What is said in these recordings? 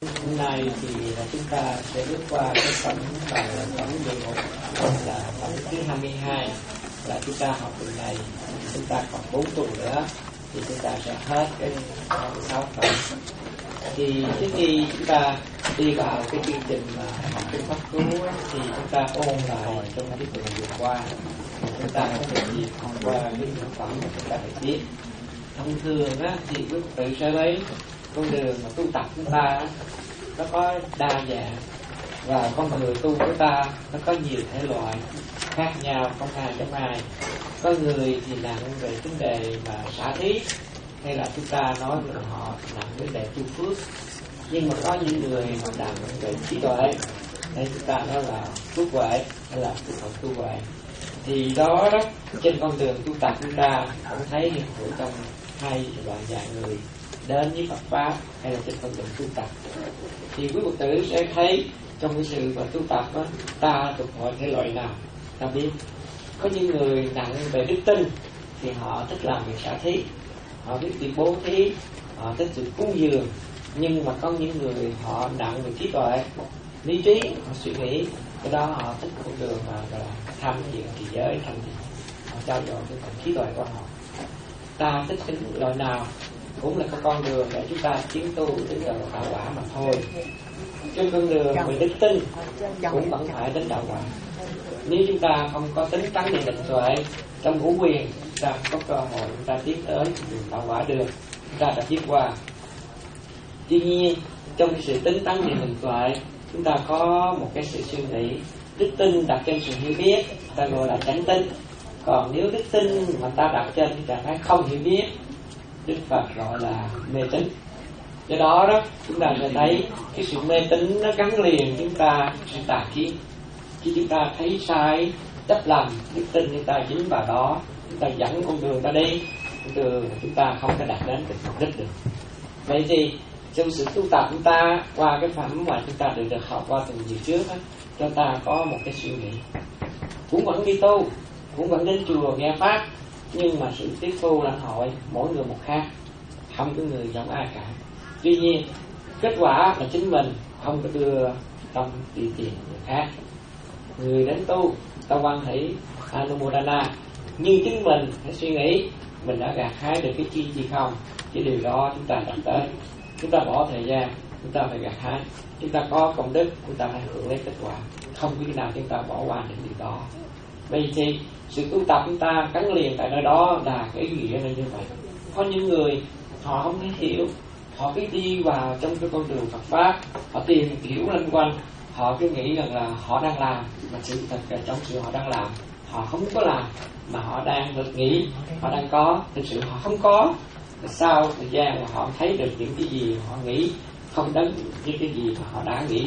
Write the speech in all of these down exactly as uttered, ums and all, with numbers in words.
Hôm nay thì là chúng ta sẽ bước qua cái phẩm bài là phẩm mười một, là phẩm thứ hai mươi hai, là chúng ta học tuần này. Chúng ta còn bốn tuần nữa thì chúng ta sẽ hết cái sáu phẩm. Thì trước khi chúng ta đi vào cái chương trình mà học cái pháp cứu thì chúng ta ôn lại trong cái tuần vừa qua, chúng ta có thể gì qua cái sản phẩm mà chúng ta phải biết. Thông thường á thì quý tự sẽ lấy con đường mà tu tập chúng ta nó có đa dạng, và con người tu của ta nó có nhiều thể loại khác nhau, không ai giống ai. Có người thì nặng về vấn đề mà xả thí, hay là chúng ta nói là họ nặng vấn đề tu phước. Nhưng mà có những người mà nặng về trí tuệ, nên chúng ta nói là phước huệ hay là phước hậu tu huệ. Thì đó đó, trên con đường tu tập chúng ta cũng thấy hiện hữu trong hai loại dạng người đến với Phật pháp hay là trên con đường tu tập. Thì quý Phật tử sẽ thấy trong cái sự mà tu tập đó, ta thuộc mọi thể loại nào ta biết. Có những người nặng về đức tin thì họ thích làm việc xả thí, họ biết việc bố thí, họ thích sự cúng dường. Nhưng mà có những người họ nặng về trí tuệ, lý trí, họ suy nghĩ, cái đó họ thích con đường mà gọi là tham thiện trì giới, tham thiện, họ trao dồi cái phần trí tuệ của họ. Ta thích cái loại nào cũng là cái con đường để chúng ta tiến tu đến đạo quả mà thôi. Trên con đường về đức tin cũng vẫn phải đến đạo quả. Nếu chúng ta không có tính tấn về định tuệ trong ngũ quyền, chúng ta không có cơ hội chúng ta tiến tới đường đạo quả được. Chúng ta đã biết qua. Tuy nhiên trong cái sự tính tấn về định tuệ, chúng ta có một cái sự suy nghĩ. Đức tin đặt trên sự hiểu biết, ta gọi là chánh tin. Còn nếu đức tin mà ta đặt trên cái trạng thái không hiểu biết, Đức Phật gọi là mê tín. Do đó đó, chúng ta sẽ thấy cái sự mê tín nó gắn liền chúng ta sự tà kiến. Khi chúng ta thấy sai, chấp lầm, đức tin chúng ta dính vào đó, chúng ta dẫn con đường ta đi, con đường chúng ta không có đạt đến được mục đích được. Vậy thì trong sự tu tập chúng ta qua cái phẩm mà chúng ta được được học qua từng giờ trước đó, cho ta có một cái suy nghĩ. Cũng vẫn đi tu, cũng vẫn đến chùa nghe pháp, nhưng mà sự tiếp thu lãnh hội mỗi người một khác, không có người giống ai cả. Tuy nhiên kết quả là chính mình không có đưa tâm đi tìm người khác. Người đến tu ta quan hỷ Anumodana, nhưng chính mình phải suy nghĩ mình đã gặt hái được cái chi gì không. Cái điều đó chúng ta đặt tới, chúng ta bỏ thời gian, chúng ta phải gặt hái, chúng ta có công đức, chúng ta phải hưởng lấy kết quả. Không có khi nào chúng ta bỏ qua những điều đó. Vậy thì sự tu tập chúng ta gắn liền tại nơi đó là cái ý nghĩa là như vậy. Có những người họ không thể hiểu, họ cứ đi vào trong cái con đường Phật pháp, họ tìm hiểu lanh quanh, họ cứ nghĩ rằng là họ đang làm, mà sự thật là trong sự họ đang làm, họ không có làm, mà họ đang được nghĩ họ đang có, thực sự họ không có. Sau thời gian mà họ thấy được những cái gì họ nghĩ không đến với cái gì mà họ đã nghĩ,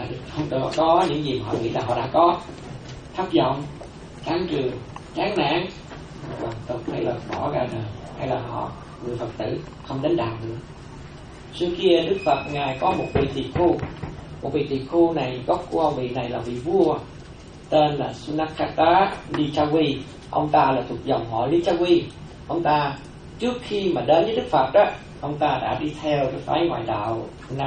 không có những gì mà họ nghĩ là họ đã có. Thất vọng, chán trường, chán nản, hoàn tục hay là bỏ ra đời, hay là họ người Phật tử không đến đạo nữa. Xưa kia Đức Phật ngài có một vị tỳ khưu, một vị tỳ khưu này gốc của ông vị này là vị vua tên là Sunakata Lichavi. Ông ta là thuộc dòng họ Lichavi. Ông ta trước khi mà đến với Đức Phật đó, ông ta đã đi theo cái phái ngoại đạo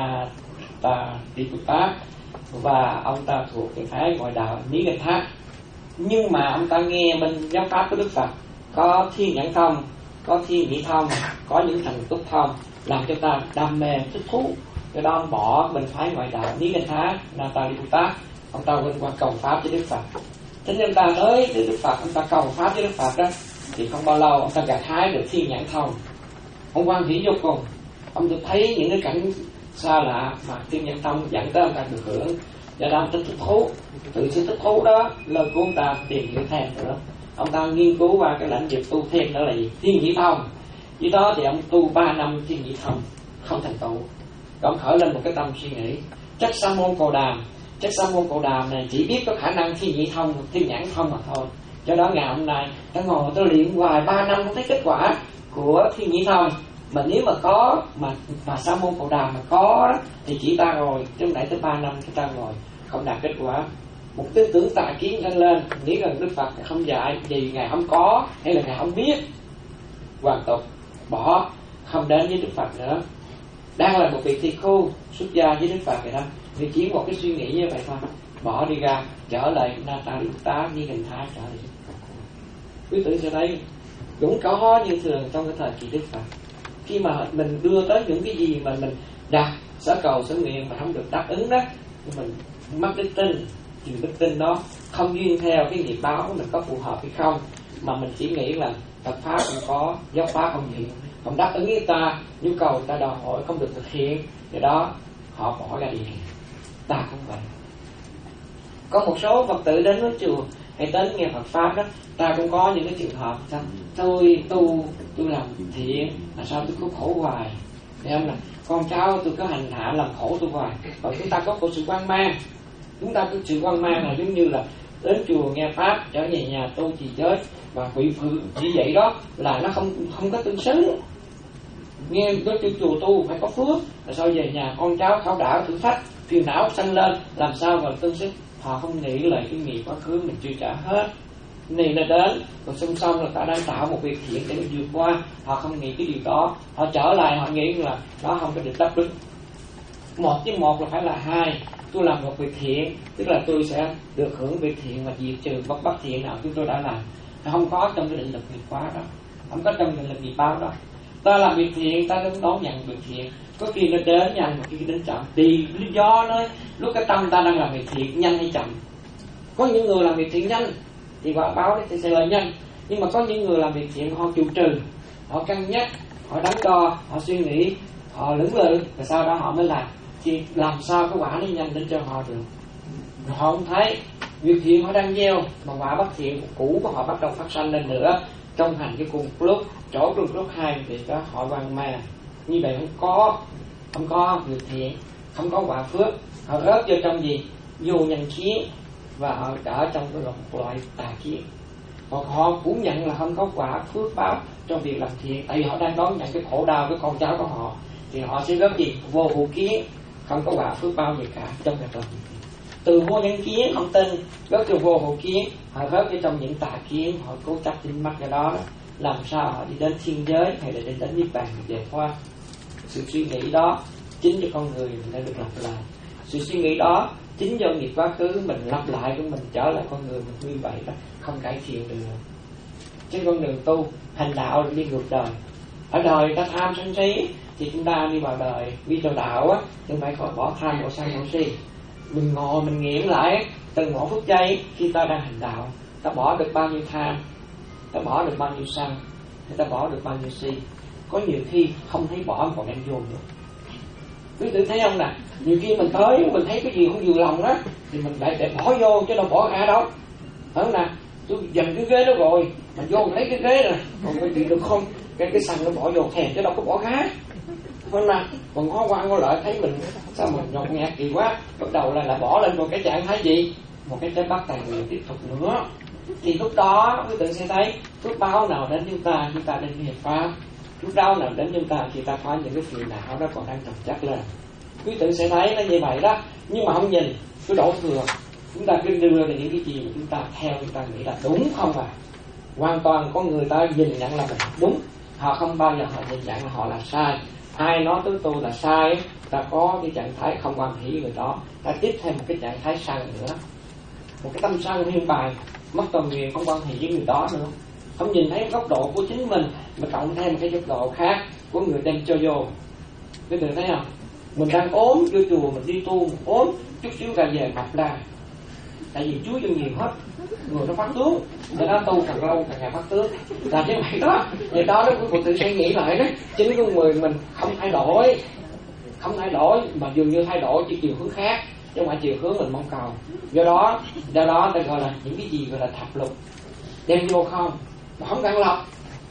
Nataputta, và ông ta thuộc cái phái ngoại đạo Nigatha. Nhưng mà ông ta nghe bên giáo pháp của Đức Phật có thiên nhãn thông, có thiên nhĩ thông, có những thành túc thông, làm cho ta đam mê thích thú. Do đó ông bỏ bên phái ngoại đạo Nigatha, Nataputta, ông ta quên qua cầu pháp với Đức Phật. Thế nên ông ta tới với Đức Phật, ông ta cầu pháp với Đức Phật đó, thì không bao lâu ông ta gặt hái được thiên nhãn thông. Ông quan hỷ vô cùng, ông được thấy những cái cảnh xa lạ mà thiên nhãn thông dẫn tới ông ta được hưởng. Do đó ông ta thích thú, từ sự thích thú đó lời của ông ta tìm hiểu thêm nữa. Ông ta nghiên cứu qua cái lãnh vực tu thêm đó là gì? Thiên nhĩ thông. Vì đó thì ông tu ba năm thiên nhĩ thông không thành tựu. Ông khởi lên một cái tâm suy nghĩ, chắc Sa môn Cồ Đàm, chắc Sa môn Cồ Đàm này chỉ biết có khả năng thiên nhĩ thông, thiên nhãn thông mà thôi. Do đó ngày hôm nay ta ngồi tôi luyện hoài ba năm không thấy kết quả của thiên nhĩ thông. Mà nếu mà có mà mà Sa môn Cồ Đàm mà có đó, thì chỉ ta rồi, chứ không nãy tới ba năm chúng ta ngồi không đạt kết quả. Một tư tưởng tà kiến lên lên, nghĩ rằng Đức Phật không dạy gì, ngài không có hay là ngài không biết, hoàn tục bỏ, không đến với Đức Phật nữa. đang là một vị tỳ khưu xuất gia với Đức Phật vậy đó, thì chỉ một cái suy nghĩ như vậy thôi, bỏ đi ra trở lại na ta tá như hình thái trở lại. Quý tử sẽ thấy cũng có như thường trong cái thời kỳ Đức Phật, khi mà mình đưa tới những cái gì mà mình đặt sở cầu sở nguyện mà không được đáp ứng đó, thì mình mất đức tin, thì đức tin đó không duyên theo cái nghiệp báo của mình có phù hợp hay không, mà mình chỉ nghĩ là Phật pháp không có, giáo pháp không hiện, không đáp ứng với ta nhu cầu ta đòi hỏi không được thực hiện, do đó họ bỏ ra đi. Ta cũng vậy. Có một số Phật tử đến với chùa hay đến nghe Phật pháp đó, ta cũng có những cái trường hợp sao tôi tu tôi làm thiện mà sao tôi cứ khổ hoài, nên là con cháu tôi có hành hạ làm khổ tôi hoài. Và chúng ta có một sự hoang mang, chúng ta có sự hoang mang là giống như là đến chùa nghe pháp trở về nhà tu trì giới và quỷ phự chỉ vậy đó là nó không không có tương xứng. Nghe tới chùa tu phải có phước, là sao về nhà con cháu khảo đảo thử thách phiền não sanh lên, làm sao mà tương xứng. Họ không nghĩ lại cái nghiệp quá khứ mình chưa trả hết, này là đến còn song song là ta đang tạo một việc thiện để vượt qua. Họ không nghĩ cái điều đó, họ trở lại họ nghĩ là nó không có được đáp ứng. Một với một là phải là hai. Tôi làm một việc thiện, tức là tôi sẽ được hưởng việc thiện và diệt trừ bất bất thiện nào chúng tôi đã làm. Không có trong cái định lực nghiệp hóa đó, không có trong định lực nghiệp báo đó. Ta làm việc thiện, ta đến đón nhận việc thiện. Có khi nó đến nhanh, mà khi đến chậm. Thì lý do nó lúc cái tâm ta đang làm việc thiện nhanh hay chậm. Có những người làm việc thiện nhanh thì quả báo thì sẽ là nhanh, nhưng mà có những người làm việc thiện họ chủ trừ, họ cân nhắc, họ đắn đo, họ suy nghĩ, họ lưỡng lự, và sau đó họ mới làm. Thì làm sao cái quả nó nhanh đến cho họ được? Họ không thấy việc thiện họ đang gieo, mà quả bất thiện cũ của họ bắt đầu phát sanh lên nữa. Trong hành cái cùng lúc chỗ cùng lúc hai thì đó họ hoang mang. Như vậy không có không có việc thiện, không có quả phước, họ rớt vô trong gì? Vô nhân kiến, và họ ở trong cái một loại tà kiến. Hoặc họ cũng nhận là không có quả phước báo trong việc làm thiện, tại vì họ đang đón nhận cái khổ đau với con cháu của họ, thì họ sẽ rớt gì? Vô hữu kiến, không có quả phước báo gì cả trong việc làm thiện. Từ vô nhân kiến không tin rớt vô vô hữu kiến, họ rớt vô trong những tà kiến, họ cố chấp tin mắt cái đó, đó làm sao họ đi đến thiên giới hay là đi đến niết bàn về thoa. Sự suy nghĩ đó chính cho con người mình đã được lặp lại. Sự suy nghĩ đó chính do nghiệp quá khứ mình lặp lại của mình trở lại con người mình như vậy đó, không cải thiện được. Trên con đường tu hành đạo đi ngược đời. Ở đời ta tham sân si, thì chúng ta đi vào đời đi vào đạo á, chúng phải khỏi bỏ tham bỏ sân bỏ si. Mình ngồi mình nghiệm lại từng mỗi phút giây khi ta đang hành đạo, ta bỏ được bao nhiêu tham, ta bỏ được bao nhiêu sân, ta bỏ được bao nhiêu si. Có nhiều khi không thấy bỏ còn đem vô nữa. Quý vị thấy không nè, nhiều khi mình tới mình thấy cái gì không vừa lòng đó thì mình lại để bỏ vô chứ đâu bỏ ra đâu. Phải không nè? Tôi dành cái ghế đó rồi, mình vô mình lấy cái ghế rồi, còn cái gì được không? Cái cái sân nó bỏ vô thèm chứ đâu có bỏ ra. Phải không nè? Còn ngó qua ngó lại thấy mình sao mình nhột nhạt kỳ quá, bắt đầu là là bỏ lên một cái trạng thái gì? Một cái trái bắt tài nguyện tiếp tục nữa. Thì lúc đó quý vị sẽ thấy phước báo nào đến chúng ta, chúng ta đến hiệp pháp. Lúc đau nào đến chúng ta thì ta có những cái phiền não đó còn đang trồng chất lên. Quý tử sẽ thấy nó như vậy đó, nhưng mà không nhìn cứ đổ thừa. Chúng ta cứ đưa về những cái gì mà chúng ta theo chúng ta nghĩ là đúng không à? Hoàn toàn có người ta nhìn nhận là mình đúng, họ không bao giờ họ nhìn nhận là họ là sai. Ai nói tới tôi là sai, ta có cái trạng thái không quan hỷ người đó, ta tiếp thêm một cái trạng thái sân nữa, một cái tâm sân hiên bài, mất tầm nguyện không quan hệ với người đó nữa, không nhìn thấy góc độ của chính mình mà cộng thêm một cái góc độ khác của người đem cho vô. Quý vị thấy không? Mình đang ốm vô chùa mình đi tu mình ốm chút xíu ra về mập ra, tại vì Chúa cho nhiều hết, người nó phát tướng, người ta tu càng lâu càng ngày phát tướng, là như vậy đó. Vậy đó đó quý vị tự suy nghĩ lại đó, chính con người mình không thay đổi, không thay đổi mà dường như thay đổi chỉ chiều hướng khác, chứ không phải chiều hướng mình mong cầu. Do đó, do đó ta gọi là những cái gì gọi là thập lục đem vô không, mà không cần lọc.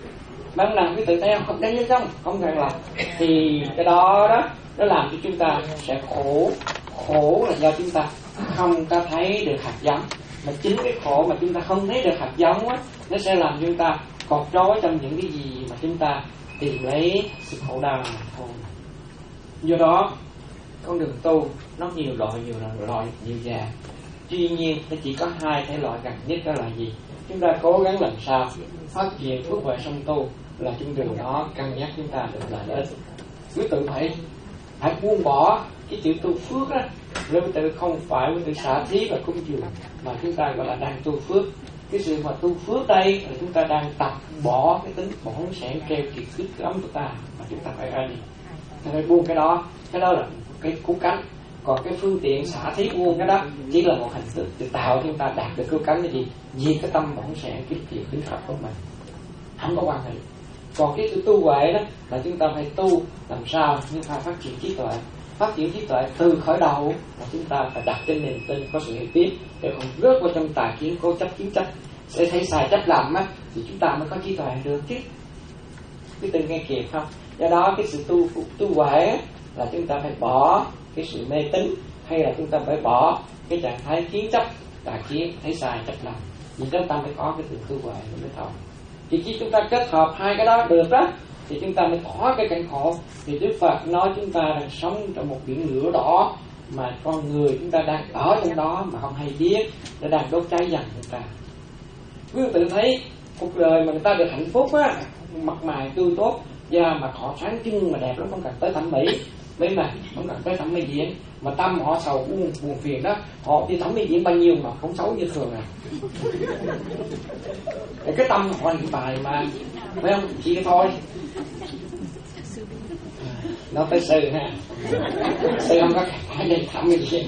Bạn làm cái tự tay không đem vô không, không cần lọc, thì cái đó đó nó làm cho chúng ta sẽ khổ. Khổ là do chúng ta không có thấy được hạt giống, mà chính cái khổ mà chúng ta không thấy được hạt giống á, nó sẽ làm chúng ta cột trói trong những cái gì mà chúng ta tìm lấy sự khổ đau mà thôi. Do đó con đường tu nó nhiều loại, nhiều loại, nhiều dạng. Tuy nhiên nó chỉ có hai thể loại gần nhất, đó là gì? Chúng ta cố gắng làm sao phát triển phước huệ song tu, là trên đường đó cân nhắc chúng ta được lợi ích. Quý tự phải hãy buông bỏ cái chữ tu phước đó. Rồi quý tử không phải quý tử xả thí và cúng dường, mà chúng ta gọi là đang tu phước. Cái sự mà tu phước đây là chúng ta đang tập bỏ cái tính bỏng sẻn keo kiệt cứt ấm của ta, mà chúng ta phải ra đi. Ta phải buông cái đó. Cái đó là cái cứu cánh. Còn cái phương tiện xả thí buông cái đó chỉ là một hình thức để tạo chúng ta đạt được cứu cánh. Cái gì? Diệt cái tâm bỏng sẻn kiết kiệt tính Phật của mình, không có quan hệ. Còn cái sự tu huệ đó là chúng ta phải tu làm sao chúng ta phát triển trí tuệ. Phát triển trí tuệ từ khởi đầu là chúng ta phải đặt trên nền tin có sự hiểu biết, để không rớt vào trong tà kiến cố chấp kiến chấp, sẽ thấy sai chấp lầm á, thì chúng ta mới có trí tuệ được chứ. Cái từng nghe kịp không? Do đó cái sự tu tu huệ là chúng ta phải bỏ cái sự mê tín, hay là chúng ta phải bỏ cái trạng thái kiến chấp tà kiến, thấy sai chấp lầm, vì chúng ta mới có cái sự tu huệ mới thôi. Thì khi chúng ta kết hợp hai cái đó được đó, thì chúng ta mới thoát cái cảnh khổ. Thì Đức Phật nói chúng ta đang sống trong một biển lửa đỏ, mà con người chúng ta đang ở trong đó mà không hay biết, nó đang đốt cháy dần chúng ta. Quý vị tự thấy cuộc đời mà người ta được hạnh phúc á, mặt mày tươi tốt, da mà họ sáng trưng mà đẹp lắm, không cần tới thẩm mỹ, mấy mà không cần tới thẩm mỹ viện, mà tâm họ sầu buồn buồn phiền đó, họ đi thẩm mỹ viện bao nhiêu mà không xấu như thường à. Cái tâm họ hiện bài mà, phải không? Chỉ cái thôi. Nó tới sư ha, sư không có phải đi thăm cái gì.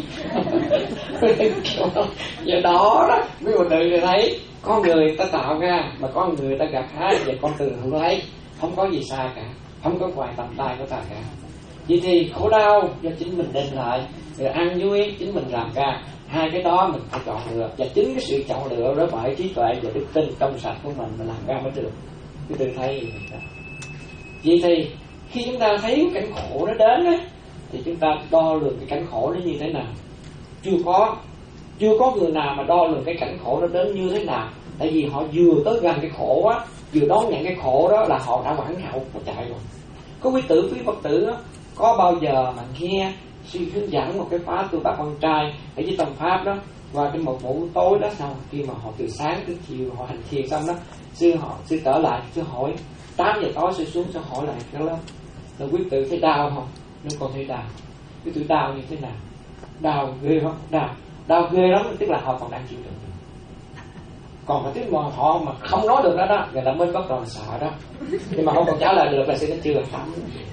Do đó đó quý vị tự thấy con người ta tạo ra, mà con người ta gặp hái, vậy con từ hưởng lấy, không có gì sai cả, không có ngoài tầm tay của ta cả. Vậy thì khổ đau do chính mình đem lại, rồi ăn vui chính mình làm ra. Hai cái đó mình phải chọn lựa, và chính cái sự chọn lựa đó bởi trí tuệ và đức tin trong sạch của mình mình làm ra mới được. Quý vị thấy vậy thì khi chúng ta thấy cảnh khổ nó đến á, thì chúng ta đo lường cái cảnh khổ nó như thế nào. Chưa có Chưa có người nào mà đo lường cái cảnh khổ nó đến như thế nào. Tại vì họ vừa tới gần cái khổ á, vừa đón nhận cái khổ đó là họ đã quảng hậu và chạy rồi. Có quý tử, quý Phật tử đó, có bao giờ mà nghe sư hướng dẫn một cái pháp tu bác con trai ở với tâm pháp đó, qua cái một buổi tối đó, sau khi mà họ từ sáng tới chiều họ hành thiền xong đó, sư họ sư trở lại, sư hỏi tám giờ tối sư xuống, sư hỏi lại cái đó là quý tử thấy đau không? Nếu con thấy đau, quý tử đau như thế nào? Đau ghê không? Đau đau ghê lắm, tức là họ còn đang chịu đựng. Còn mà tức mà họ mà không nói được đó đó, người ta mới bắt đầu sợ đó. Nhưng mà không còn trả lời được là sư nó chưa thấm.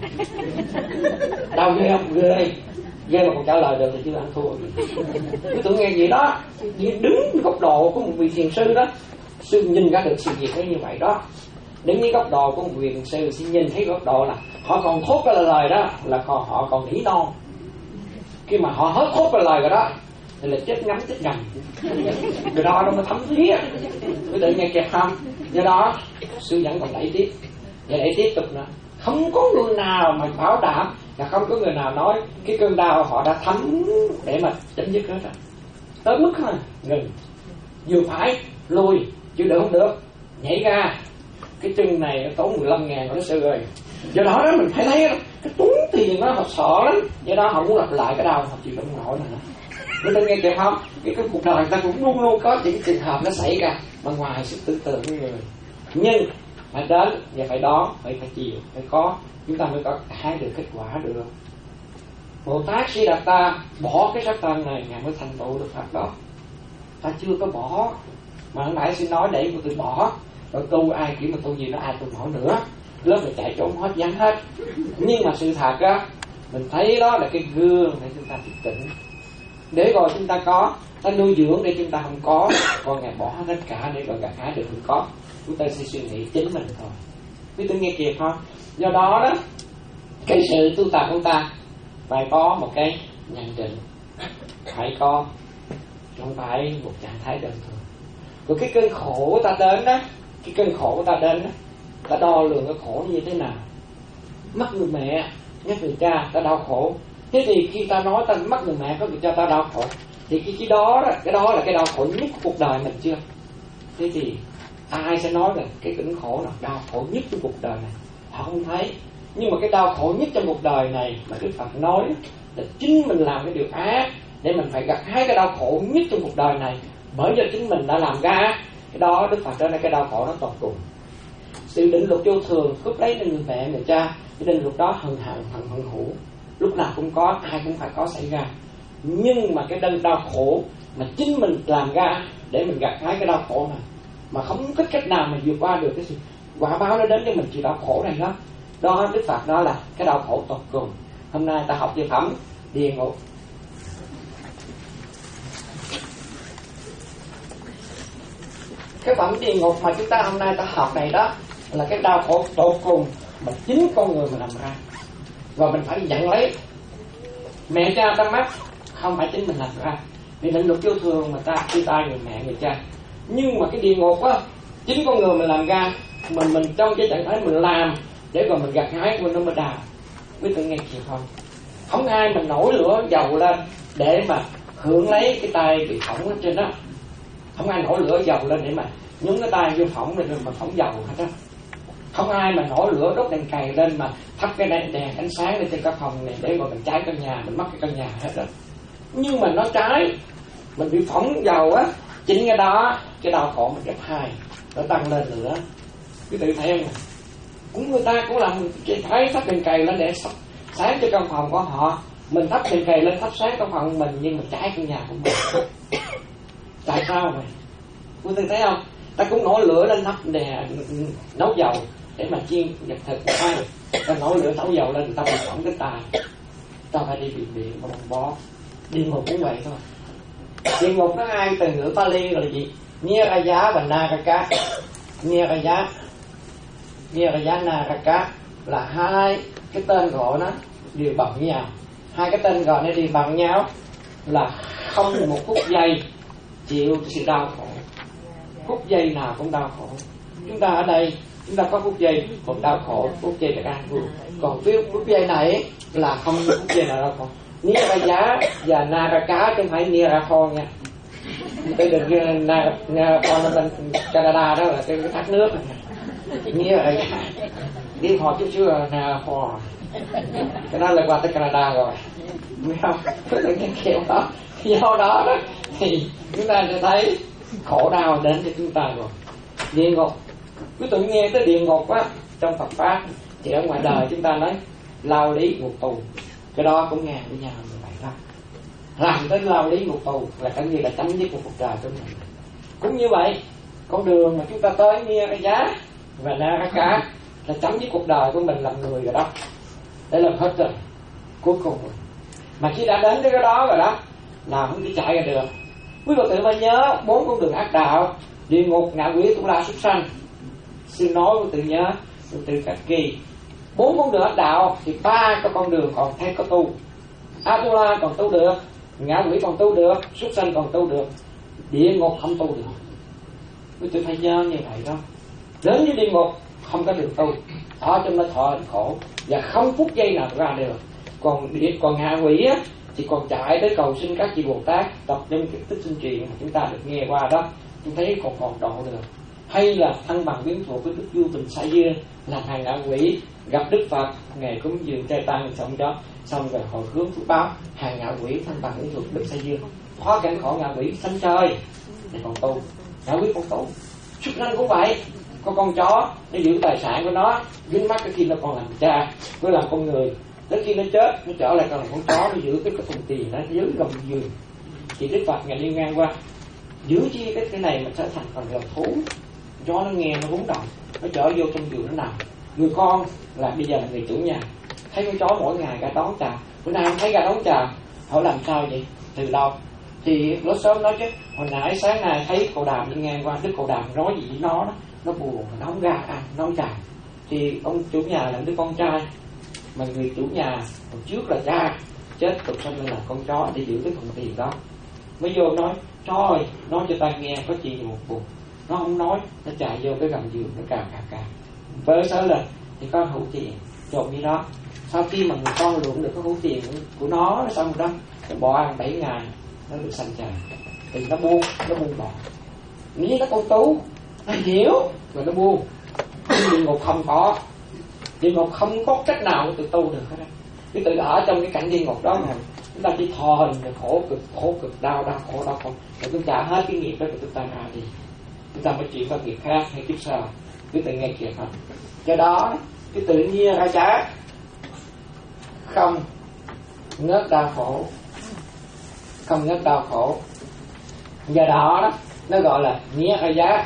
Đau ghê không? Ghê ghê mà còn trả lời được thì chưa ăn thua. Cứ tưởng nghe gì đó, đứng góc độ của một vị thiền sư đó, sư nhìn ra được sự việc nó như vậy đó. Đứng với góc độ của một vị thiền sư, sư nhìn thấy góc độ là họ còn thốt cái lời đó là còn họ còn nghĩ non. Khi mà họ hết thốt cái lời rồi đó thì là chết ngắm chết ngầm. Rồi đó nó mới thấm thía. Cứ tự nghe kẹp không. Do đó sư vẫn còn đẩy tiếp, và đẩy tiếp tục nữa. Không có người nào mà bảo đảm, và không có người nào nói cái cơn đau họ đã thấm để mà chấm dứt hết rồi. Tới mức thôi ngừng, vừa phải lùi, chứ đỡ không được, nhảy ra. Cái chân này nó tốn mười lăm ngàn của nó sư ơi. Do đó đó mình phải thấy cái tốn tiền nó họ sợ lắm. Do đó họ muốn lặp lại cái đau họ chịu không nổi nữa. Người ta nghe kịp không? Cái, cái cuộc đời người ta cũng luôn luôn có những trường hợp nó xảy ra mà ngoài sự tưởng tượng của người. Nhưng phải đến và phải đón, phải phải chịu, phải có, chúng ta mới có hai được kết quả được. Bồ Tát Sĩ Đạt Ta bỏ cái sắc thân này ngài mới thành tựu được Phật đó. Ta chưa có bỏ, mà hồi nãy xin nói để tôi bỏ. Rồi tu ai kiểu mà tu gì nó ai tu nổi nữa, lớp này chạy trốn hết vắng hết. Nhưng mà sự thật á, mình thấy đó là cái gương để chúng ta thức tỉnh, để rồi chúng ta có, ta nuôi dưỡng để chúng ta không có. Còn ngài bỏ tất cả để rồi gặt hái được không có. Chúng ta sẽ suy nghĩ chính mình thôi. Quý tôi nghe kịp không? Do đó đó, cái sự tu tập của ta phải có một cái nhận định, phải có, không phải một trạng thái đơn thuần. Rồi cái cơn khổ ta đến đó, cái cơn khổ ta đến đó, ta đo lường cái khổ như thế nào. Mất người mẹ, nhắc người cha, ta đau khổ. Thế thì khi ta nói ta mất người mẹ có người cha ta đau khổ, thì cái, cái đó đó, cái đó là cái đau khổ nhất của cuộc đời mình chưa? Thế thì ai sẽ nói là cái cơn khổ nào đau khổ nhất trong cuộc đời này? Họ không thấy. Nhưng mà cái đau khổ nhất trong cuộc đời này mà Đức Phật nói là chính mình làm cái điều ác để mình phải gặt hái cái đau khổ nhất trong cuộc đời này, bởi do chính mình đã làm ra. Cái đó Đức Phật nói là cái đau khổ nó tột cùng. Sự định luật vô thường cướp lấy người mẹ người cha, cái định luật đó hận hận hận hận hữu. lúc nào cũng có, ai cũng phải có xảy ra. Nhưng mà cái đơn đau khổ mà chính mình làm ra để mình gặt hái cái đau khổ này, mà không có cách nào mà vượt qua được cái sự quả báo nó đến cho mình chịu đau khổ này đó. Đó Đức Phật đó là cái đau khổ tột cùng. Hôm nay ta học về phẩm địa ngục. Cái phẩm địa ngục mà chúng ta hôm nay ta học này đó là cái đau khổ tột cùng mà chính con người mà làm ra, và mình phải nhận lấy. Mẹ cha ta mất không phải chính mình làm ra, vì định luật vô thường mà ta chia tay người mẹ người cha. Nhưng mà cái địa ngục á, chính con người mình làm ra, mình mình trong cái trạng thái mình làm để rồi mình gặt hái của nó mới đào. Quý tự nghe chịu không? Không ai mà nổi lửa dầu lên để mà hưởng lấy cái tay bị phỏng ở trên đó. Không ai nổi lửa dầu lên để mà nhúng cái tay vô phỏng rồi mà phỏng dầu hết đó. Không ai mà nổi lửa đốt đèn cày lên mà thắp cái đèn, đèn ánh sáng lên trên căn phòng này để mà mình cháy căn nhà, mình mất cái căn nhà hết đó. Nhưng mà nó trái, mình bị phỏng dầu á, chính cái đó cái đau khổ mình gấp hai, nó tăng lên nữa. Quý vị thấy không? Cũng người ta cũng làm thấy thắp đèn cày lên để sáng cho căn phòng của họ, mình thắp đèn cày lên thắp sáng căn phòng mình, nhưng mà cháy căn nhà của mình. Tại sao vậy? Quý vị thấy không? Ta cũng nổi lửa lên thắp đèn nấu dầu để mà chiên vật thịt ai, ta nổi lửa nấu dầu lên, ta bị phỏng cái tài, ta phải đi bệnh viện mà bằng bó. Địa ngục cũng vậy thôi. Địa ngục có hai từ ngữ Pali là gì? Niraya và Naraka. Niraya, Niraya, Naraka là hai cái tên gọi nó đều bằng nhau. Hai cái tên gọi nó đều bằng nhau là không một phút giây chịu sự đau khổ. Phút giây nào cũng đau khổ. Chúng ta ở đây chúng ta có phút giây còn đau khổ, phút giây là an vui. Còn phút, phút giây này là không phút giây nào đau khổ. Niraya và Naraka chứ không phải Nirako nha. Cái đừng Narako nó bên Canada đó là cái, cái thác nước này. Niraya đi họ chút xíu là Narako. Cái đó là qua tới Canada rồi, biết không? Cái kiểu đó, do đó đó thì chúng ta sẽ thấy khổ đau đến cho chúng ta rồi. Địa ngục, quý vị nghe tới địa ngục á, trong Phật pháp thì ở ngoài đời chúng ta nói lao lý ngục tù, cái đó cũng nghe với nhau như vậy đó. Làm tới lao lý ngục tù là cái gì là chấm dứt một cuộc đời của mình. Cũng như vậy, con đường mà chúng ta tới Niraya và Naraka là chấm dứt cuộc đời của mình làm người rồi đó. Để làm hết rồi, cuối cùng rồi. Mà khi đã đến cái đó rồi đó là không thể chạy ra được. Quý vị tự phải nhớ bốn con đường ác đạo: địa ngục, ngạ quỷ, tu la, súc sanh. Xin nói quý tự nhớ, quý tự các kỳ. Bốn con đường ác đạo thì ba cái con đường còn thấy có tu. Atula còn tu được, ngạ quỷ còn tu được, súc sanh còn tu được, địa ngục không tu được. Quý tự phải nhớ như vậy đó. Đến với địa ngục không có đường tu, ở trong nó thọ khổ và không phút giây nào ra được. Còn địa còn ngạ quỷ á thì còn chạy tới cầu xin các vị Bồ Tát, tập trong cái tích sinh truyện mà chúng ta được nghe qua đó, chúng thấy còn còn độ được. Hay là thân bằng biến thuộc với Đức Vua Bình Sa Dương là hàng ngạ quỷ gặp Đức Phật, ngày cúng dường trai tăng xong đó, xong rồi hồi hướng phước báo, hàng ngạ quỷ thân bằng biến thuộc Đức Sa Dương thoát cảnh khỏi ngạ quỷ sanh trời để còn tu. Ngạ quỷ còn tu, súc sanh cũng vậy. Có con chó nó giữ tài sản của nó, dính mắt cái khi nó còn làm cha, nó làm con người. Đến khi nó chết, nó trở lại còn là con chó, nó giữ cái cái thùng tiền nó giữ gầm giường. Thì Đức Phật ngày đi ngang qua, giữ chi cái cái này mà trở thành phần làm thú. Chó nó nghe nó rúng động, nó trở vô trong giường nó nằm. Người con là bây giờ là người chủ nhà, thấy con chó mỗi ngày ra đón chào, bữa nay không thấy ra đón chào, hỏi làm sao vậy? Từ đâu? Thì nó sớm nói chứ, hồi nãy sáng nay thấy cậu Đàm đi ngang qua, Đức cậu Đàm nói gì với nó đó, nó buồn, nó không ra ăn, nó không chào. Thì ông chủ nhà là đứa con trai, mà người chủ nhà hồi trước là cha chết tục xong nên là con chó để giữ cái thùng tiền đó. Mới vô nói, trời, nói cho ta nghe có chuyện một buồn. Nó không nói, nó chạy vô cái gầm giường, nó cào cào cào. Với số lên thì có hữu tiền trộm như đó. Sau khi mà người con lượm được cái hữu tiền của nó xong đó, nó bỏ ăn bảy ngày nó được sanh trời. Thì nó buông, nó buông bỏ. Nghĩ nó con tú, nó hiểu rồi nó buông. Nhưng địa ngục không có, địa ngục không có cách nào tự tu được hết á. Cái tự ở trong cái cảnh địa ngục đó mà chúng ta chỉ thò hình rồi khổ cực, khổ cực, đau đau khổ đau khổ, rồi chúng ta hết cái nghiệp đó rồi chúng ta ra đi, chúng ta mới chuyển qua nghiệp khác hay kiếp sau. Cái tự nghe kìa không? Do đó cái tự nhiên ra trái không ngớt đau khổ, không ngớt đau khổ. Do đó đó nó gọi là nghĩa ở giá.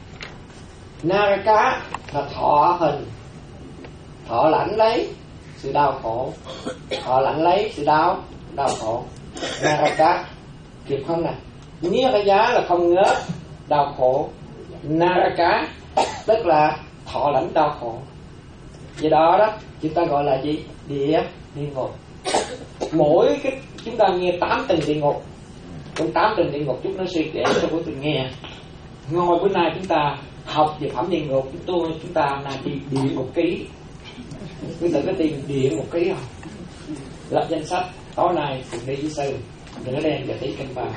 Naraka là thọ hình, thọ lãnh lấy sự đau khổ, thọ lãnh lấy sự đau đau khổ. Naraka kịp không nè? Nghĩa ở giá là không ngớt đau khổ. Naraka tức là thọ lãnh đau khổ. Do đó đó chúng ta gọi là gì? Địa địa ngục. Mỗi cái chúng ta nghe tám tầng địa ngục, trong tám tầng địa ngục chúng nó suy kể cho quý vị nghe. Ngồi bữa nay chúng ta học về phẩm địa ngục, chúng tôi chúng ta là đi địa ngục ký. Quý vị có tìm địa ngục ký không? Lập danh sách tối nay cùng đi với sư, đừng có đem và tí canh bà.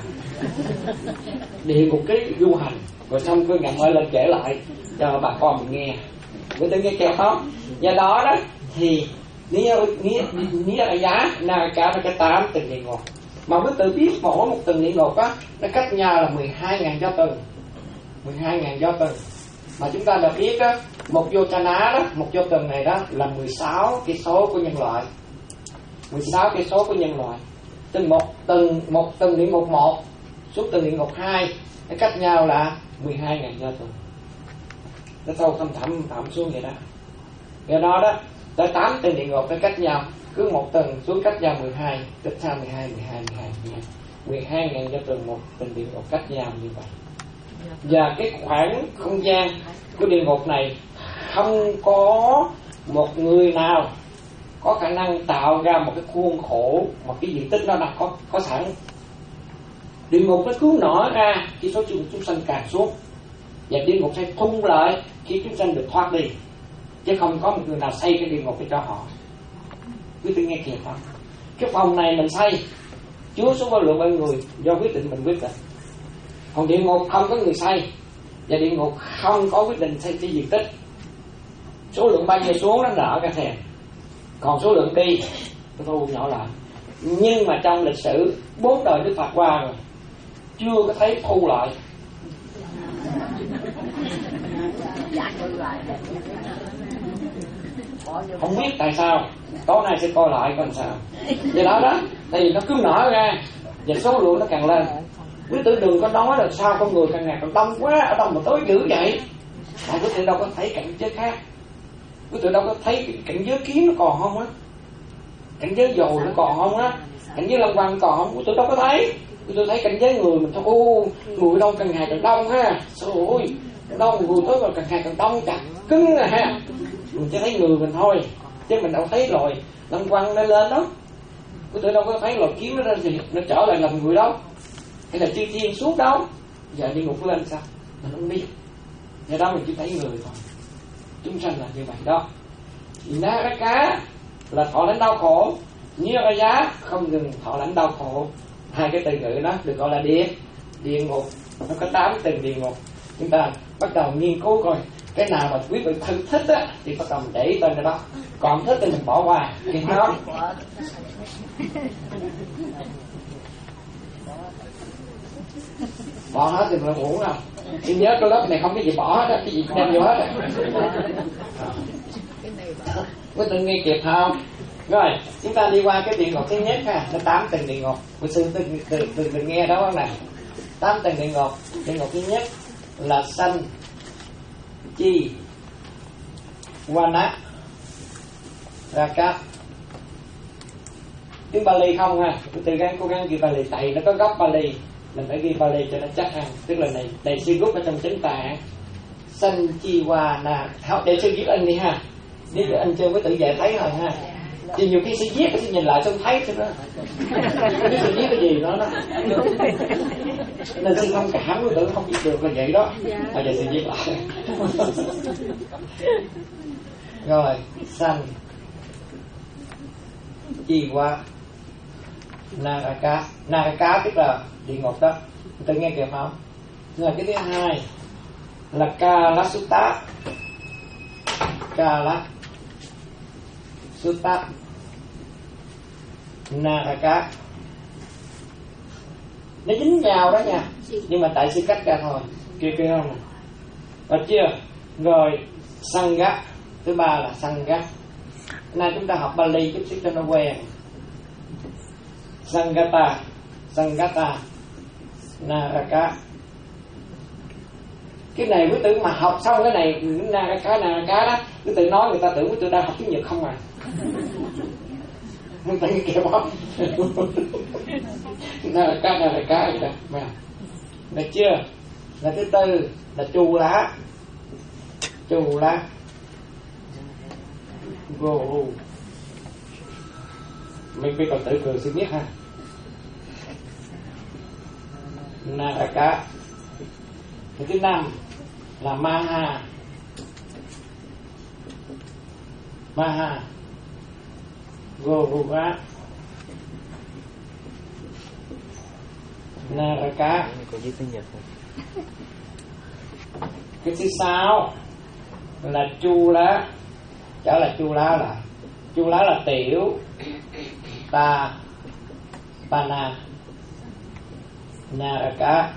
Địa ngục ký du hành, rồi xong cứ ngậm ơi lên kể lại cho bà con mình nghe. Quý vị nghe kêu không? Do đó đó thì nghĩa nghĩa nghĩa là giá là cả cái tám tầng địa ngục. Mà quý tự biết mỗi một tầng địa ngục á nó cách nhau là mười hai ngàn do tầng, mười hai ngàn do tầng. Mà chúng ta đã biết á, một vô chana đó, một vô tầng này đó là mười sáu cái số của nhân loại, mười sáu cái số của nhân loại. Từng một tầng một tầng địa ngục một xuống tầng địa ngục hai nó cách nhau là mười hai ngàn do tầng. Nó sâu thâm thẳm thẳm xuống vậy đó. Do đó đó tới tám tầng địa ngục nó cách nhau, cứ một tầng xuống cách nhau mười hai, cách xa mười hai, mười hai, mười hai, mười hai ngàn cho tầng một tầng địa ngục cách nhau như vậy. Và cái khoảng không gian của địa ngục này không có một người nào có khả năng tạo ra một cái khuôn khổ, một cái diện tích nó đã có có sẵn. Địa ngục nó cứ nở ra khi số chúng sanh càng xuống, và địa ngục sẽ thung lại khi chúng sanh được thoát đi, chứ không có một người nào xây cái địa ngục để cho họ. Quý vị nghe kìa không? Cái phòng này mình xây chứa số vô lượng bao người do quyết định mình quyết định. Còn địa ngục không có người xây, và địa ngục không có quyết định xây cái diện tích. Số lượng bao nhiêu xuống nó nở ra thèm, còn số lượng đi nó thu nhỏ lại. Nhưng mà trong lịch sử bốn đời Đức Phật qua rồi chưa có thấy thu lại. Không biết tại sao, tối nay sẽ coi lại coi sao. Vậy đó đó, thì nó cứ nở ra và số lượng nó càng lên. Quý tử đừng có nói là sao con người càng ngày càng đông quá, ở đâu mà tối dữ vậy. Tại quý tử đâu có thấy cảnh giới khác, quý tử đâu có thấy cảnh giới kiến nó còn không á, cảnh giới dồi nó còn không á, cảnh giới long quang còn không, quý tử đâu có thấy. Quý tử thấy cảnh giới người mình thôi, ô người đâu càng ngày càng đông ha, trời ơi, đông người tới rồi càng ngày càng đông chặt cứng à ha. Mình chỉ thấy người mình thôi, chứ mình đâu thấy rồi long quang nó lên đó. Quý tử đâu có thấy lò kiếm nó ra gì, nó trở lại làm người đâu, hay là chư thiên xuống đâu. Giờ địa ngục lên sao mình không biết. Do đó mình chỉ thấy người thôi. Chúng sanh là như vậy đó. Naraka là thọ lãnh đau khổ, Niraya không ngừng thọ lãnh đau khổ. Hai cái từ ngữ đó được gọi là địa địa ngục. Nó có tám tầng địa ngục. Chúng ta bắt đầu nghiên cứu coi cái nào mà quý vị thân thích á thì bắt đầu mình để tên đó, còn thích thì mình bỏ qua cái đó. Bỏ hết thì mình uổng đâu. Chị nhớ cái lớp này không có gì bỏ hết á, cái gì đem vô hết á. Quý tự nghe kịp không? Rồi, chúng ta đi qua cái địa ngục thứ nhất ha, nó tám tầng địa ngục. Quý sư từng từng từng từng nghe đó này. Tám tầng địa ngục. Địa ngục thứ nhất là sanh chi wana raka. Tiếng Bali không ha, tôi từ gắng cố gắng ghi Bali, tại nó có gốc Bali, mình phải ghi Bali cho nó chắc ha. Tức là này đại sư rút ở trong chính tạng sanh chi wana. Đại sư viết anh đi ha, viết anh chưa có tự về thấy rồi ha. Thì nhiều khi sư viết sư nhìn lại xong thấy thôi đó, biết sư viết cái gì đó đó, nên sư không cảm với tự không biết được là vậy đó. Bây giờ sư viết lại. Rồi sanh chi qua Naraka. Naraka tức là địa ngục đó, tự nghe kịp không? Rồi cái thứ hai là Kalasutta. Kala Sutta Naraka. Nó dính nhau đó nha, nhưng mà tại sư cách ra thôi. Kia kia không nè, được chưa? Rồi Sangha. Thứ ba là Sangha. Nay chúng ta học Bali chút xíu cho nó quen. Sangata, Sangata, Naraka. Cái này quý tử mà học xong cái này Naraka, Naraka đó, quý tử nói người ta tưởng quý tử đang học tiếng Nhật không à. Quý tử kêu bóp. Naraka, Naraka vậy đó. Được chưa? Là thứ tư là Chù Lá. Chù Lá. Gô. Mình biết còn tự cười xin biết ha. Naraka. Cái thứ năm là Maha. Maha. Goruga. Naraka. Có viết tiếng Nhật không? Cái thứ sáu là Chu Lá. Trở lại Chu Lá là Chu Lá là tiểu ta Pana Naraka.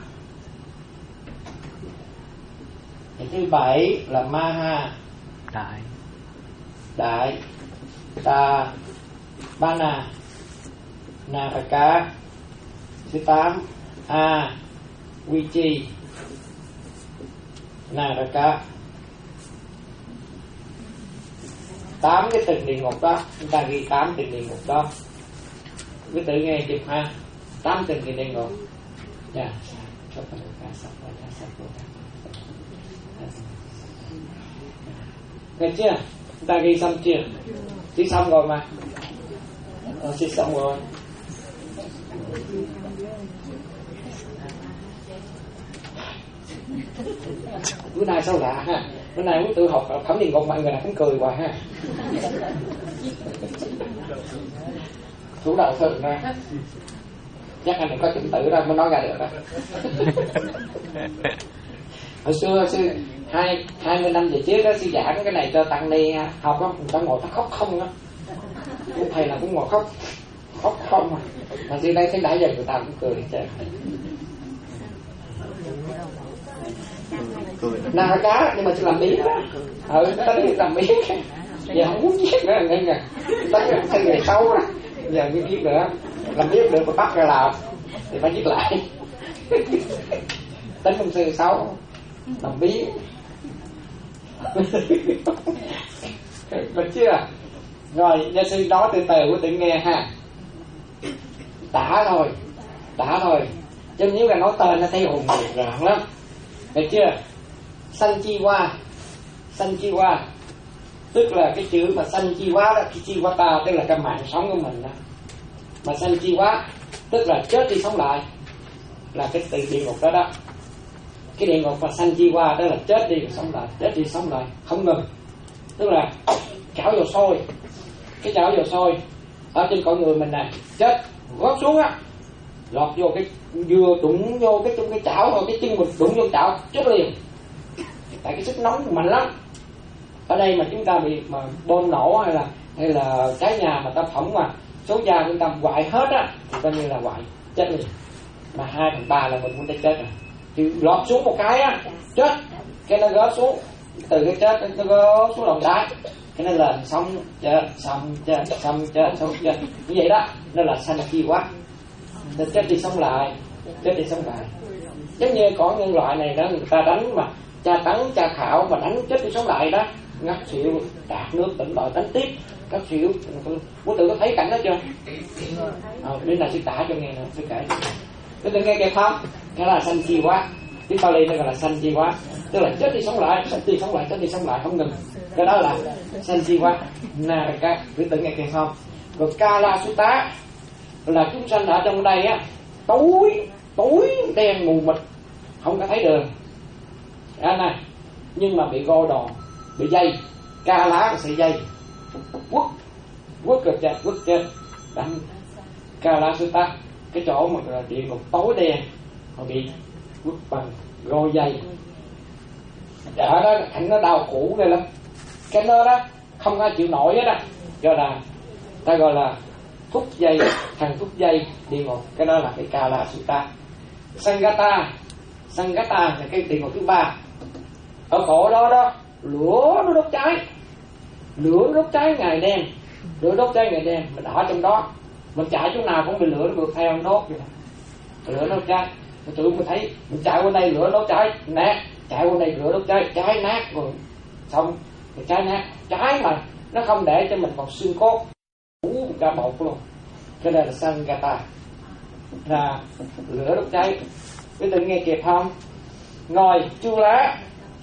Cái thứ bảy là Maha. Đại. Đại ta Pana Naraka. Thứ tám A Vichi Naraka. Tám cái từng địa ngục đó, chúng ta ghi tám từng địa ngục đó. Quý tử nghe chụp ha. Tám từng cái địa ngục. Dạ. Nghe chưa? Chúng ta ghi xong chưa? Ghi xong rồi mà. Ờ, ghi xong rồi. Bữa nay sao lạ ha. Bữa nay quý tử học thẩm địa ngục mọi người nào cũng cười hoài ha. Thủ đầu thường ra. Chắc anh có chủng tử ra mới nói ra được đó. Hồi xưa, hồi xưa hai hai mươi năm về trước đó sư giảng cái này cho tăng ni học đó, người ta ngồi ta khóc không á. Thầy là cũng ngồi khóc, khóc không à. Mà sư đây thấy nãy giờ người ta cũng cười hết trơn. Nào cá nhưng mà chưa làm miếng đó. Ừ, ta đi làm miếng. Giờ không muốn giết nữa nghe nè. Ta cái thân người xấu đó. Giờ như giết nữa. Làm miếng được mà bắt ra làm thì phải giết lại. Tính công sư xấu. Làm miếng. Được chưa? Rồi, gia sư nói từ từ của tự nghe ha. Tả thôi. Tả thôi. Chứ nếu là nói tên nó thấy hùng rợn lắm. Được chưa? Sanh chi qua. Sanh chi qua tức là cái chữ mà sanh chi quá đó, cái chi quá ta tức là cái mạng sống của mình đó. Mà sanh chi quá tức là chết đi sống lại, là cái từ địa ngục đó đó. Cái địa ngục mà sanh chi qua tức là chết đi sống lại, chết đi sống lại không ngừng. Tức là chảo dầu sôi, cái chảo dầu sôi ở trên con người mình này chết gót xuống á, lọt vô cái vừa đụng vô cái trong cái chảo rồi cái chân mình đụng vô chảo chết liền. Tại cái sức nóng mạnh lắm. Ở đây mà chúng ta bị mà bom nổ hay là hay là cái nhà mà ta phỏng mà số da chúng ta hoại hết á thì coi như là hoại chết liền. Mà hai phần ba là mình cũng đã chết rồi. Thì lọt xuống một cái á chết, cái nó gỡ xuống từ cái chết nó gỡ xuống lòng đá, cái nó lên xong chết xong chết xong chết xong chết như vậy đó. Nó là sanh chi quá, nó chết đi sống lại, chết đi sống lại. Giống như có nhân loại này đó, người ta đánh mà cha tấn cha khảo mà đánh chết đi sống lại đó, ngất xỉu đạt nước tỉnh bờ đánh tiếp ngất xỉu. Quý tử có thấy cảnh đó chưa? À, bên này sư tả cho nghe nè, sư kể quý tử nghe kịp không? Cái đó là sanh chi quá, tiếng Pali nó gọi là sanh chi quá, tức là chết đi sống lại, chết đi sống lại, chết đi sống lại không ngừng. Cái đó là sanh chi quá. Naraka, quý tử nghe kịp không? Rồi Kala Sutta là chúng sanh ở trong đây á, tối tối đen mù mịt không có thấy đường à, này. Nhưng mà bị gô đòn, bị dây ca lá sợi dây quất quất cực chặt quất chết đánh ca lá sutta, cái chỗ mà là địa ngục tối đen họ bị quất bằng gô dây. Ở đó cảnh nó đau khổ ghê lắm, cái nó đó không ai chịu nổi hết á, do là ta gọi là thúc dây, thằng thúc dây địa ngục. Cái đó là cái Kala Sutta. Sangata, Sangata là cái địa ngục thứ ba. Ở cổ đó đó lửa nó đốt cháy, lửa nó đốt cháy ngày đêm, lửa đốt cháy ngày đêm. Mình ở trong đó Mình chạy chỗ nào cũng bị lửa nó vượt theo đốt vậy. Lửa nó cháy. Mình tự mình thấy mình chạy qua đây lửa đốt cháy nát, chạy qua đây lửa đốt cháy cháy nát rồi xong rồi cháy nát, cháy mà nó không để cho mình còn xương cốt phủ cả bột luôn. Cái này là Sangata, là lửa đốt cháy. Quý vị nghe kịp không? Ngồi chu lá,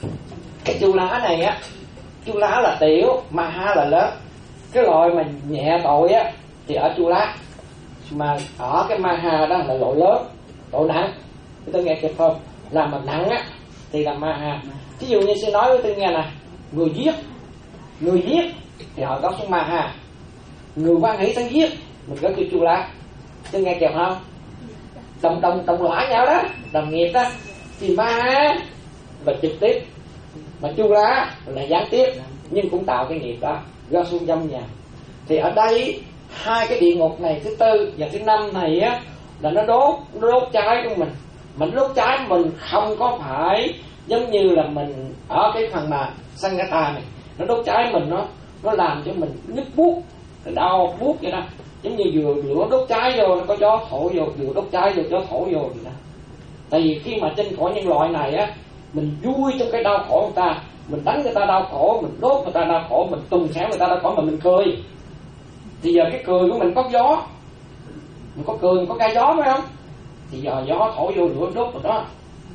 cái chu lá này á, chu lá là tiểu, Maha là lớn. Cái loại mà nhẹ tội á thì ở chu lá, mà ở cái Maha đó là loại lớn, tội nặng. Tôi nghe kịp không? Làm mà nặng á thì là Maha. Ví dụ như sư nói với tôi nghe nè, người giết, người giết thì họ có xuống Maha, người quan hỷ sang giết mình có kêu chu lá. Tôi nghe kịp không? Đồng đồng đồng lõa nhau đó, đồng nghiệp đó thì Maha là trực tiếp, mà chu lá là gián tiếp, nhưng cũng tạo cái nghiệp đó do xuống dâm nhà. Thì ở đây hai cái địa ngục này, thứ tư và thứ năm này á, là nó đốt nó đốt cháy của mình. Mình đốt cháy mình không có phải giống như là mình ở cái phần mà Sangata này, nó đốt cháy mình, nó nó làm cho mình nhức buốt, đau buốt vậy đó, giống như vừa lửa đốt cháy vô nó có gió thổi vô, vừa đốt cháy vô gió thổi vô vậy đó. Tại vì khi mà trên cõi nhân loại này á, mình vui trong cái đau khổ người ta, mình đánh người ta đau khổ, mình đốt người ta đau khổ, mình tùng xẻo người ta đau khổ mà mình cười. Thì giờ cái cười của mình có gió, mình có cười, mình có gai gió phải không? Thì giờ gió thổi vô lửa đốt rồi đó.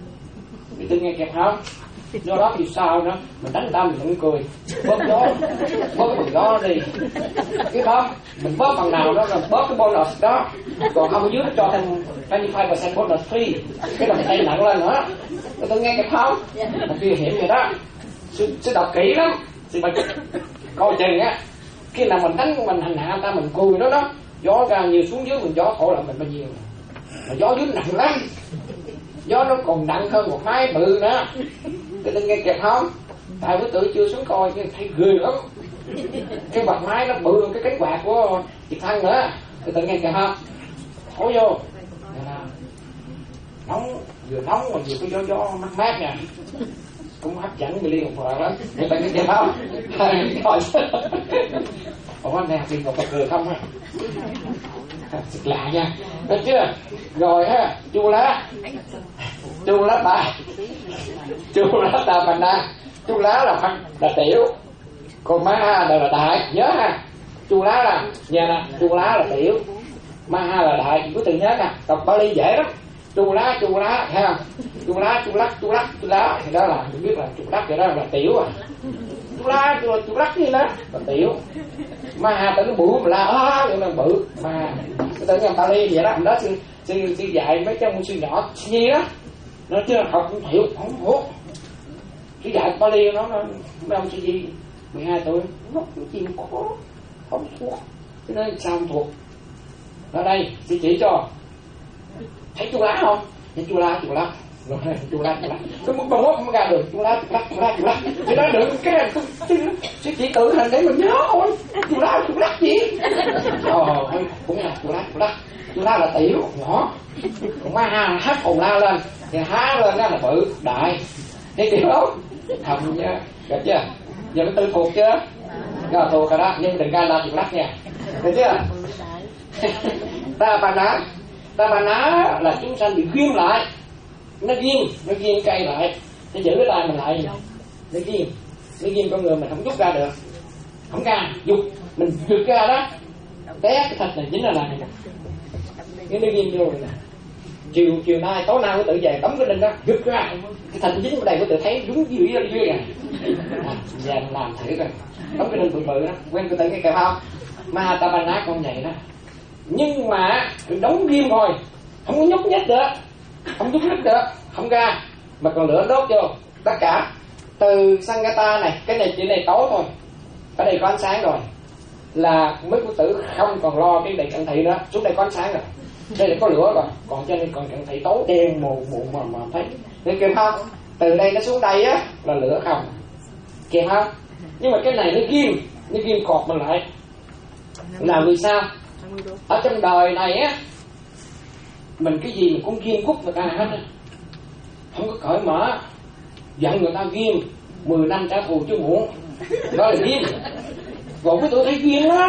Thì tôi nghe kịp không? Do đó thì sao nữa? Mình đánh người ta mình cũng cười, bóp gió, bóp cái phần gió đi. Cái bóp, mình bóp phần nào đó là bóp cái bonus đó. Còn không dưới nó cho thêm hai mươi lăm phần trăm bonus free. Cái đồng tay nặng lên nữa. Tôi nghe kịp không? Mà kia hiểm vậy đó. Sư, sư đọc kỹ lắm. Sư bà coi chừng á. Khi nào mình đánh mình hành hạ người ta mình cười đó đó, gió ra nhiều xuống dưới mình gió thổi là mình bao nhiêu. Mà gió dưới nặng lắm, gió nó còn nặng hơn một máy bự nữa. Cái tôi nghe kịp không? Tại quý tử chưa xuống coi cái thấy ghê lắm. Cái bật máy nó bự cái cánh quạt của chị Thăng nữa. Cái tôi nghe kịp không? Thổi vô nóng, vừa nóng mà vừa có gió gió mát mát nha, cũng hấp dẫn người liên một lắm. Người ta nghe kịp không? Rồi ủa anh này học liên một bật cười không ha? Thật lạ nha, được chưa? Rồi ha, chu lá, chu lá ba, chu lá ta phần đa, chu lá là phần là tiểu, còn Maha là đại, nhớ ha. Chu lá là nhà nè, chu lá là tiểu, Maha là đại, cứ tự nhớ nè, đọc Bali dễ lắm. Chu lá, chu lá, thấy không? Chu lá, chu lắc, chu lắc, chu lá, thì đó là mình biết là chu lắc, cái đó là tiểu à. Chu lá, chu, chu lắc gì đó là tiểu. Maha tự nó bự mà la á, vậy là bự mà tự nhiên Bali vậy đó, đó sư sư sư dạy mấy trong sư nhỏ nhi đó, nó chứ học không hiểu, không hiểu. Sư dạy Bali nó nó mấy ông sư gì mười hai tuổi, nó cũng chịu khó, không thuộc, cho nên sao không thuộc. Ở đây sư chỉ cho thấy chu lá không? Thấy chu lá, chu lá, rồi chu lá, chu lá, cái mức bông không ra được, chu lá, chu lá, chu lá, chu lá, thì nói được cái này sư chỉ tự hình để mình nhớ thôi. Chu lá, chu lá gì? Rồi cũng là chu lá, chu lá, chu lá là tiểu nhỏ, còn Maha hát hồn la lên thì há lên đó là bự đại, thấy tiểu không? Không nha, được chưa? Giờ nó tư thuộc chưa? Rồi thuộc rồi đó, nhưng đừng ra la chu lắc nha, được chưa? Ta bà ná, ta bà ná là chúng sanh bị ghim lại, nó ghim, nó ghim cây lại, nó giữ cái tay mình lại, nó ghim, nó ghim con người mình không rút ra được, không ra, dục mình rút ra đó, té cái thịt này chính là này, cái nó ghim vô rồi nè. Chiều chiều nay tối nay có tự về đóng cái đinh đó, rút ra, cái thịt chính ở đây có tự thấy đúng dưới dưới dưới này, về làm thử coi, đóng cái đinh bự bự đó, quen có tự nghe kêu không? Ma ta ba ná con nhảy đó. Nhưng mà cứ đóng ghim thôi, không có nhúc nhích được, không nhúc nhích được, không ra, mà còn lửa đốt vô tất cả. Từ Sangata này, cái này chỉ này tối thôi, ở đây có ánh sáng rồi, là mấy cô tử không còn lo cái đèn cận thị nữa, xuống đây có ánh sáng rồi, đây là có lửa rồi, còn trên đây còn cận thị tối đen mù mù mà mà thấy, thấy kịp không? Từ đây nó xuống đây á là lửa không, kịp không? Nhưng mà cái này nó ghim, nó ghim cọt mình lại, là vì sao? Ở trong đời này á, mình cái gì mình cũng ghim cúc người ta hết á, không có cởi mở, giận người ta ghim, mười năm trả thù chứ muộn, đó là ghim. Còn cái tôi thấy ghim á,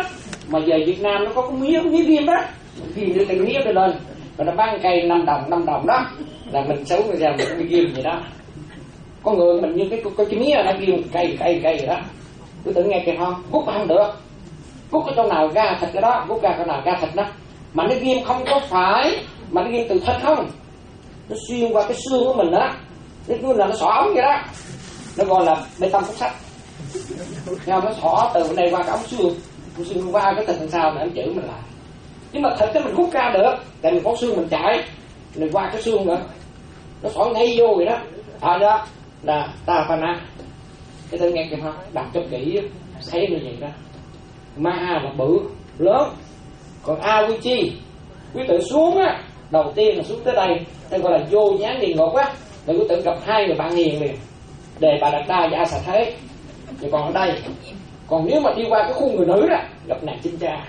mà về Việt Nam nó có cái mía mía ghim đó, ghim đưa cây mía đi lên rồi nó bán cây năm đồng năm đồng đó là mình xấu ra mình cũng ghim vậy đó. Con người mình như cái cái, cái mía nó ghim cây cây cây vậy đó. Cứ tưởng nghe kịp không? Hút không được, hút cái chỗ nào ra thịt cái đó, hút ra chỗ nào ra thịt đó. Mà nó ghim không có phải mà nó ghim từ thịt không, nó xuyên qua cái xương của mình đó, nó như là nó xỏ ống vậy đó, nó gọi là bê tông cốt sắt. Theo nó xỏ từ bên đây qua cái ống xương, ống xương qua cái thịt đằng sau này nó chữ mình lại. Nhưng mà thịt cái mình hút ra được, tại mình có xương mình chạy, mình qua cái xương nữa, nó xỏ ngay vô vậy đó. À đó là Tapana. Cái tôi nghe kịp không? Đọc cho kỹ thấy như vậy đó. Ma là bự lớn, còn Avicii quý tử xuống á, đầu tiên là xuống tới đây, đây gọi là vô gián địa ngục á, là quý tử gặp hai người bạn hiền liền, Đề Bà Đạt Đa và A Xà Thế. Thì còn ở đây, còn nếu mà đi qua cái khu người nữ đó, gặp nàng Chinh Cha.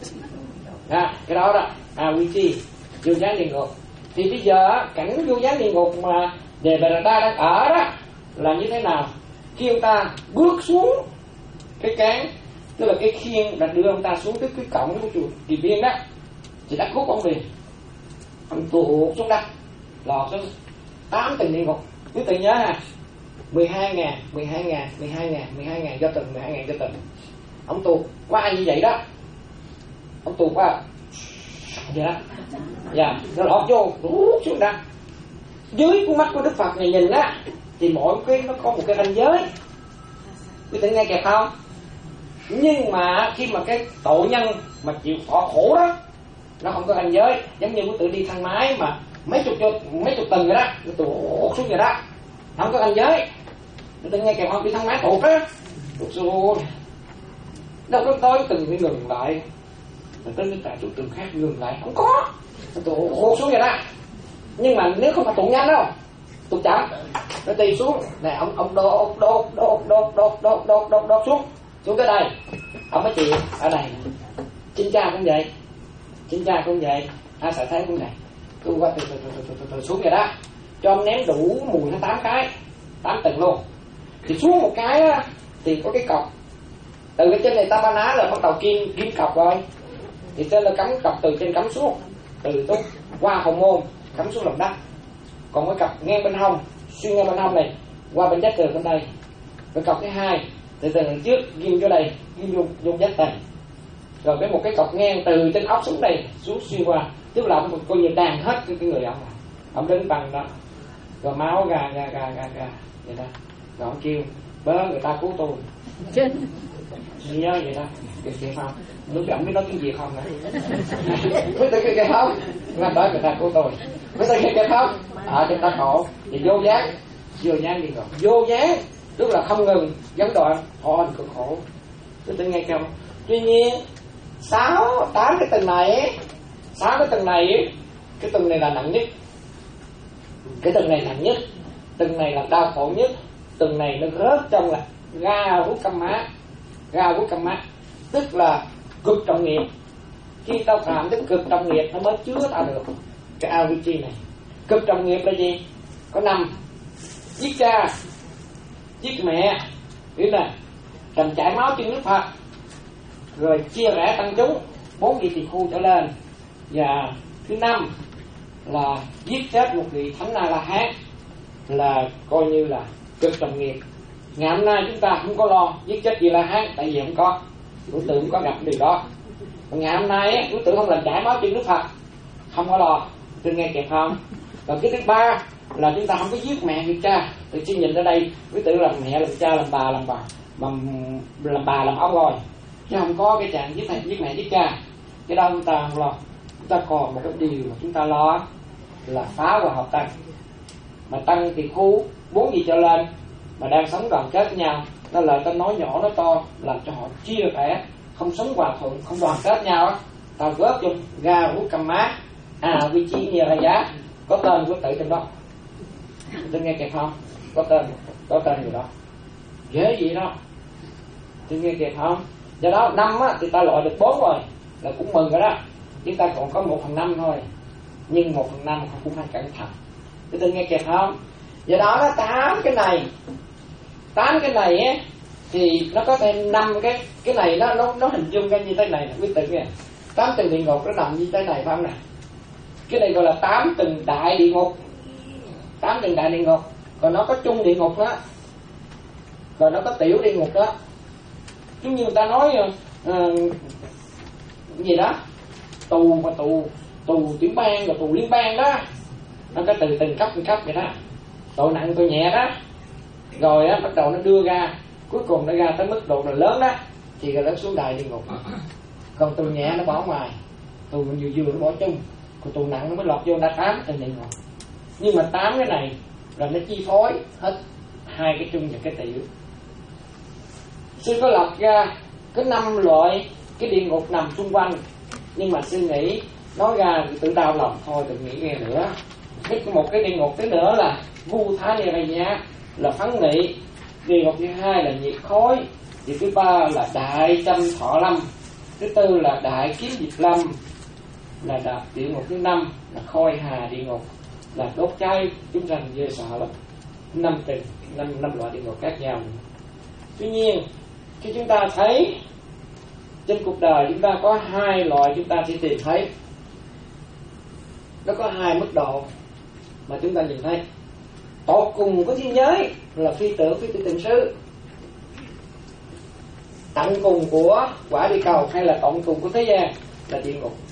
À, cái đó đó, Avicii vô gián địa ngục. Thì bây giờ cảnh vô gián địa ngục mà Đề Bà Đạt Đa đang ở đó là như thế nào? Khi ông ta bước xuống cái cán, tức là cái khiên đã đưa ông ta xuống cái cái cổng của chùa Kỳ Viên đó, thì đã hút ông liền, ông tuột xuống đất, lọt xuống tám tầng địa ngục. Quý tự nhớ ha, mười hai ngàn, mười hai ngàn, mười hai ngàn, mười hai ngàn cho từng, mười hai ngàn cho từng. Ông tuột qua như vậy đó, ông tuột qua vậy đó, dạ, nó lọt vô, rút xuống đất. Dưới con mắt của Đức Phật này nhìn á, thì mỗi cái nó có một cái ranh giới. Quý tự nghe kịp không? Nhưng mà khi mà cái tội nhân mà chịu thọ khổ đó, nó không có ranh giới. Giống như quý tự đi thang máy mà mấy chục mấy chục tầng vậy đó, nó tuột xuống vậy đó, không có ranh giới. Quý tự nghe kịp không? Đi thang máy tuột á, tuột xuống đâu có tới từng cái ngừng lại, mình tới cái chỗ từng khác ngừng lại, không có, nó tuột xuống vậy đó. Nhưng mà nếu không phải tuột nhanh đâu, tuột chậm, nó đi xuống này, ông ông đốt đốt đốt đốt đốt đốt đốt đốt đốt xuống xuống tới đây, ông mới chịu ở đây. Chinh Cha cũng vậy, Chinh Cha cũng vậy, A Xà Thế cũng vậy, cứ qua từ từ từ từ, từ, từ xuống vậy đó, cho ông ném đủ mùi nó tám cái, tám tầng luôn. Thì xuống một cái á, thì có cái cọc, từ cái trên này Tapana là bắt đầu kim kim cọc rồi, thì trên là cắm cọc từ trên cắm xuống, từ tốt qua hồng môn cắm xuống lòng đất, còn cái cọc ngang bên hông, xuyên ngang bên hông này qua bên giác từ bên đây. Cái cọc thứ hai từ từ đằng trước ghim vô đây, ghim vô vô giác này, rồi cái một cái cọc ngang từ trên ốc xuống đây xuống xuyên qua, tức là ông coi như đàn hết cái, cái người ông này, ông đứng bằng đó, rồi máu ra ra ra ra ra vậy đó, rồi ông kêu bớ người ta cứu tôi, nhớ vậy đó, kìa kìa không, lúc ông biết nói tiếng gì không nè, mới tự kìa không, là tới người ta cứu tôi, mới tự kìa không, ở chúng ta khổ, thì vô giác, vô giác đi rồi, vô giác tức là không ngừng gián đoạn họ cực khổ. Tôi tự nghe không? Tuy nhiên sáu tám cái tầng này, sáu cái tầng này, cái tầng này là nặng nhất, cái tầng này nặng nhất, tầng này là đau khổ nhất, tầng này nó rớt trong là ga hút cam má, ga hút cam má, tức là cực trọng nghiệp. Khi tao phạm đến cực trọng nghiệp nó mới chứa tao được cái Avicii này. Cực trọng nghiệp là gì? Có năm: giết cha, giết mẹ, nghĩa là làm chảy máu trên nước Phật, rồi chia rẽ tăng chúng bốn vị tỳ khu trở lên, và thứ năm là giết chết một vị thánh A La Hán, là coi như là cực trọng nghiệp. Ngày hôm nay chúng ta không có lo giết chết vị La Hán, tại vì không có, đối tượng không có gặp điều đó. Còn ngày hôm nay đối tượng không làm chảy máu trên nước Phật, không có lo. Tôi nghe kịp không? Và cái thứ ba là chúng ta không có giết mẹ giết cha. Tôi xin nhìn ở đây, quý tử làm mẹ, làm cha, làm bà, làm bà, làm, làm bà, làm ông rồi, chứ không có cái trạng giết mẹ, giết mẹ, giết cha. Cái đó chúng ta không lo. Chúng ta còn một cái điều mà chúng ta lo là phá hòa hợp tăng. Mà tăng thì khu bốn gì trở lên mà đang sống đoàn kết với nhau, nó lại ta nói nhỏ nói to, làm cho họ chia rẽ, không sống hòa thuận, không đoàn kết nhau á. Tao góp cho ga hút cam má, à vị trí như là giá, có tên của tự trong đó. Tôi nghe kịp không? Có tên, có tên gì đó, dễ gì đó. Tôi nghe kịp không? Do đó năm á thì ta loại được bốn rồi, là cũng mừng rồi đó. Chúng ta còn có một phần năm thôi, nhưng một phần năm cũng phải cẩn thận. Tôi nghe kịp không? Do đó nó tám cái này, tám cái này á thì nó có thêm năm cái cái này nó nó nó hình dung ra như thế này, quý tử nghe. Tám tầng địa ngục nó nằm như thế này phải không nè? Cái này gọi là tám tầng đại địa ngục. Tám tầng đại địa ngục. Còn nó có chung địa ngục đó. Rồi nó có tiểu địa ngục đó. Giống như người ta nói uh, gì đó, tù và tù, tù tiểu bang và tù liên bang đó. Nó có từ từng cấp từng cấp vậy đó. Tội nặng tội nhẹ đó. Rồi á, bắt đầu nó đưa ra, cuối cùng nó ra tới mức độ là lớn đó, thì rồi nó xuống đại địa ngục. Còn tù nhẹ nó bỏ ngoài, tù nhiều vừa nó bỏ chung, còn tù nặng nó mới lọt vô đã tám tầng địa ngục. Nhưng mà tám cái này là nó chi phối hết hai cái chung và cái tiểu. Sư có lập ra cái năm loại cái địa ngục nằm xung quanh, nhưng mà sư nghĩ nói ra thì tự đau lòng thôi, đừng nghĩ nghe nữa. Cái một cái địa ngục thứ nữa là vu thái địa này nha, là phấn nị. Địa ngục thứ hai là nhiệt khối. Địa thứ ba là đại châm thọ lâm. Thứ tư là đại kiếm diệt lâm. Là đạt địa ngục thứ năm là khôi hà địa ngục, là đốt cháy chúng sanh ghê sợ lắm. Năm tình năm năm loại địa ngục khác nhau. Tuy nhiên khi chúng ta thấy trên cuộc đời chúng ta có hai loại, chúng ta sẽ tìm thấy nó có hai mức độ mà chúng ta nhìn thấy. Tột cùng của thiên giới là phi tưởng, phi tưởng tình sư. Tận cùng của quả địa cầu hay là tận cùng của thế gian là địa ngục.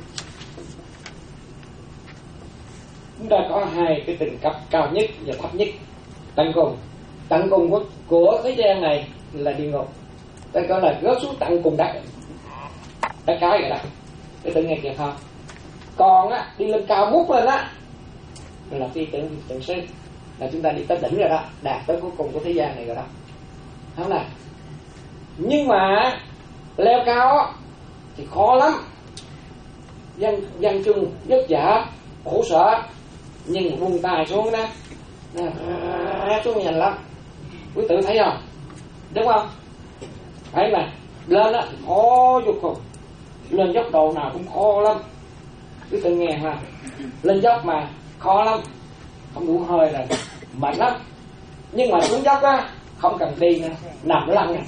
Chúng ta có hai cái tình cấp cao nhất và thấp nhất. Tận cùng Tận cùng của, của thế gian này là địa ngục. Ta gọi là rớt xuống tận cùng đất, đất cái vậy đó. Để tự nghe kìa không. Còn á, đi lên cao vút lên á là phi tưởng tượng sư, là chúng ta đi tới đỉnh rồi đó, đạt tới cuối cùng của thế gian này rồi đó, không nào? Nhưng mà leo cao á thì khó lắm, dân dân chung vất vả khổ sở, nhưng buông tay xuống đó nó xuống nhanh lắm. Quý tử thấy không? Đúng không? Thấy mà lên á khó vô cùng, lên dốc độ nào cũng khó lắm. Quý tử nghe ha, lên dốc mà khó lắm, không đủ hơi là mệt lắm. Nhưng mà xuống dốc á không cần đi nữa, nằm nó lăn nè.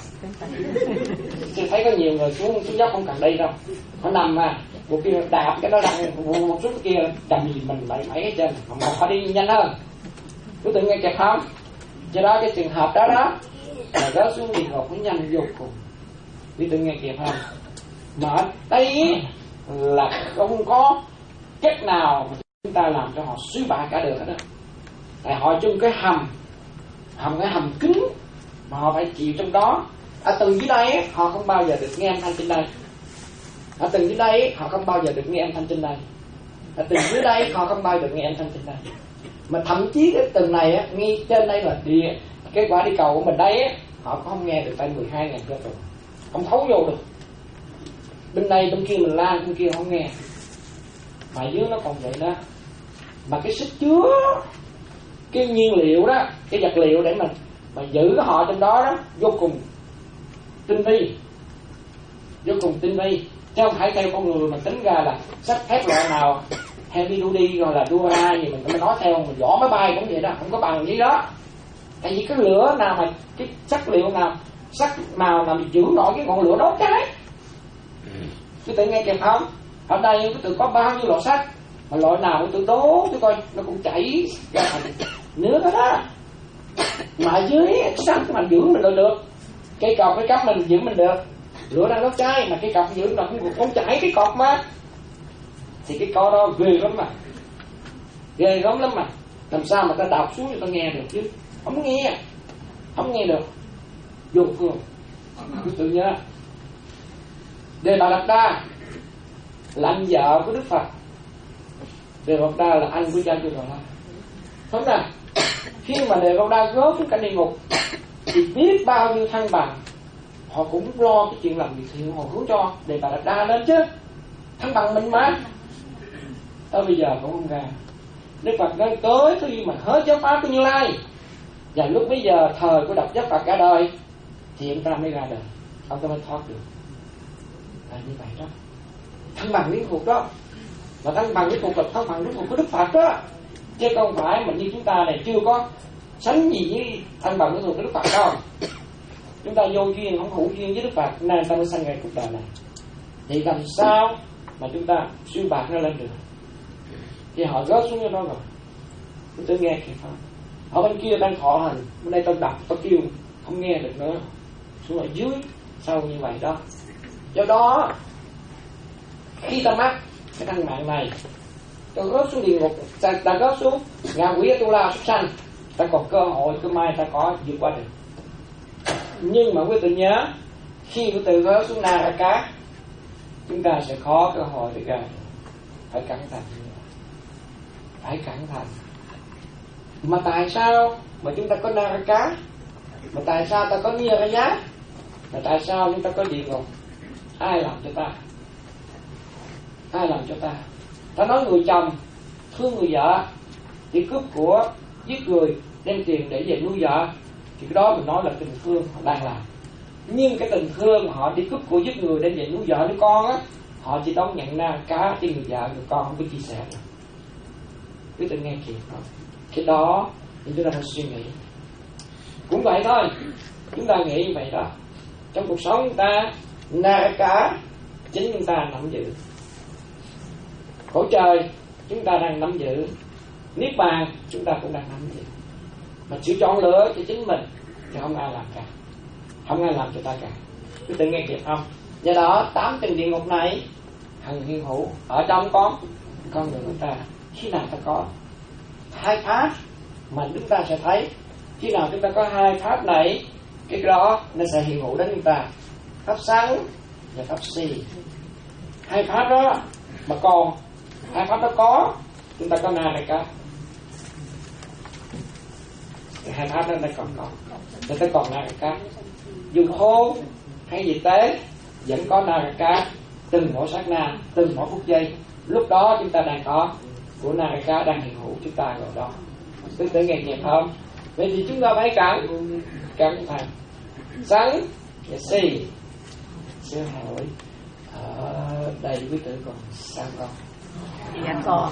Tôi thấy có nhiều người xuống xuống dốc không cần đi đâu, họ nằm mà một kia đạp cái đó lăn, một chút kia đầm gì mình lại mấy cái chân, mà họ đi nhanh hơn. Quý tử nghe kịp không? Do đó cái trường hợp đó đó là rớt xuống địa ngục nó nhanh vô cùng. Quý tử nghe kịp không? Mà ở đây là không có cách nào mà chúng ta làm cho họ suy bại cả được hết đó. Tại họ chung cái hầm, hầm cái hầm kín mà họ phải chịu trong đó. Ở từ dưới đây họ không bao giờ được nghe âm thanh trên đây. Ở từ dưới đây họ không bao giờ được nghe âm thanh trên đây. Ở từ dưới đây họ không bao giờ được nghe âm thanh trên đây. Mà thậm chí cái tầng này á, ngay trên đây là địa, cái quả địa cầu của mình đây á, họ cũng không nghe được tại mười hai ngàn cơ rồi, không thấu vô được. Bên đây bên kia mình la, bên kia không nghe. Mà dưới nó còn vậy đó. Mà cái sức chứa cái nhiên liệu đó, cái vật liệu để mà mà giữ họ trong đó đó vô cùng tinh vi, vô cùng tinh vi, chứ không phải theo con người mà tính ra là sắt thép loại nào heavy duty rồi là đua ai gì mình mới nói theo. Mình vỏ máy bay cũng vậy đó, không có bằng gì đó. Tại vì cái lửa nào mà cái sắc liệu nào, sắc màu nào mà giữ nổi cái ngọn lửa đốt cháy. Quý tử nghe kịp không? Ở đây quý tử có bao nhiêu loại sắt, mà loại nào quý tử đố tôi coi nó cũng chảy ra thành nước đó đó. Mà ở dưới sắt mà giữ mình được được, cây cọp cái cấp mình giữ mình được, lửa đang đốt cháy mà cây cọp giữ nó cũng không chảy cái cọp mà, thì cái co đó ghê lắm mà, ghê lắm lắm mà. Làm sao mà ta đọc xuống cho ta nghe được chứ? Không nghe, không nghe được. Vô phương, quý tử nhớ. Đề Bà Đạt Đa là anh vợ của Đức Phật. Đề Bà Đạt Đa là anh của cha Chư Bà La. Đúng rồi. Khi mà Đề Bà Đạt Đa rớt xuống cảnh địa ngục thì biết bao nhiêu thăng bằng họ cũng lo cái chuyện làm việc thiện, họ hướng cho Đề Bà Đạt Đa lên chứ. Thăng bằng mình mà. Tới bây giờ cũng không ra. Đức Phật nói tới khi mà hết giáo pháp của Như Lai, và lúc bây giờ thời của độc giác Phật cả đời, thì ông ta mới ra đời, ông ta mới thoát được. Là như vậy đó. Thăng bằng niết phục đó. Mà thăng bằng niết phục là thăng bằng niết phục của Đức Phật đó, chứ không phải mà như chúng ta này chưa có sánh gì với thăng bằng niết phục của Đức Phật đâu. chúng ta vô duyên không hữu duyên với Đức Phật nên ta mới sanh ra cuộc đời này. Thì làm sao mà chúng ta siêu bạc nó lên được? Thì họ rớt xuống đó rồi. Tôi nghe kịp không? Ở bên kia đang thọ hành, bên đây tôi đọc, tôi kêu không nghe được nữa, xuống ở dưới sau như vậy đó. Do đó khi ta mắc cái căn mạng này, ta rớt xuống địa ngục, ta, ta rớt xuống ngạ quỷ tu la súc sanh, ta còn cơ hội cơ may ta có vượt qua được. Nhưng mà quý tự nhớ, khi quý tự rớt xuống Naraka, chúng ta sẽ khó cơ hội để ra. Phải cẩn thận, phải cẩn thận. Mà tại sao mà chúng ta có Naraka? Mà tại sao ta có Niraya? Mà tại sao chúng ta có địa ngục? Ai làm cho ta? Ai làm cho ta? Ta nói người chồng thương người vợ thì cướp của, giết người, đem tiền để về nuôi vợ, thì cái đó mình nói là tình thương họ đang làm. Nhưng cái tình thương họ đi cướp của, giết người đem về nuôi vợ nuôi con á, họ chỉ đón nhận Naraka, chứ người vợ người con không có chia sẻ được. Quý tự nghe kịp không? Cái đó thì chúng ta phải suy nghĩ. Cũng vậy thôi, chúng ta nghĩ như vậy đó. Trong cuộc sống chúng ta, Naraka chính chúng ta nắm giữ, cõi trời chúng ta đang nắm giữ, Niết bàn chúng ta cũng đang nắm giữ. Mà sự chọn lựa cho chính mình thì không ai làm cả, không ai làm cho ta cả. Quý tự nghe kịp không? Do đó tám trình địa ngục này hằng hiện hữu ở trong con con người chúng ta. Khi nào ta có hai pháp mà chúng ta sẽ thấy, khi nào chúng ta có hai pháp này, cái đó nó sẽ hiện hữu đến chúng ta, pháp sáng và pháp si. Hai pháp đó mà còn, hai pháp đó có, chúng ta có Naraka. Hai pháp đó ta còn có, chúng ta còn Naraka. Dù khô hay gì tế vẫn có Naraka, từng mỗi sát na, từng mỗi phút giây. Lúc đó chúng ta đang có của Naraka đang hiện hữu chúng ta rồi đó. Tôi tự nghe nhịp không? Vậy thì chúng ta phải cẩn cẩn thận. Sáng và si sẽ hỏi ở đây quý tử còn sao con? Dạ con.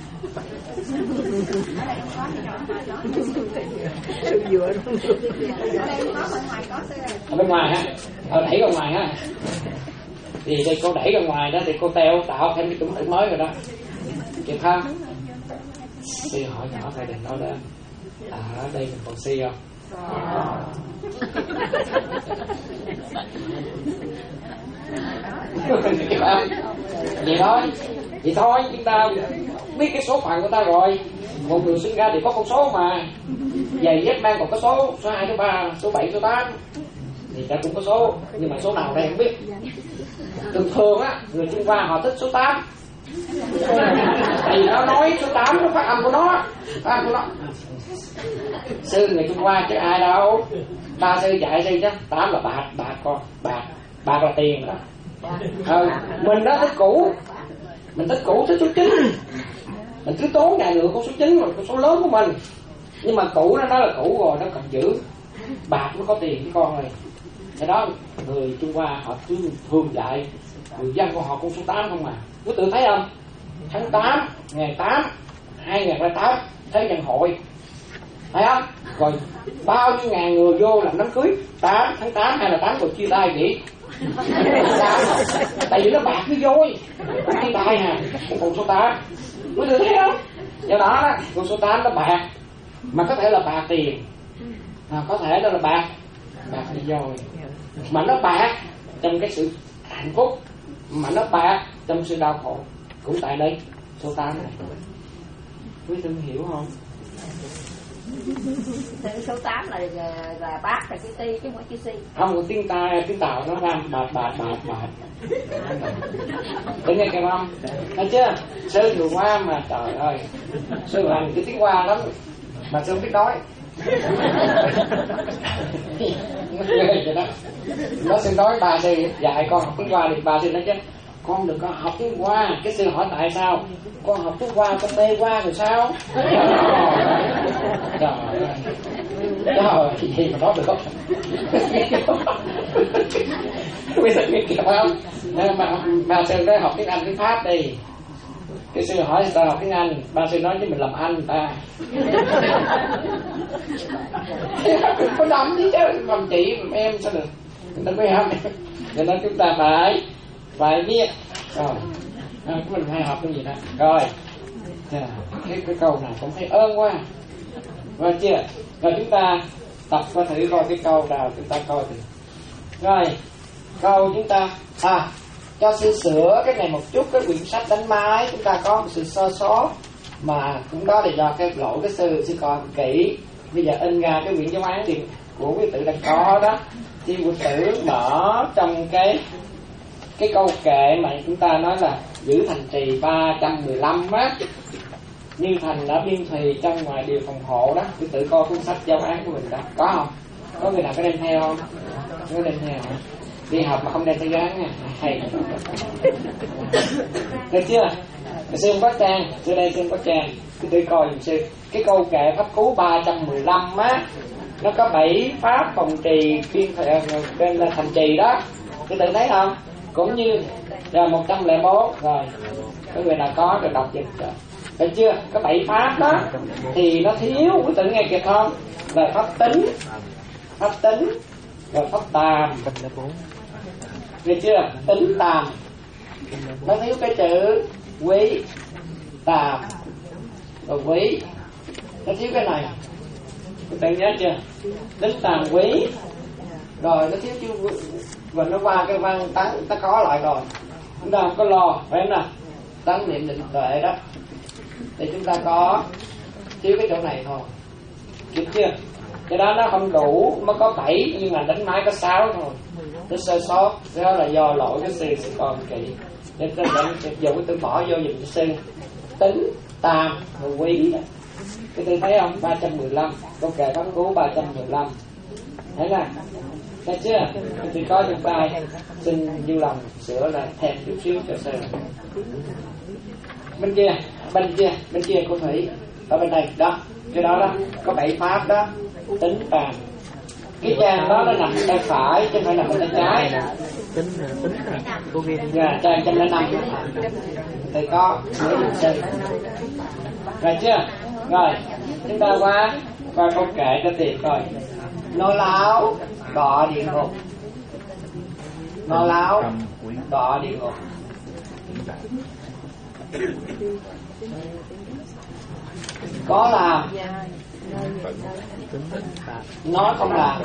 Ở bên ngoài ha, ở đẩy ra ngoài ha. Thì đây cô đẩy ra ngoài đó thì cô teo tạo thêm cái tưởng tượng mới rồi đó. Kịp không? Si hỏi nhỏ phải đừng nói lên. À, ở đây mình còn si không? Vậy thôi, vậy thôi chúng ta biết cái số phận của ta rồi. Một người sinh ra thì có con số mà. Giày dép mang còn có số, số hai, số ba, số bảy, số tám. Thì ta cũng có số, nhưng mà số nào đây không biết. Thường thường á, người Trung Hoa họ thích số tám. Tại vì nó nói số tám nó phát âm của nó, phát âm của nó. Sư người Trung Hoa chứ ai đâu. Ba sư dạy sư chứ, tám là bạc, bạc con, bạc, bạc là tiền đó. Ừ, mình đó thích cũ, mình thích cũ thích số chín, mình cứ tốn ngày người con số chín là con số lớn của mình. Nhưng mà cũ nó nói là cũ rồi, nó cần giữ. Bạc mới có tiền với con này. Cái đó người Trung Hoa họ thường, thường dạy người dân của họ con số tám không à. Quý tự thấy không? Tháng tám, ngày tám, hai nghìn lẻ tám, Thế vận hội. Thấy không? Rồi bao nhiêu ngàn người vô làm đám cưới tám, tháng tám, hai là tám rồi chia tay vậy. Tại vì nó bạc với vôi, chia tay hà, con số tám. Quý tự thấy không? Do đó đó, con số tám nó bạc, mà có thể là bạc tiền, à, có thể đó là bạc, bạc với vôi. Mà nó bạc trong cái sự hạnh phúc, mà nó bạc trong sự đau khổ, cũng tại đây số tám này. Quý vị hiểu không? Số tám là là bát là cái ti chứ không phải chữ si. Không, tiếng ta tiếng Tàu nó ra bạc bạc bạc bạc. Để nghe kèm không? Thấy chưa? Sư người Hoa mà trời ơi, sư làm cái tiếng Hoa lắm mà sư không biết nói. Vậy đó. Nó sư nói bà sư dạy con học tiếng Hoa thì bà sư nói chứ con đừng có học tiếng Hoa. Cái sư hỏi tại sao? Con học tiếng Hoa con mê Hoa rồi sao? Trời ơi, trời gì mà nói được không? Bây giờ biết kìa phải không? Mà bà sư nói học tiếng Anh tiếng Pháp đi, Cái sư hỏi người ta học tiếng Anh, ba sư nói với mình làm Anh ta. Có đâm chứ chứ, còn chị làm em sao được? Người ta mới học. Cho nên chúng ta phải phải biết. Rồi, à, mình hay học cái gì đó. Rồi, cái, cái câu này cũng thấy ơn quá. Rồi chưa? Rồi chúng ta tập qua thử coi cái câu nào chúng ta coi thử. Rồi, câu chúng ta à cho sư sửa cái này một chút. Cái quyển sách đánh máy chúng ta có một sự sơ sót, mà cũng đó là do cái lỗi cái sư sư coi kỹ. Bây giờ in ra cái quyển giáo án thì của quý tử đang có đó, thì quý tử mở trong cái cái câu kệ mà chúng ta nói là giữ thành trì ba trăm mười lăm á, như thành đã biên thùy trong ngoài điều phòng hộ đó. Quý tử coi cuốn sách giáo án của mình đó, có không? Có người nào có đem theo không? Không có đem theo hả? Đi học mà không đem theo dáng nha, hay. Được chưa? Sư không có trang, sư đây sư không có trang. Quý tử coi dùm sư cái câu kệ pháp cú ba trăm mười lăm á, nó có bảy pháp phòng trì biên bên là thành trì đó. Quý tử thấy không? Cũng như là một trăm lẻ bốn. Rồi có người nào có rồi đọc giùm cho. Được chưa? Có bảy pháp đó thì nó thiếu, quý tử nghe kịp không? Là pháp tính, pháp tính, rồi pháp tàm. Được chưa? Tính tàm. Nó thiếu cái chữ quý, tàm, rồi quý. Nó thiếu cái này. Quý tử nhớ chưa? Tính tàm quý. Rồi nó thiếu chữ quý. Và nó qua cái văn tán, nó có lại rồi. Chúng ta không có lo, phải không nào? Tán niệm định tuệ đó. Thì chúng ta có thiếu cái chỗ này thôi. Được chưa? Cái đó nó không đủ, nó có bảy nhưng mà đánh máy có sáu thôi. Nó sơ sót, đó là do lỗi cái sư sư còn kỹ. Nên tôi đã dùng cái từ bỏ vô dùm sư. Tính, tàm, rồi quý đó. Cái tôi thấy không? ba trăm mười lăm. Câu kệ pháp cú ba trăm mười lăm. Thấy nè. Thấy chưa? Thì có trong tay. Xin vui lòng sửa lại thêm chút xíu cho sư. Bên kia, bên kia, bên kia cô Thủy. Ở bên đây, đó. Cái đó đó, có bảy pháp đó. Tính tàm. Cái trang đó nó nằm bên tay phải chứ không phải nằm bên tay trái. Tính tính cô ghi Dạ, trang trăm lẻ năm. Thì có sửa được sư. Rồi chưa? Rồi, chúng ta qua coi câu kệ cho tiền coi. Nô láo đọa địa ngục. Nô láo đọa địa ngục. Có làm, nói không làm.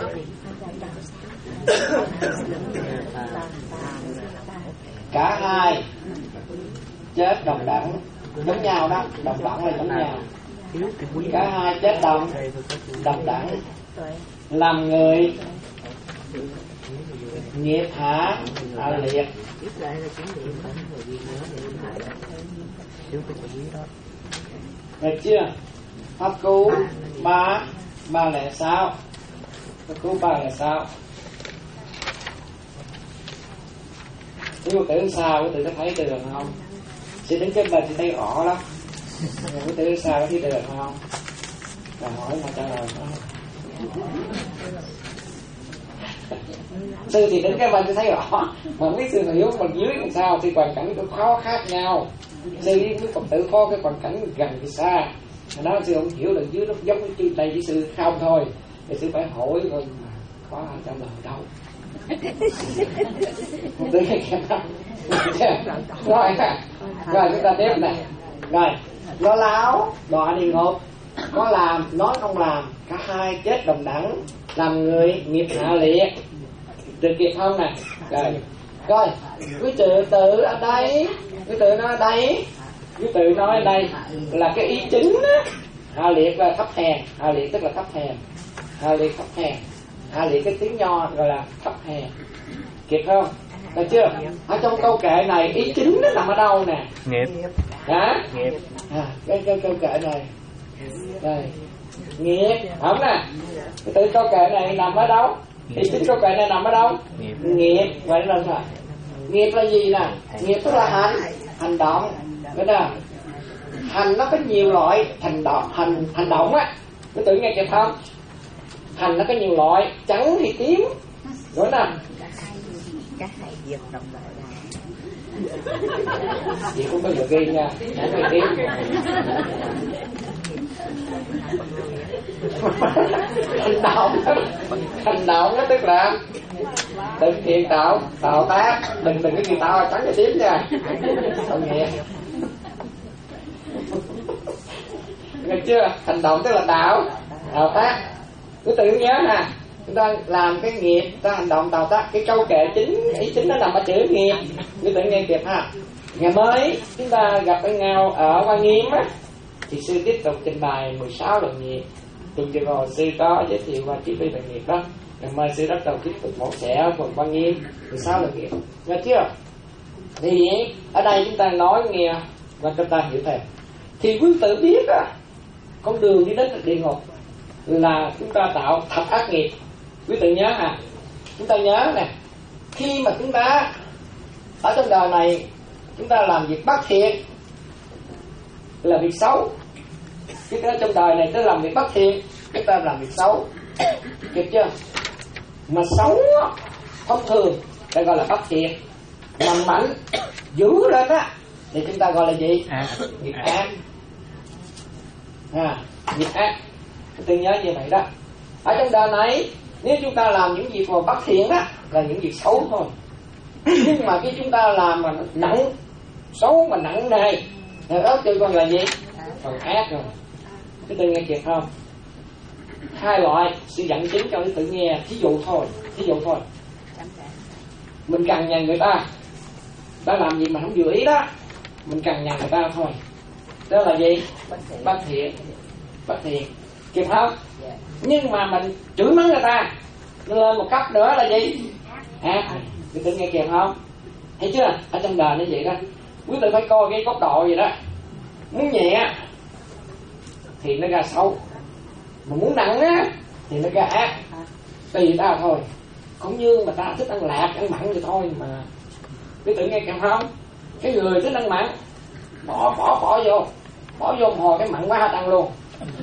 Cả hai chết đồng đẳng, giống nhau đó, đồng đẳng là giống nhau. Cả hai chết đồng đồng đẳng. Làm người nghiệp hạ hạ liệt. Được chưa? Pháp cú ba ba lẻ sáu. Pháp cú ba lẻ sáu. Quý tử sao? Quý tử có thấy được không? Sẽ đến cái bên thì thấy rõ lắm. Quý tử sao có thấy được không? Rồi hỏi mà trả lời không? Sư thì đến cái bên thì thấy rõ, mà không biết sư hiểu bằng dưới làm sao thì hoàn cảnh cũng khó khác nhau. Sư với quý Phật tử có cái hoàn cảnh gần thì xa, nó sư không hiểu được dưới nó giống như trên đây với sư không thôi. Thì sư phải hỏi rồi có ai trả lời đâu. Một tư cái kẹp đó. Rồi, rồi chúng ta tiếp này. Rồi, nó láo, đọa địa ngục. Có làm, nói không làm. Cả hai chết đồng đẳng. Làm người nghiệp hạ liệt. Được kịp không nè? Rồi, rồi quý tự tự ở đây. Quý tự nói ở đây. Quý tự nói ở đây là cái ý chính á. Hạ liệt là thấp hèn. Hạ liệt tức là thấp hèn. Hạ liệt thấp hèn. Hạ liệt cái tiếng nho gọi là thấp hèn. Kịp không? Được chưa? Ở trong câu kệ này ý chính nó nằm ở đâu nè? nghiệp. Hả? Nghiệp. À, cái, cái câu kệ này. Đây. Nghiệp. Không nè. Cái từ câu kệ này nằm ở đâu? Ý chính câu kệ này nằm ở đâu? Nghiệp. Nghiệp. Vậy là sao? Nghiệp là gì nè? Nghiệp tức là hành. Hành động. Biết không? Hành nó có nhiều loại. Hành động, hành, hành động á. Cái tự nghe kịp không? Hành nó có nhiều loại. Trắng thì tím. Đúng không? Chị cũng có dự ghi nha, không có tiếng. Hành động, hành động đó tức là đừng thiện tạo, tạo tác, đừng đừng cái gì tạo trắng cái tím nha, không nghe. Nghe chưa? Hành động tức là tạo, tạo tác. Cứ tự nhớ nè, chúng ta làm cái nghiệp, chúng ta hành động tạo tác. Cái câu kệ chính, ý chính nó nằm ở chữ nghiệp. Cứ tự nghe kịp ha. Ngày mới chúng ta gặp anh Ngao ở Hoa Nghiêm á, thì sư tiếp tục trình bày mười sáu lần nghiệp. Tuần vừa rồi sư có giới thiệu qua chi phí về nghiệp đó. Ngày mai sư bắt đầu tiếp tục mổ xẻ phần Hoa Nghiêm mười sáu lần nghiệp. Nghe chưa? Thì ở đây chúng ta nói nghe và chúng ta hiểu thêm. Thì quý tử biết á, con đường đi đến địa ngục là chúng ta tạo thập ác nghiệp. Quý tử nhớ à, chúng ta nhớ nè, khi mà chúng ta ở trong đời này chúng ta làm việc bất thiện là việc xấu. Chúng ta trong đời này chúng ta làm việc bất thiện, chúng ta làm việc xấu, được chưa? Mà xấu thông thường ta gọi là bất thiện, mà mạnh giữ lên á thì chúng ta gọi là gì? À, nghiệp ác. À, nghiệp ác. Tôi nhớ như vậy đó. Ở trong đời này nếu chúng ta làm những việc mà bất thiện đó là những việc xấu thôi. Nhưng mà khi chúng ta làm mà nặng, xấu mà nặng này, thì đó kêu con là gì? Còn ác rồi. Cái tôi nghe kịp không? Hai loại sự dẫn chứng cho tự nghe. Thí dụ thôi, thí dụ thôi. Mình cằn nhằn người ta, ta làm gì mà không vừa ý đó, mình cằn nhằn người ta thôi. Đó là gì? Bất thiện. Bất thiện. Kịp không? Nhưng mà mình chửi mắng người ta lên một cấp nữa là gì? À, người tự nghe kịp không? Thấy chưa? Ở trong đời nó vậy đó. Quý vị phải coi cái góc độ vậy đó. Muốn nhẹ thì nó ra xấu, mà muốn nặng á thì nó ra ác. Tùy ta thôi. Cũng như mà ta thích ăn lạc, ăn mặn thì thôi mà. Quý vị nghe kịp không? Cái người thích ăn mặn, bỏ bỏ bỏ vô, bỏ vô hồi cái mặn quá hết ăn luôn.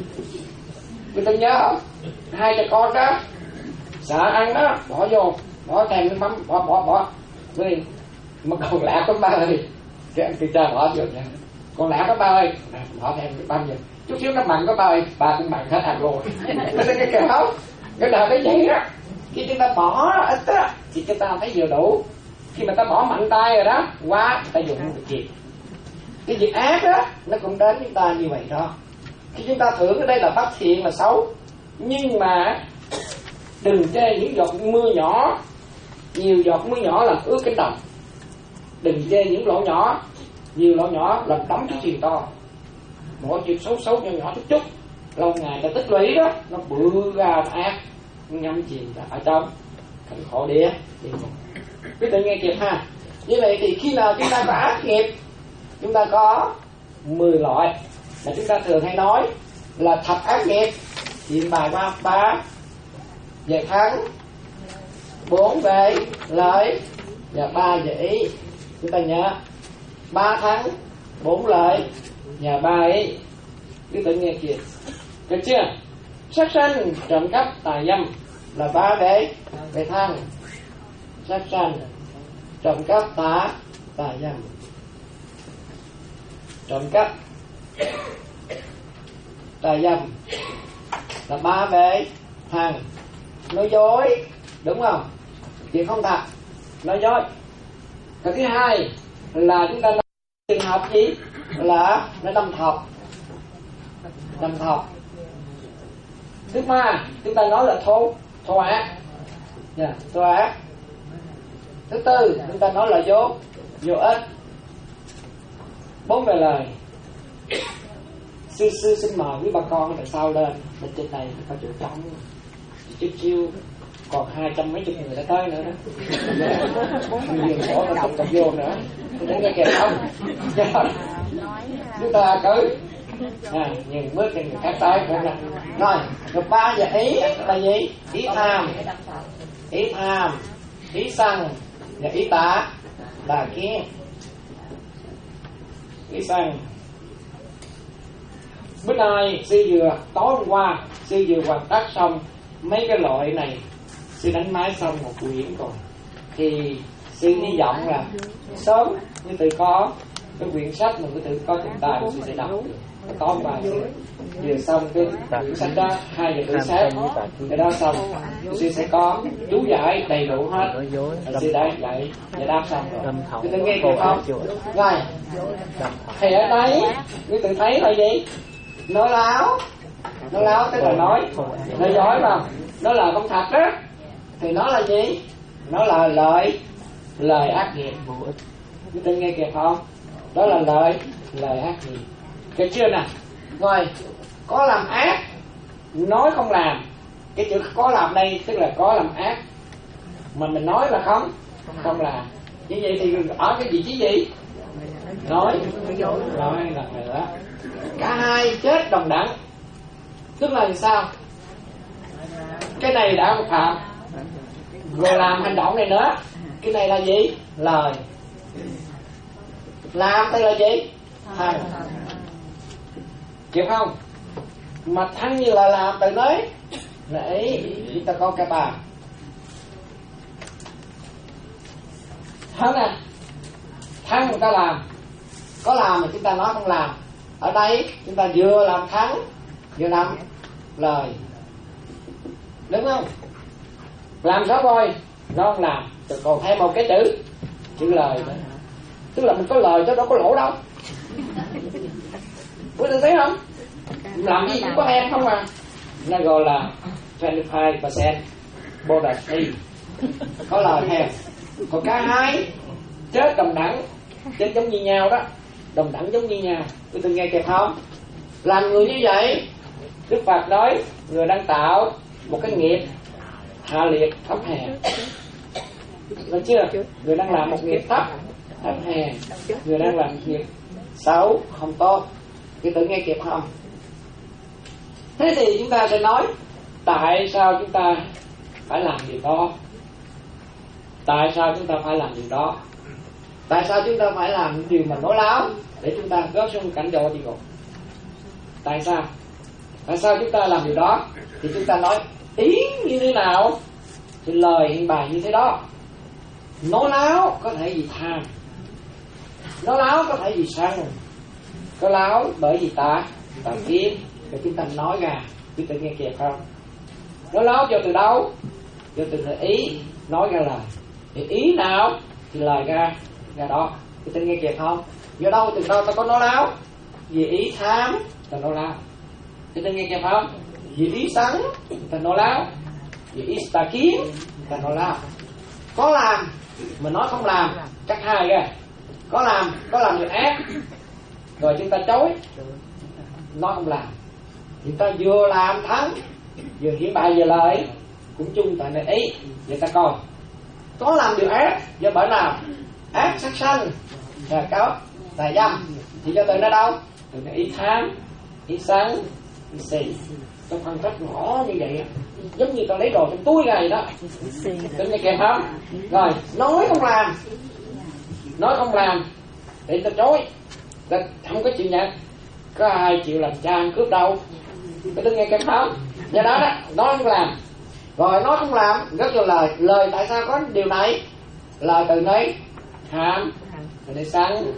Quý vị nhớ không? Hai cha con đó sợ ăn đó, bỏ vô, bỏ thêm nước mắm, bỏ bỏ bỏ. Vì mà còn lạc có ba ơi, cái ăn cha bỏ vô nha. Còn lạc có ba ơi, bỏ thêm nước mắm vô. Chút xíu nó mặn có ba ơi, ba cũng mặn hết ăn luôn. Quý vị nghe không? Cái đời nó vậy đó. Khi chúng ta bỏ ít á thì chúng ta thấy vừa đủ. Khi mà ta bỏ mạnh tay rồi đó, quá ta dùng được gì? Cái việc ác đó nó cũng đến chúng ta như vậy đó. Khi chúng ta tưởng ở đây là bất thiện là xấu, nhưng mà đừng chê những giọt mưa nhỏ, nhiều giọt mưa nhỏ làm ướt cánh đồng. Đừng chê những lỗ nhỏ, nhiều lỗ nhỏ làm đóng cái thuyền to. Mỗi chuyện xấu xấu nhỏ nhỏ chút chút, lâu ngày ta tích lũy đó, nó bự ra ác, ngâm chìm ra ở trong cảnh khổ địa. Quý vị nghe kịp ha? Như vậy thì khi nào chúng ta có ác nghiệp, chúng ta có mười loại mà chúng ta thường hay nói là thập ác nghiệp. Diện bài qua ba về thắng, bốn về lợi và ba về ý. Chúng ta nhớ ba thắng, bốn lợi và ba ý. Quý vị nghe kịp, được chưa? Sát sanh, trộm cắp, tà dâm là ba về về thắng. Sát sanh, trộm cắp, tà tà dâm. Trộm cắp, tà dâm là ba bề thằng. Nói dối, đúng không? Việc không thật, nói dối. Cái thứ hai là chúng ta nói trường hợp gì? Là nó đâm thọc, đâm thọc. Thứ ba chúng ta nói là thô, thô ác, yeah, thô ác. Thứ tư chúng ta nói là vô, vô ích. Bốn về lời. Sư sư xin mời quý bà con tại sao lên bên trên này có chỗ trống chút chiêu, còn hai trăm mấy chục người đã tới nữa đó. Nhiều chỗ nó tập tập vô nữa. Tôi thấy nghe kìa không? Chúng ta cứ à, nhìn bước thì người khác tới cũng là rồi. Rồi ba giờ ý là gì? Ý tham, ý tham, ý sân và ý tả là kiến. Ý sân. Bữa nay sư vừa tối hôm qua sư vừa hoàn tất xong mấy cái loại này, sư đánh máy xong một quyển rồi thì sư hy vọng là sớm như từ có cái quyển sách mà cái từ có tụng tài sư sẽ đọc được có vài sư vừa xong cái quyển sách đó hai giờ rưỡi sáng cái đó xong sư sẽ có chú giải đầy đủ hết sư đã dạy và đáp xong rồi quý tự nghe kịp không? Rồi thì ở đây quý tự thấy là gì? Nói láo, nói láo tức là nói nói dối mà nó là không thật đó thì nó là gì? Nó là lời lời ác nghiệp. Quý tự nghe kịp không? Đó là lời lời ác nghiệp. Cái chưa nè? Rồi có làm ác nói không làm. Cái chữ có làm đây tức là có làm ác mà mình nói là không không làm. Như vậy thì ở cái vị trí gì? Nói nói là nữa. Cả hai chết đồng đẳng. Tức là sao? Cái này đã phạm rồi làm hành động này nữa. Cái này là gì? Lời. Làm đây là gì? Hành. Kịp không? Mà thắng như là làm từ đấy là ý. Chúng ta có cái bà thắng nè. Thắng người ta làm. Có làm mà chúng ta nói không làm. Ở đây chúng ta vừa làm thắng vừa làm lời. Đúng không? Làm rõ rồi nó không làm. Rồi còn thêm một cái chữ chữ lời nữa. Tức là mình có lời chứ đâu có lỗ đâu. Quý vị thấy không? Làm gì cũng có em không à. Nó gọi là hai mươi hai phần trăm bonus. Có lời theo. Còn cả hai chết đồng đẳng. Chết giống như nhau đó. Đồng đẳng giống như nhau. Quý vị nghe kịp không? Làm người như vậy Đức Phật nói người đang tạo một cái nghiệp hạ liệt thấp hèn. Được chưa? Người đang làm một nghiệp thấp thấp hèn. Người đang làm nghiệp xấu không tốt. Quý vị nghe kịp không? Thế thì chúng ta sẽ nói tại sao chúng ta phải làm điều đó? Tại sao chúng ta phải làm điều đó? Tại sao chúng ta phải làm điều mà nói láo để chúng ta rớt xuống cảnh độ địa ngục? Tại sao? Tại sao chúng ta làm điều đó? Thì chúng ta nói ý như thế nào thì lời hiện bài như thế đó. Nói láo có thể vì tham, nói láo có thể vì sân, có láo bởi vì ta ta kiếm để chúng ta nói ra. Chúng ta nghe kịp không? Nói láo cho từ đâu? Cho từ ý nói ra lời. Thì ý nào thì lời ra ra đó. Chúng ta nghe kịp không? Do đâu từ đâu ta có nói láo? Vì ý tham ta nói láo. Chúng ta nghe kịp không? Vì ý sẵn ta nói láo. Vì ý ta kiếm ta nói láo. Có làm mà nói không làm, chắc hai ra. Có làm, có làm việc ác rồi chúng ta chối nói không làm. Chúng ta vừa làm thắng vừa hiển bại vừa lợi cũng chung tại nơi ý. Vậy ta coi có làm điều ác do bởi nào? Ác sát sanh là cáo tà dâm thì do từ nó đâu? Từ nó ý tham, ý sân, ý xì. Trong phân tích nhỏ như vậy giống như tao lấy đồ trong túi này đó. Tự nghe kịp không? Rồi nói không làm, nói không làm để ta chối, ta không có chịu nhận. Có ai chịu làm cha cướp đâu? Cái đừng nghe kịp không? Do đó đó, nói không làm. Rồi nói không làm, rất là lời. Lời tại sao có điều này? Lời từ đấy tham, từ đây sân,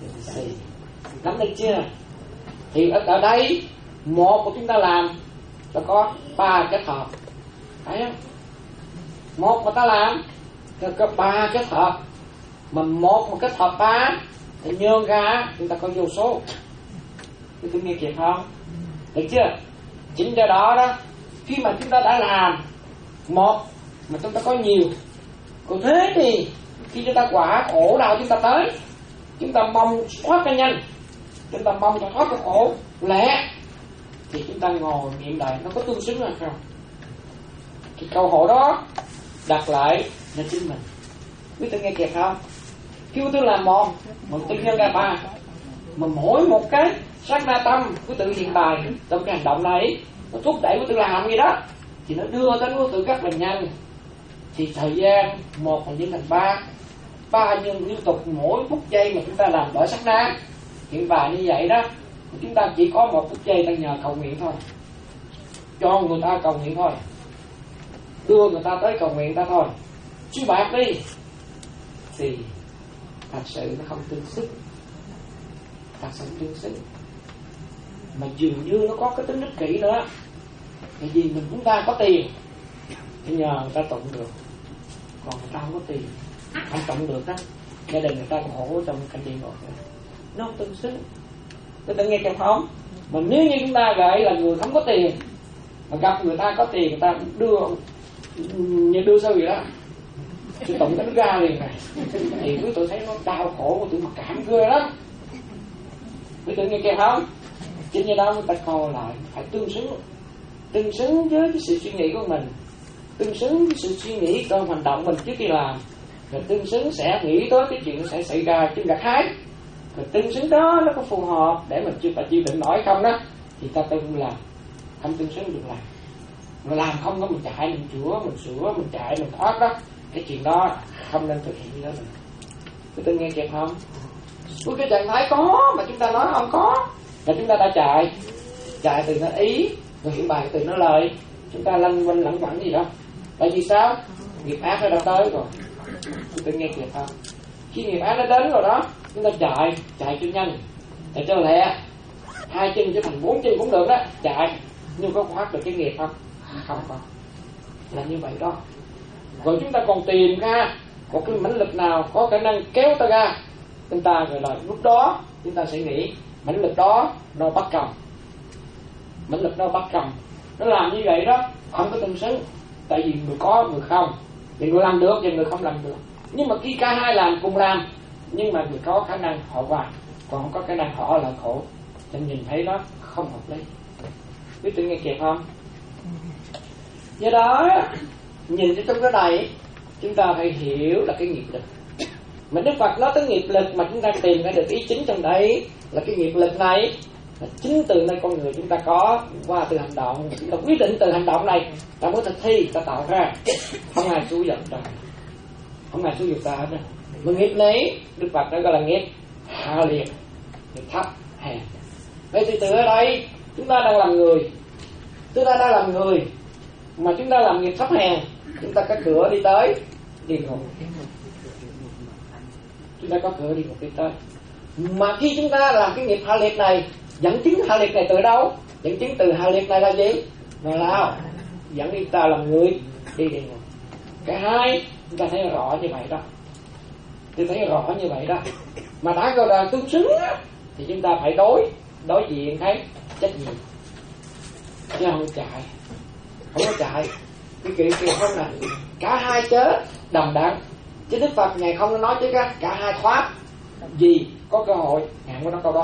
nắm được chưa? Thì ở, ở đây một của chúng ta làm ta có ba kết hợp, thấy không? Một mà ta làm ta có ba kết hợp, mà một mà kết hợp ba thì nhường ra chúng ta có vô số. Tôi nghe kịp không? Được chưa? Chính do đó đó, khi mà chúng ta đã làm một mà chúng ta có nhiều, còn thế thì khi chúng ta quả khổ đau chúng ta tới, chúng ta mong thoát ra nhanh, chúng ta mong thoát cái khổ lẹ, thì chúng ta ngồi niệm đời nó có tương xứng hay không? Cái câu hỏi đó đặt lại là chính mình. Quý vị nghe kịp không? Khi quý vị làm một, một tự nhân ra ba, mà mỗi một cái sát na tâm quý vị hiện tại trong cái hành động này nó thúc đẩy quý vị làm gì đó thì nó đưa đến quý vị rất là nhanh. Thì thời gian một là nhân thành ba, ba nhân liên tục mỗi phút giây mà chúng ta làm đổi sát na hiện tại như vậy đó, chúng ta chỉ có một phút giây ta nhờ cầu nguyện thôi, cho người ta cầu nguyện thôi, đưa người ta tới cầu nguyện ta thôi, chứ bạc đi thì thật sự nó không tương xứng, thật sự tương xứng, mà dường như nó có cái tính ích kỷ nữa. Tại vì mình chúng ta có tiền thì nhờ người ta tụng được, còn người ta không có tiền không tụng được đó, gia đình người ta còn khổ trong cảnh địa ngục nữa. Nó không tương xứng. Tôi tự nghe kịp không? Mà nếu như chúng ta vậy là người không có tiền mà gặp người ta có tiền, người ta đưa như đưa sao vậy đó, tôi tụng cái nó ra liền này, thì quý tôi thấy nó đau khổ của tôi, mặc cảm ghê lắm. Quý tôi nghe kịp không? Chính như đó người ta coi lại phải tương xứng, tương xứng với cái sự suy nghĩ của mình, tương xứng với sự suy nghĩ trong hành động mình trước khi làm, rồi tương xứng sẽ nghĩ tới cái chuyện sẽ xảy ra trên gặt hái, rồi tương xứng đó nó có phù hợp để mình chưa phải chịu đựng nổi không đó thì ta tương làm, không tương xứng được làm. Mà làm không có mình chạy mình chữa mình sửa mình chạy mình thoát đó, cái chuyện đó không nên thực hiện như đó. Mình cứ tôi nghe kịp không? Với cái trạng thái có mà chúng ta nói không có là chúng ta đã chạy, chạy từ nó ý rồi hiện bài từ nó lời, chúng ta lăn quanh lẳng quẩn gì đó. Tại vì sao? Nghiệp ác nó đã tới rồi. Tôi nghe kịp không? Khi nghiệp ác nó đến rồi đó, chúng ta chạy, chạy cho nhanh, chạy cho lẹ, hai chân trở thành bốn chân cũng được đó, chạy. Nhưng có thoát được cái nghiệp không? Không có. Là như vậy đó. Rồi chúng ta còn tìm ra một cái mãnh lực nào có khả năng kéo ta ra, chúng ta rồi là lúc đó chúng ta sẽ nghĩ mãnh lực đó nó bất công, mãnh lực nó bất công, nó làm như vậy đó không có tương xứng. Tại vì người có người không, thì người làm được và người không làm được. Nhưng mà khi cả hai làm cùng làm, nhưng mà người có khả năng họ hòa, còn không có khả năng họ là khổ, cho nhìn thấy nó không hợp lý. Biết tự nghe kịp không? Do đó nhìn cho trong cái này chúng ta phải hiểu là cái nghiệp lực. Mà Đức Phật nói tới nghiệp lực mà chúng ta tìm ra được ý chính trong đấy là cái nghiệp lực này là chính từ nơi con người chúng ta có, qua từ hành động, chúng ta quyết định từ hành động này ta mới thực thi, ta tạo ra, không ai xúi giận ta, không ai xúi giận ta hết. Mà nghiệp này Đức Phật nói gọi là nghiệp hạ liệt, nghiệp thấp hèn. Vậy thì từ ở đây chúng ta đang làm người, chúng ta đang làm người mà chúng ta làm nghiệp thấp hèn, chúng ta có cửa đi tới địa ngục, chúng ta có cửa đi ngục đi tới. Mà khi chúng ta làm cái nghiệp hạ liệt này, dẫn chứng hạ liệt này từ đâu? Dẫn chứng từ hạ liệt này là gì? Là lao, dẫn chúng ta làm người đi địa ngục. Cả hai chúng ta thấy rõ như vậy đó, tôi thấy rõ như vậy đó. Mà đã gọi là tương xứng thì chúng ta phải đối đối diện thấy trách nhiệm, chứ không chạy, không có chạy. Cái kiểu kiểu không này cả hai chớ đồng đẳng, chứ Đức Phật ngày không có nói chứ cả, cả hai thoát gì có cơ hội, ngạn của nó câu đó.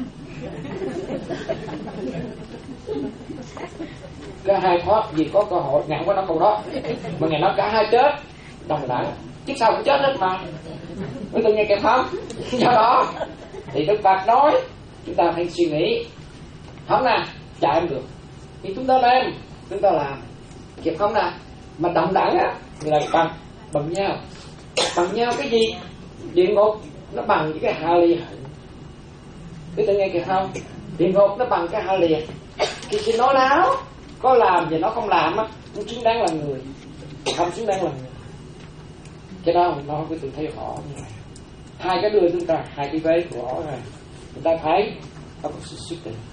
Cả hai thoát gì có cơ hội, ngạn của nó câu đó. Mà ngày nói cả hai chết đồng đẳng, chứ sao cũng chết hết mà. Mới tôi nghe kịp không? Do đó thì Đức Phật nói chúng ta phải suy nghĩ, không nè chạy không được thì chúng ta làm, chúng ta làm kịp không nè. Mà đồng đẳng á là bằng bằng nhau, bằng nhau cái gì? Địa ngục nó bằng với cái hạ liệt. Cứ tự nghe kịp không? Địa ngục nó bằng cái hạ liệt. Khi chỉ nói láo, có làm và nó không làm á, cũng xứng đáng là người, không xứng đáng là người. Cái đó mình nói với tự thấy rõ như vậy. Hai cái đưa chúng ta, hai cái vế rõ rồi, người ta thấy có một sự xuất tình.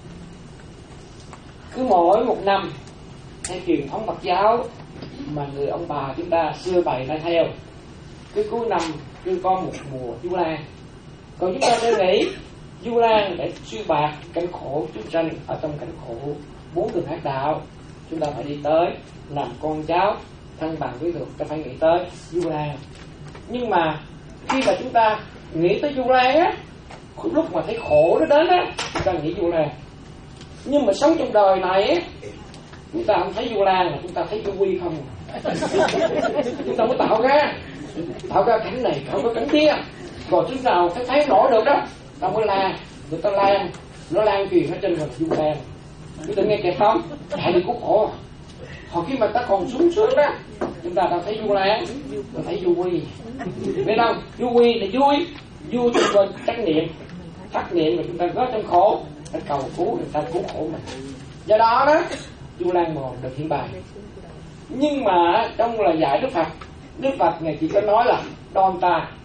Cứ mỗi một năm theo truyền thống Phật giáo mà người ông bà chúng ta xưa bày ra theo, cứ cuối năm cứ có một mùa du lan. Còn chúng ta sẽ nghĩ du lan để suy bạc cảnh khổ chúng sanh ở trong cảnh khổ bốn đường ác đạo, chúng ta phải đi tới làm con cháu thân bằng với được, ta phải nghĩ tới du lan. Nhưng mà khi mà chúng ta nghĩ tới du lan á, lúc mà thấy khổ nó đến á, chúng ta nghĩ du lan. Nhưng mà sống trong đời này á, chúng ta không thấy du lan mà chúng ta thấy du quy không. Chúng ta mới tạo ra tạo ra cảnh này, tạo ra cảnh kia, rồi chúng ta phải thấy nổi được đó, ta mới lan, người ta lan, nó lan truyền ở trên hình du lan. Chúng ta nghe kịp không? Chạy đi cũng khổ. Hồi khi mà ta còn sung sướng đó, chúng ta đã thấy du lan, ta thấy du quy, biết không? Du quy là vui, vui cho mình trách nhiệm, trách nhiệm mà chúng ta có trong khổ, ta cầu cứu người ta cứu khổ mình. Do đó đó, du lan mòn được hiện bài. Nhưng mà trong lời dạy Đức Phật, Đức Phật ngày chỉ có nói là đoan ta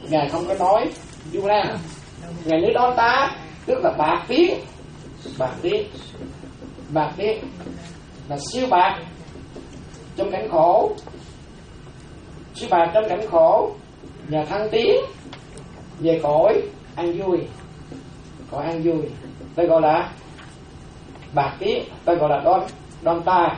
Ngài không có nói du la. Ngài nói đón ta tức là bạc tiếng. Bạc tiếng Bạc tiếng là siêu bạc trong cảnh khổ. Siêu bạc trong cảnh khổ và thăng tiến về cõi an vui. Cõi an vui tôi gọi là bạc tiếng, tôi gọi là đón đón ta.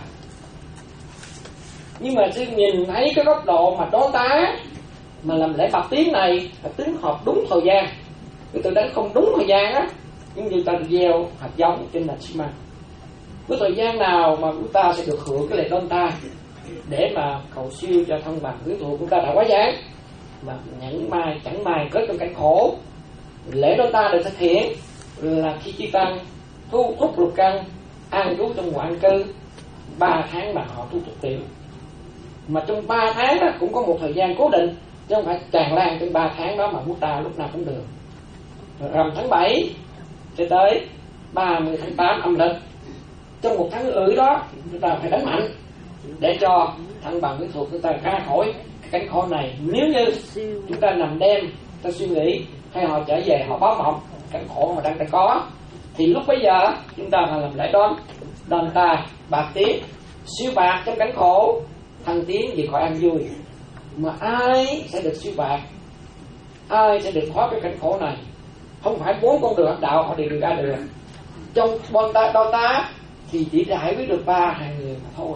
Nhưng mà sư nhìn thấy cái góc độ mà đón ta mà làm lễ bạc tiếng này là tính hợp đúng thời gian. Cái từ đánh không đúng thời gian á, nhưng người ta gieo hạt giống trên nền xi măng. Cái thời gian nào mà chúng ta sẽ được hưởng cái lễ đón ta để mà cầu siêu cho thân bằng quyến thuộc chúng ta đã quá gián mà nhẫn mai chẳng mai kết trong cảnh khổ. Lễ đón ta được thực hiện là khi chư tăng thu thúc lục căn an trú trong ngoại cư ba tháng mà họ thu thúc tiểu. Mà trong ba tháng đó cũng có một thời gian cố định, chứ không phải tràn lan trong ba tháng đó mà muốn ta lúc nào cũng được. Rằm tháng bảy cho tới ba mươi tháng tám âm lịch, trong một tháng rưỡi đó chúng ta phải đánh mạnh để cho thân bằng quyến thuộc chúng ta ra khỏi cái cảnh khổ này. Nếu như chúng ta nằm đêm ta suy nghĩ hay họ trở về họ báo mộng cảnh khổ mà đang đang có, thì lúc bấy giờ chúng ta phải làm lễ đón đón ta bạc tiếng siêu bạc trong cảnh khổ, thăng tiến về khỏi an vui. Mà ai sẽ được siêu bạc, ai sẽ được thoát cái cảnh khổ này? Không phải bốn con đường ác đạo họ đều được ra được. Trong bon ta đo ta thì chỉ giải quyết được ba hàng người mà thôi.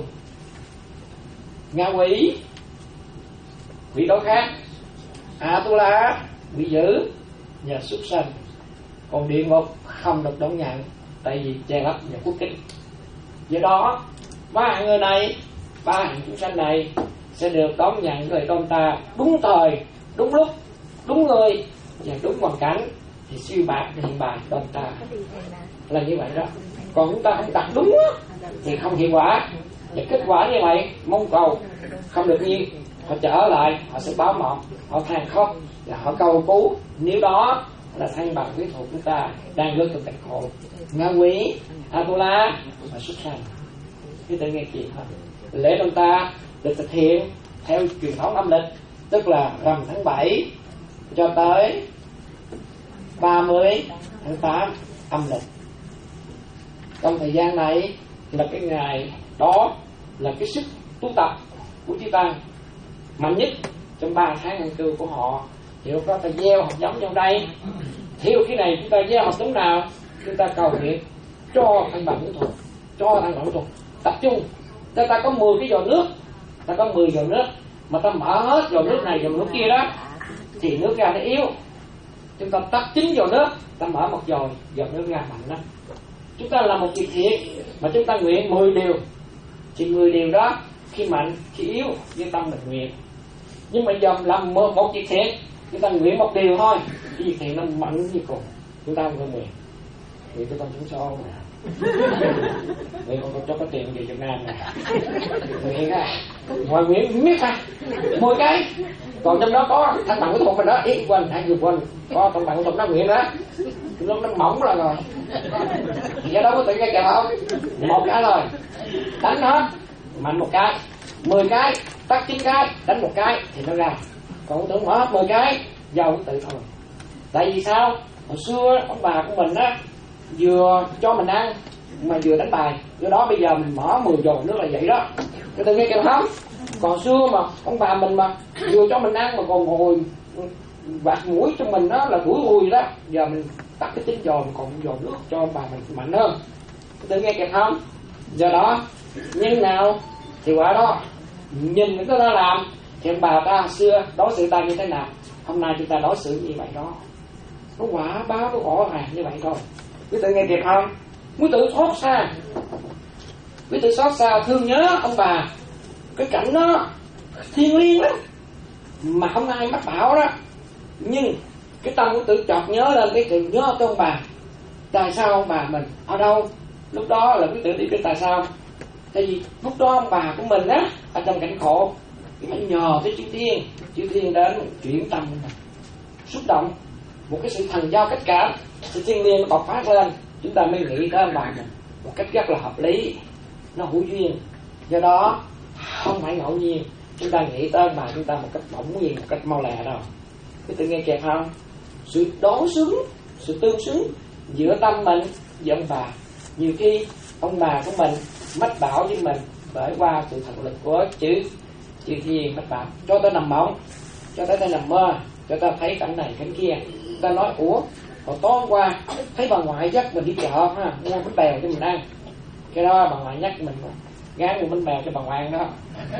Ngạ quỷ, quỷ đó khác, A-tu-la, quỷ dữ và súc sanh. Còn địa ngục không được đón nhận, tại vì che lấp và quốc kính. Do đó ba hạng người này, ba hạng chúng sanh này sẽ được đón nhận người đón ta đúng thời, đúng lúc, đúng người và đúng hoàn cảnh, thì siêu bạc hiện bài đón ta là như vậy đó. Còn chúng ta không đặt đúng á, thì không hiệu quả. Và kết quả như vậy mong cầu không được nhiên, họ trở lại họ sẽ báo mộng, họ than khóc và họ cầu cứu. Nếu đó là thân bằng quyến thuộc chúng ta đang rơi trong cảnh khổ. Ngạ quỷ, A-tu-la và súc sanh. Chúng ta nghe chuyện thôi. Lễ đón ta được thực hiện theo truyền thống âm lịch, tức là rằm tháng bảy cho tới ba mươi tháng tám âm lịch. Trong thời gian này là cái ngày đó là cái sức tu tập của chư tăng mạnh nhất trong ba tháng an cư của họ. Thì lúc đó ta gieo hạt giống trong đây. Thiếu cái này chúng ta gieo hạt giống nào? Chúng ta cầu nguyện cho thân bằng quyến thuộc, cho thân bằng quyến thuộc tập trung. Ta ta có mười cái giò nước, ta có mười giò nước mà ta mở hết giò nước này giò nước kia đó thì nước ra nó yếu. Chúng ta tắt chín giò nước, ta mở một giò, giò nước ra mạnh lắm. Chúng ta làm một việc thiện mà chúng ta nguyện mười điều, thì mười điều đó khi mạnh khi yếu với tâm mình nguyện. Nhưng mà giờ làm một việc thiện chúng ta nguyện một điều thôi, cái việc thiện nó mạnh như cùng, chúng ta không có nguyện. Nguyện cho con chúng son nè, nguyện con cho có tiền về Việt Nam nè, nguyện á, ngoài nguyện biết à, mười cái. Còn trong đó có thân bằng của thuộc mình đó, ý quên, hai người quên, có thân bằng của thuộc nó nguyện đó, lúc nó mỏng rồi rồi, thì cái đó có tự cái kèm không? Một cái thôi, đánh hết, mạnh một cái, mười cái, tắt chín cái, đánh một cái thì nó ra. Còn tưởng mở hết mười cái, giàu cũng tự thôi. Tại vì sao? Hồi xưa ông bà của mình á vừa cho mình ăn mà vừa đánh bài, do đó bây giờ mình mở mười giò nước là vậy đó. Cái tự nghe kêu không? Còn xưa mà ông bà mình mà vừa cho mình ăn mà còn ngồi bạc mũi cho mình đó là đuổi ui đó, giờ mình tắt cái chín giò còn giò nước cho ông bà mình mạnh hơn. Cái tự nghe kịp không? Do đó nhân nào thì quả đó, nhìn những cái đó làm thì ông bà ta xưa đối xử ta như thế nào, hôm nay chúng ta đối xử như vậy đó. Nó quả báo nó rõ ràng như vậy thôi. Quý tự nghe kịp không? Quý tự xót xa, quý tự xót xa thương nhớ ông bà, cái cảnh đó thiêng liêng lắm mà không ai mách bảo đó. Nhưng cái tâm của tự chợt nhớ lên cái sự nhớ tới ông bà. Tại sao ông bà mình ở đâu? Lúc đó là quý tự đi cái tại sao? Tại vì lúc đó ông bà của mình á ở trong cảnh khổ thì phải nhờ tới chư thiên, chư thiên đến chuyển tâm mình, xúc động một cái sự thần giao cách cảm, sự thiên liêng nó bộc phát lên, chúng ta mới nghĩ tới ông bà mình một cách rất là hợp lý, nó hữu duyên. Do đó không phải ngẫu nhiên chúng ta nghĩ tới ông bà chúng ta một cách bỗng nhiên, một cách mau lẹ đâu. Quý tự nghe kịp không? Sự đối xứng, sự tương xứng giữa tâm mình với ông bà. Nhiều khi ông bà của mình mách bảo với mình bởi qua sự thần lực của chữ chữ thiên mách bảo, cho ta nằm mộng, cho ta ta nằm mơ, cho ta thấy cảnh này cảnh kia. Ta nói ủa, hồi tối hôm qua thấy bà ngoại dắt mình đi chợ ha, mua bánh bèo cho mình ăn. Cái đó bà ngoại nhắc mình gán mua bánh bèo cho bà ngoại ăn đó.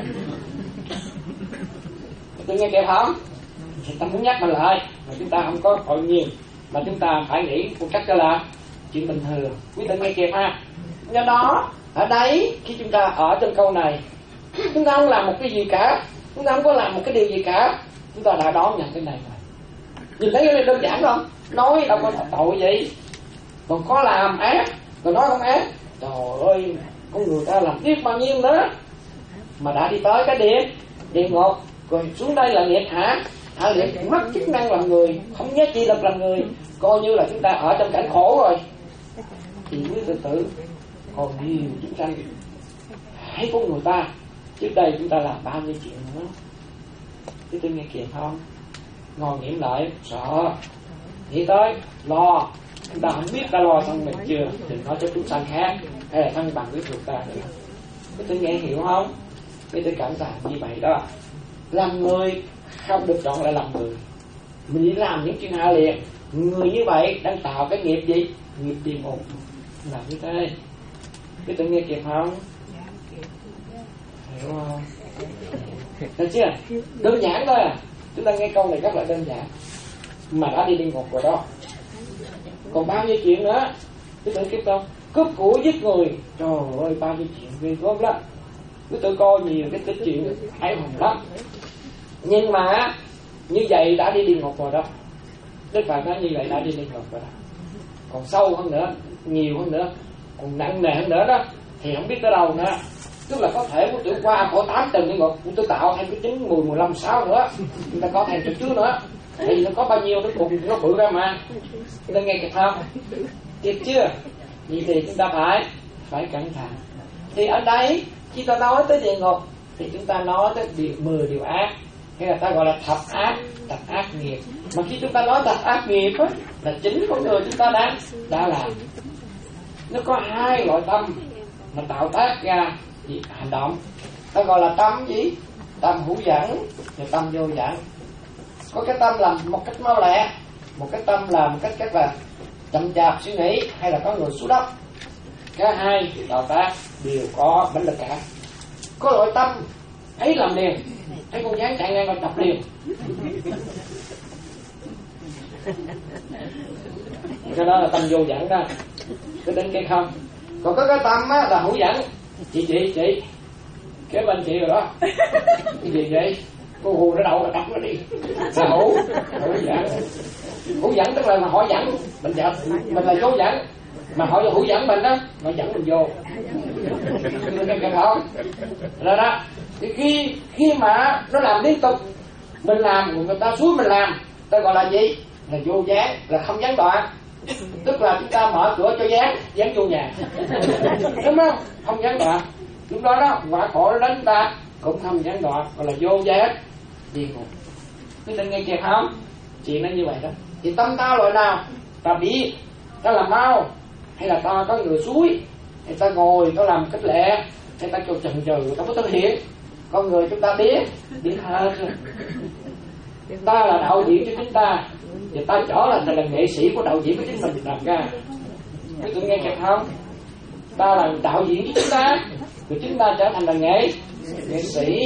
Tôi nghe kịp không? Thì ta muốn nhắc mình lại, mà chúng ta không có hội nhiên, mà chúng ta phải nghĩ một cách cho là chuyện bình thường. Quý vị nghe kịp ha? Do đó ở đây khi chúng ta ở trong câu này, chúng ta không làm một cái gì cả, chúng ta không có làm một cái điều gì cả, chúng ta đã đón nhận cái này rồi. Nhìn thấy cái này đơn giản không? Nói đâu có tội gì, còn có làm ác, còn nói không ác, trời ơi, con người ta làm tiếp bao nhiêu nữa, mà đã đi tới cái địa địa ngục, rồi xuống đây là nghiệp hả? Hả nghiệp mất chức năng làm người, không nhớ chi lực làm người, coi như là chúng ta ở trong cảnh khổ rồi. Thì quý tự tử còn nhiều chúng sanh hãy của người ta trước đây chúng ta làm bao nhiêu chuyện nữa. Chứ tôi nghe kịp không? Ngồi nghiệm lại sợ, nghĩ tới lo, chúng ta không biết ta lo thân mình chưa, đừng nói cho chúng sanh khác hay là thân bằng với thuộc ta nữa. Chứ tôi nghe hiểu không? Cái tôi cảm tạ như vậy đó. Làm người không được chọn lại làm người, mình đi làm những chuyện hạ liệt. Người như vậy đang tạo cái nghiệp gì? Nghiệp địa ngục. Làm như thế. Cái tôi nghe kịp không? Hiểu không? Được chưa? Đơn giản thôi à. Chúng ta nghe câu này rất là đơn giản, mà đã đi địa ngục rồi đó. Còn bao nhiêu chuyện nữa? Cứ tưởng kiếp không? Cướp của giết người, trời ơi bao nhiêu chuyện ghê gớm lắm. Cứ tự coi nhiều cái cái chuyện hãi hùng lắm. Nhưng mà như vậy đã đi địa ngục rồi đó. Đức Phật nói như vậy đã đi địa ngục rồi đó. Còn sâu hơn nữa, nhiều hơn nữa, còn nặng nề hơn nữa đó, thì không biết tới đâu nữa. Tức là có thể của tự qua khỏi tám tầng địa ngục, của tự tạo thêm cái chín, mười, mười lăm, sáu nữa, chúng ta có thêm chút trước nữa. Thì nó có bao nhiêu nó cùng nó bự ra mà. Chúng ta nghe kịp không? Kịp chưa? Vậy thì chúng ta phải phải cẩn thận. Thì ở đây khi ta nói tới địa ngục thì chúng ta nói tới điều mười điều ác, hay là ta gọi là thập ác, thập ác nghiệp. Mà khi chúng ta nói thập ác nghiệp á, là chính con người chúng ta đã đã làm. Nó có hai loại tâm mà tạo tác ra gì hành động. Ta gọi là tâm gì? Tâm hữu dẫn và tâm vô dẫn. Có cái tâm làm một cách mau lẹ, một cái tâm làm một cách rất là chậm chạp suy nghĩ, hay là có người xuống đất. Cả hai tạo tác đều có mãnh lực cả. Có loại tâm thấy làm liền, thấy con gián chạy ngang là đập liền. Cái đó là tâm vô dẫn đó. Cái đến cái không. Còn có cái tâm á, là hữu dẫn. Chị chị chị kế bên chị rồi đó. Cái gì vậy? Cô hù nó đậu là đập nó đi. Là hữu hữu dẫn. Hữu dẫn tức là mà họ dẫn mình dẫn, mình là vô dẫn, mà họ hữu dẫn mình đó, họ dẫn mình vô. Mình cái không rồi đó. Thì khi khi mà nó làm liên tục, mình làm người ta suối mình làm, ta gọi là gì? Là vô gián, là không gián đoạn. Tức là chúng ta mở cửa cho gián, gián vô nhà, đúng không? Không gián đoạn. Lúc đó đó quả khổ nó đến ta cũng không gián đoạn, gọi là vô gián địa ngục. Quý vị nghe kịp không? Chuyện nó như vậy đó. Thì tâm ta loại nào? Ta biết, ta làm mau, hay là ta có người suối, hay ta ngồi, ta làm cách lẹ, hay ta chần chừ, ta có thực hiện. Con người chúng ta biết, biết hơn. Ta là đạo diễn cho chúng ta, thì ta trở thành là nghệ sĩ của đạo diễn của chính mình làm ra. Quý vị nghe kịp không? Ta là đạo diễn của chúng ta, thì chúng ta trở thành là nghệ nghệ sĩ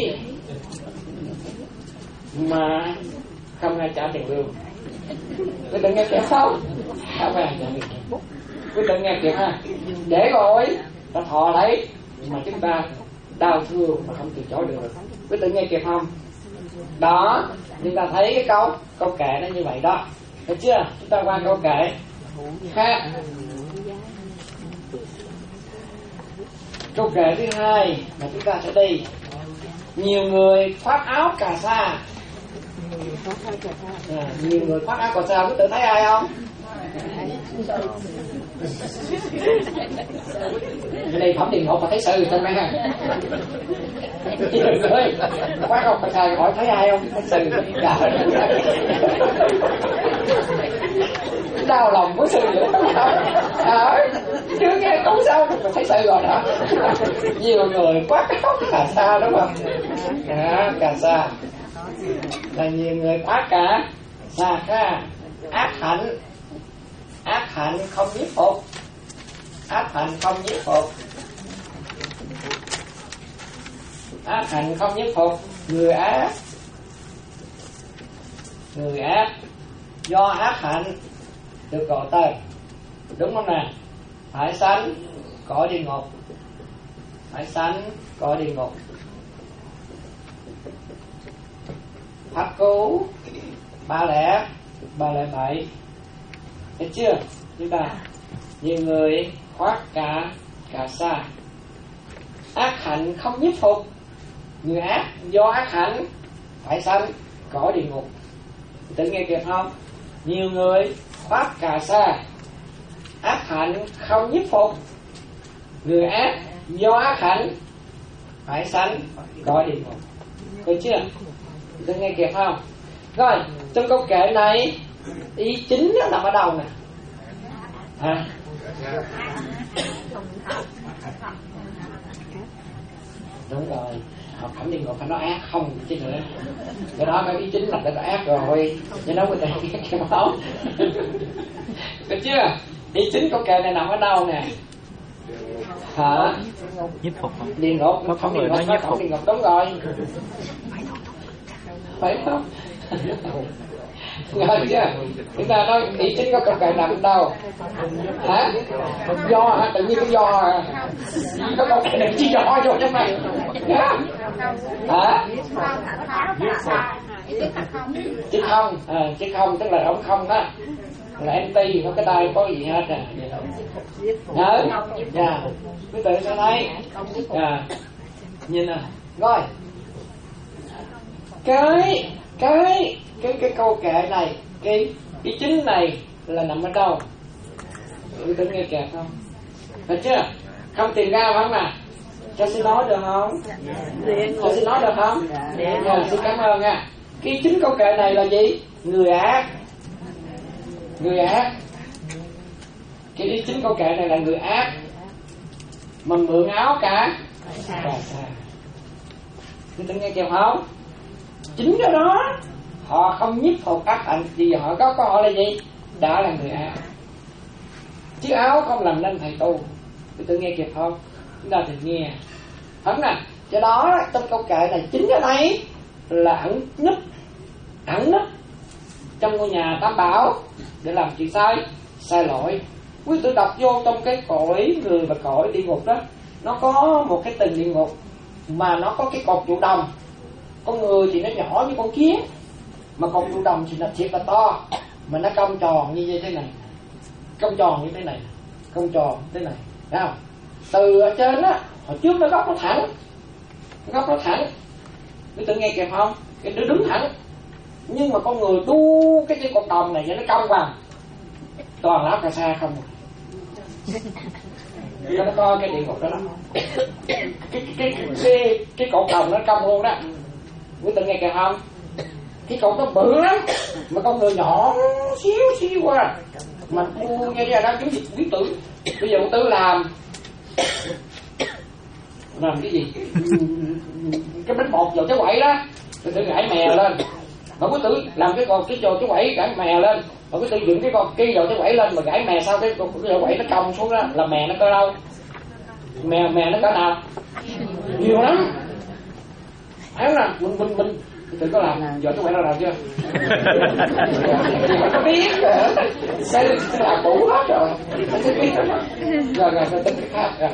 mà không ai trả tiền lương. Quý vị nghe kịp không? Không ai trả tiền lương. Quý vị nghe kịp ha? Để rồi ta thọ lấy, mà chúng ta đau thương mà không từ chối được. Quý vị nghe kịp không? Đó, chúng ta thấy cái câu câu kệ nó như vậy đó. Được chưa? Chúng ta qua câu kệ khác. Câu kệ thứ hai mà chúng ta sẽ đi. Nhiều người khoác áo cà sa. À, nhiều người khoác áo cà sa, quý vị thấy ai không? Cái này phẩm điện ngộ mà thấy sự thôi mà. Nhiều người quá không phải sai hỏi thấy ai không, thấy sừng cả đau lòng của sư vậy đó. À, chưa nghe câu sau mà thấy sư rồi đó. Nhiều người quá cái tóc cà sa đúng không? À, cà sa là nhiều người quá cả sa ca ác hạnh, ác hạnh không nhiếp phục, ác hạnh không nhiếp phục, ác hạnh không nhiếp phục. Người ác, người ác do ác hạnh được gọi tên, đúng không nè? Phải sanh có địa ngục, phải sanh có địa ngục. Pháp Cú ba lẻ ba lẻ bảy, thấy chưa? Chúng ta nhiều người khoác cả cả sa, ác hạnh không nhiếp phục. Người ác do ác hạnh phải sanh có địa ngục. Tự nghe kịp không? Nhiều người khoác cà sa, ác hạnh không nhiếp phục. Người ác do ác hạnh phải sanh có địa ngục. Thấy chưa? Tự nghe kịp không? Rồi, trong câu kệ này ý chính nó nằm ở đâu nè? Hả? Đúng rồi, học thẩm địa ngục phải nói ác không chứ nữa. Cái đó cái ý chính là cái ác rồi, chứ nói người ta cái máu. Được chưa? Ý chính câu kệ này nằm ở đâu nè? Hả? Nhiếp phục. Địa ngục, Có không người địa ngục, nói nhiếp không phục. địa ngục, đúng rồi. Phải không? Nghe chưa? Chúng ta nói ý chính có câu kệ nằm ở đâu? Hả? Do hả? Tự nhiên có do hả? Có câu kệ này chỉ do vô trong này. Hả? Chứ không, à, chứ không tức là ông không đó, là anti, nó cái tay có gì hết à? Nhớ? Dạ. Quý vị sẽ thấy. Dạ. Nhìn nè. Rồi. Cái cái cái cái câu kệ này, cái ý chính này là nằm ở đâu? Quý vị nghe kẹt không? Được chưa? Không tìm ra phải không nào? Cho xin nói được không? Cho xin nói được không? Rồi, xin cảm ơn nha. Cái chính câu kệ này là gì? Người ác. Người ác. Cái ý chính câu kệ này là người ác mà mượn áo cả cà sa. Quý vị nghe kịp không? Chính cái đó họ không nhiếp phục ác hạnh thì họ có có họ là gì? Đã là người ác. Chứ áo không làm nên thầy tu. Quý vị nghe kịp không? Chúng ta thì nghe. Đúng nè. Do đó trong câu kệ này chính cái này là ẩn nấp, ẩn nấp trong ngôi nhà Tam Bảo để làm chuyện sai, sai lỗi. Quý tử đọc vô trong cái cõi người và cõi địa ngục đó, nó có một cái tình địa ngục mà nó có cái cột trụ đồng. Con người thì nó nhỏ như con kiến, mà cột trụ đồng thì nó thiệt là to, mà nó cong tròn như thế này, cong tròn như thế này, cong tròn thế này, thấy không? Từ ở trên á, hồi trước nó góc nó thẳng, góc nó thẳng, quý tử nghe kịp không? Cái nó đứng thẳng, nhưng mà con người đu cái cái cột đồng này cho nó cong vào, toàn lá cà sa không. Cho nó coi cái địa ngục đó lắm. Cái cái cái cái cái cột đồng nó cong luôn đó. Quý tử nghe kịp không? Cái cột nó bự lắm, mà con người nhỏ xíu xíu qua, mà bu nghe ra đó cái gì quý tử. Bây giờ quý tử làm làm cái gì? Cái bánh bột vào cái quẩy đó, quý tử gãy mè lên. Mà quý tử làm cái con cái trò cái quẩy gãy mè lên, mà quý tử dựng cái con kia vào cái quẩy lên mà gãy mè sau cái cái quẩy nó cong xuống đó là mè nó cỡ đâu? Mè mè nó cỡ nào? Nhiều lắm. Thấy không? Mình mình mình tự có làm giờ cái quẩy nào làm chưa? Có biết sẽ làm đủ hết rồi. Sẽ biết rồi rồi rồi tính cái khác rồi.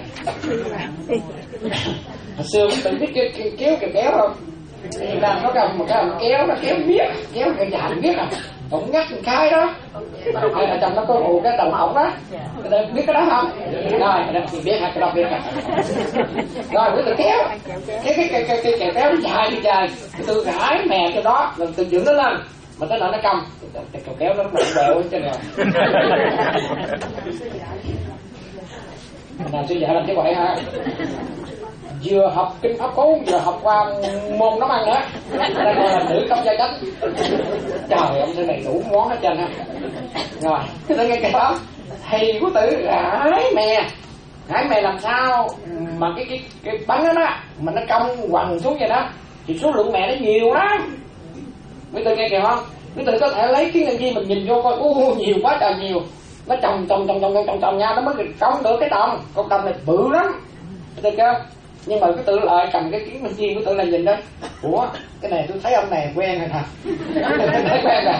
Hồi xưa quý tử biết cái, cái kéo cái kéo không? Thì làm nó cầm một cái kéo nó kéo biết, kéo cái dàn biết à, cũng ngắt một cái đó, hay là trong nó có ù cái đầu họng đó, biết cái đó không? Rồi, thì biết hả? Cái đó biết hả? Rồi, quý tử kéo, cái cái cái cái cái kéo nó dài đi dài, từ gãi mè cho đó, rồi từ dựng nó lên, mà tới nỗi nó cong, cái kéo nó nó bèo trên rồi. Nào sư giả làm cái vậy hả? vừa học kinh pháp cú vừa học qua môn nấu ăn nữa, đây gọi là nữ công gia chánh. Trời, ông sư này đủ món hết trơn ha. Rồi cái nghe cái đó thầy của tử hái mè, hái mè làm sao mà cái cái cái bánh đó đó mà nó cong quằn xuống vậy đó thì số lượng mè nó nhiều lắm. Quý tử nghe kìa không? Quý tử có thể lấy cái ngân chi mình nhìn vô coi, u nhiều quá trời nhiều, nó trồng trồng trồng trồng trồng trồng nhau nó mới cong được cái đồng, con đồng này bự lắm, được chưa? Nhưng mà cái tự lại cầm cái kiến minh chi của tự là nhìn đấy, ủa cái này tôi thấy ông này quen rồi hả? Thấy quen rồi,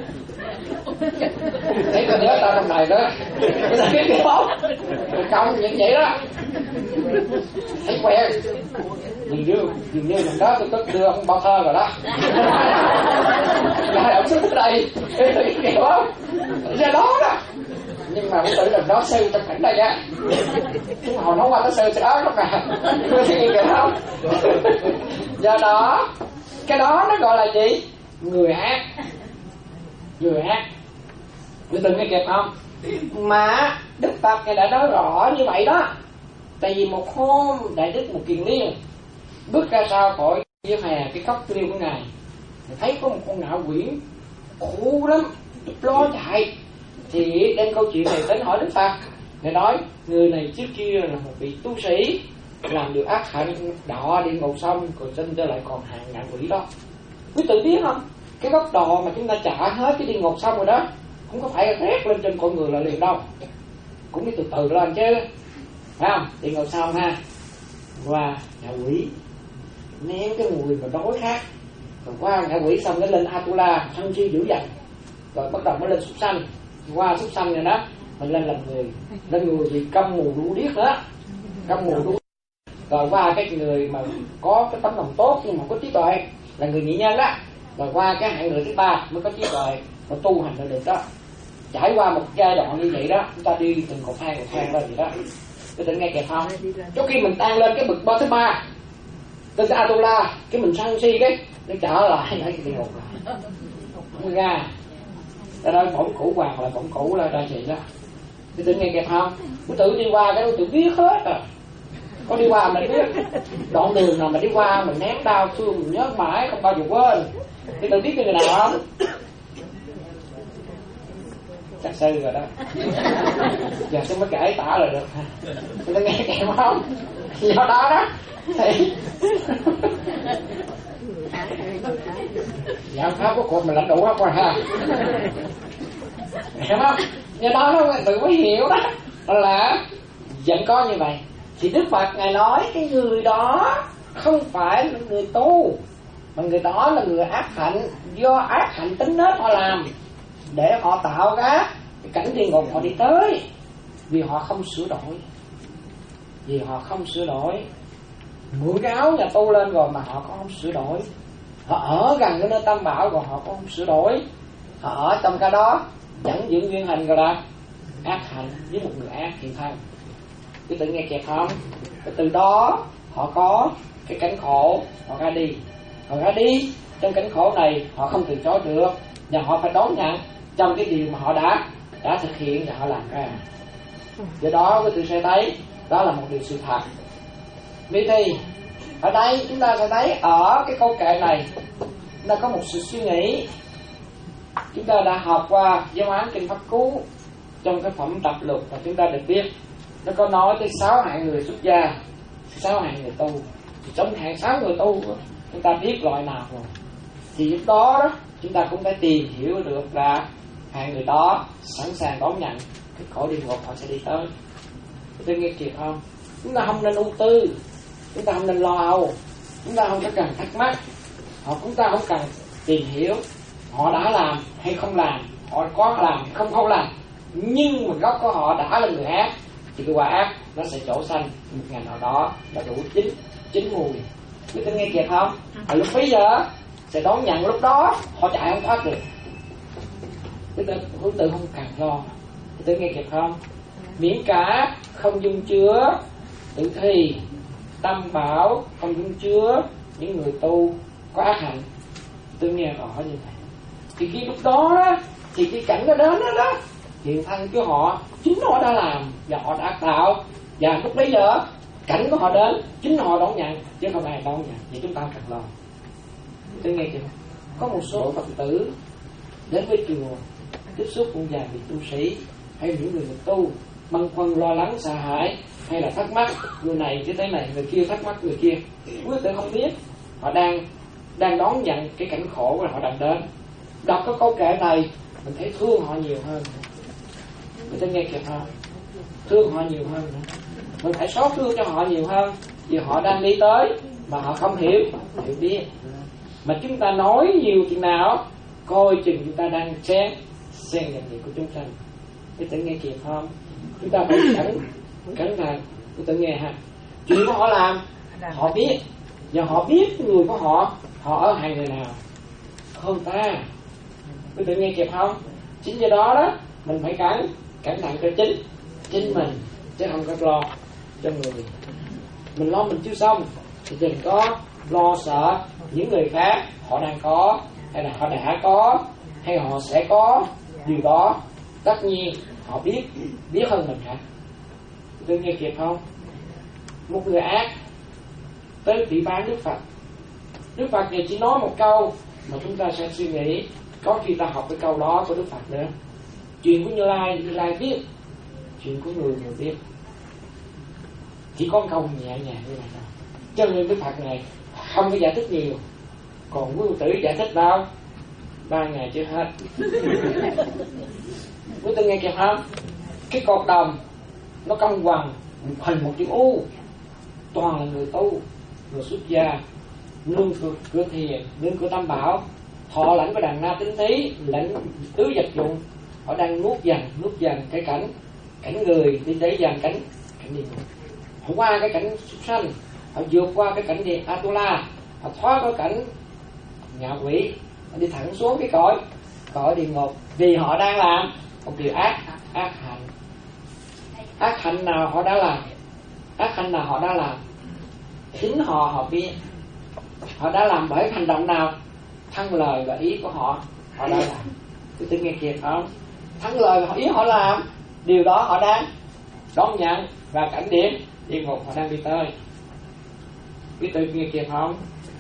thấy tôi nhớ tao trong này đó, cái này cái cái bóng công như vậy đó, thấy quen. Dường như dường như lần đó tôi có đưa ông bao thơ rồi đó. Là ông xuống đây cái đó ra đó đó. Nhưng mà cái tự lần đó sư trong cảnh đây á, chúng hồi nói qua nó sư sẽ ớt lắm nè, hiểu không? Do đó cái đó nó gọi là gì? Người ác. Người ác. Quý từng nghe kịp không? Mà Đức Phật Ngài đã nói rõ như vậy đó. Tại vì một hôm Đại Đức Một Kiền Liên bước ra sau khỏi với hè cái cốc tiêu của Ngài, thấy có một con ngạo quỷ khổ lắm, lo chạy, thì đem câu chuyện này đến hỏi Đức Phật. Ngài nói người này trước kia là một vị tu sĩ, làm được ác hạnh, đọa đi ngục xong rồi sinh trở lại còn hàng ngạo quỷ đó. Quý tự biết không? Cái gốc đò mà chúng ta trả hết cái đi ngục xong rồi đó, không có phải rét lên trên con người là liền đâu, cũng đi từ từ lên chứ, phải không? Đi ngục xong ha, qua ngạo quỷ ném cái mùi mà đói khát, rồi qua ngạ quỷ xong nó lên Atula sân si dữ dằn, rồi bắt đầu mới lên súc sanh, qua súc sanh rồi đó mình lên làm người, lên người thì câm mù đủ điếc nữa, câm mù đủ, rồi qua cái người mà có cái tấm lòng tốt nhưng mà có trí tuệ là người nhị nhân đó, rồi qua cái hạng người thứ ba mới có trí tuệ và tu hành được đó. Trải qua một giai đoạn như vậy đó, chúng ta đi từng cột thang cột thang lên vậy đó. Cái tỉnh nghe kịp không? Trước khi mình tăng lên cái bậc ba thứ ba, tên cái Atula, cái mình sân si cái nó trở lại lại cái địa ngục lại, không ra. Ra đó bổn cũ hoàng là bổn cũ là ra vậy đó. Cái tỉnh nghe kịp không? Cái tự đi qua cái đối tượng biết hết à. Có đi qua mình biết đoạn đường nào mà đi qua mình ném đau thương mình nhớ mãi không bao giờ quên. Cái tự biết cái người nào không? Chắc sư rồi đó. Giờ tôi mới kể tả là được ha. Tôi nghe kèm không? Do đó đó thì dạ pháp của cuộc mình lãnh đủ hết rồi ha. Hiểu không? Do đó nó tự mới hiểu đó là vẫn có như vậy. Thì Đức Phật Ngài nói cái người đó không phải là người tu, mà người đó là người ác hạnh, do ác hạnh tính nết họ làm để họ tạo ra cái cảnh địa ngục họ đi tới, vì họ không sửa đổi, vì họ không sửa đổi. Mượn cái áo nhà tu lên rồi mà họ cũng không sửa đổi, họ ở gần cái nơi Tam Bảo rồi họ cũng không sửa đổi, họ ở trong cái đó vẫn giữ nguyên hình rồi đó, ác hạnh với một người ác hiện thân. Cứ tự nghe kịp không? Từ đó họ có cái cảnh khổ, họ ra đi, họ ra đi trong cảnh khổ này họ không từ chối được, và họ phải đón nhận trong cái điều mà họ đã đã thực hiện và họ làm ra. Do đó quý vị sẽ thấy đó là một điều sự thật. Vì thì ở đây chúng ta sẽ thấy ở cái câu kệ này chúng ta có một sự suy nghĩ. Chúng ta đã học qua giáo án kinh Pháp Cú trong cái phẩm tập lục và chúng ta được biết nó có nói tới sáu hạng người xuất gia, sáu hạng người tu. Trong hạng sáu người tu chúng ta biết loại nào rồi, thì lúc đó đó chúng ta cũng phải tìm hiểu được là hạng người đó sẵn sàng đón nhận cái khổ địa ngục họ sẽ đi tới. Tôi nghe kịp không? Chúng ta không nên ưu tư, chúng ta không nên lo âu, chúng ta không có cần thắc mắc, họ chúng ta không cần tìm hiểu họ đã làm hay không làm, họ có làm hay không không làm, nhưng mà gốc của họ đã là người ác thì cái quả ác nó sẽ trổ xanh một ngày nào đó là đủ chín chín mùi. Quý vị nghe kịp không? Ở lúc bây giờ sẽ đón nhận, lúc đó họ chạy không thoát được. Quý vị hướng tự không cần lo. Quý vị nghe kịp không? Miễn cả không dung chứa tự thi, Tam Bảo không dung chứa những người tu có ác hạnh. Tôi nghe rõ như vậy. Thì khi lúc đó đó thì cái cảnh đó đến đó, đó hiện thân của họ chính họ đã làm và họ đã tạo, và lúc bấy giờ cảnh của họ đến chính họ đón nhận chứ không ai đón nhận, thì chúng ta cần lo. Tôi nghe chưa? Có một số Phật tử đến với chùa tiếp xúc cũng vài vị tu sĩ hay những người tu băn khoăn lo lắng sợ hãi hay là thắc mắc người này như thế này, người kia thắc mắc người kia, quý tử không biết họ đang đang đón nhận cái cảnh khổ của họ đang đến. Đọc cái câu kệ này mình thấy thương họ nhiều hơn, người ta nghe kịp không? Thương họ nhiều hơn nữa. Mình phải xót thương cho họ nhiều hơn, vì họ đang đi tới mà họ không hiểu, hiểu biết. Mà chúng ta nói nhiều chuyện nào coi chừng chúng ta đang xen xen nhận việc của chúng sanh. Quý tử nghe kịp không? Chúng ta phải cẩn cẩn thận. Quý tử nghe ha. Chuyện của họ làm họ biết, và họ biết người của họ họ ở hàng người nào hơn ta. Quý tử nghe kịp không? Chính do đó đó mình phải cẩn cẩn thận cho chính chính mình, chứ không có lo cho người. Mình lo mình chưa xong thì đừng có lo sợ những người khác họ đang có hay là họ đã có hay họ sẽ có điều đó. Tất nhiên họ biết biết hơn mình hả? Tôi nghe kịp không? Một người ác tới bị bán Đức Phật. Đức Phật này chỉ nói một câu mà chúng ta sẽ suy nghĩ. Có khi ta học cái câu đó của Đức Phật nữa. Chuyện của Như Lai, Như Lai biết. Chuyện của người, người biết. Chỉ có câu nhẹ nhàng như vậy thôi. Cho nên Đức Phật này không có giải thích nhiều. Còn quý tử giải thích đâu? Ba ngày chưa hết. Quý tử nghe kịp không? Cái cột đồng nó cong quằn hình một chữ U. Toàn là người tu, người xuất gia, nương cửa, cửa thiền, nương cửa tam bảo. Họ lãnh cái đàn na tính thí, lãnh tứ vật dụng. Họ đang nuốt dần, nuốt dần cái cảnh cảnh người đi tới dần cảnh cảnh gì? Họ qua cái cảnh súc sanh, họ vượt qua cái cảnh gì? Atula, họ thoát cái cảnh ngạ quỷ, họ đi thẳng xuống cái cõi cõi địa ngục. Vì họ đang làm một điều ác ác hạnh. Ác hạnh nào họ đã làm? Ác hạnh nào họ đã làm? Chính họ họ biết. Họ đã làm bởi hành động nào? Thắng lời và ý của họ họ đã làm. Tôi tự nghe kịp không? Thắng lời và ý họ làm, điều đó họ đang đón nhận và cảnh điểm địa ngục họ đang đi tới. Quý tự nghe kịp không?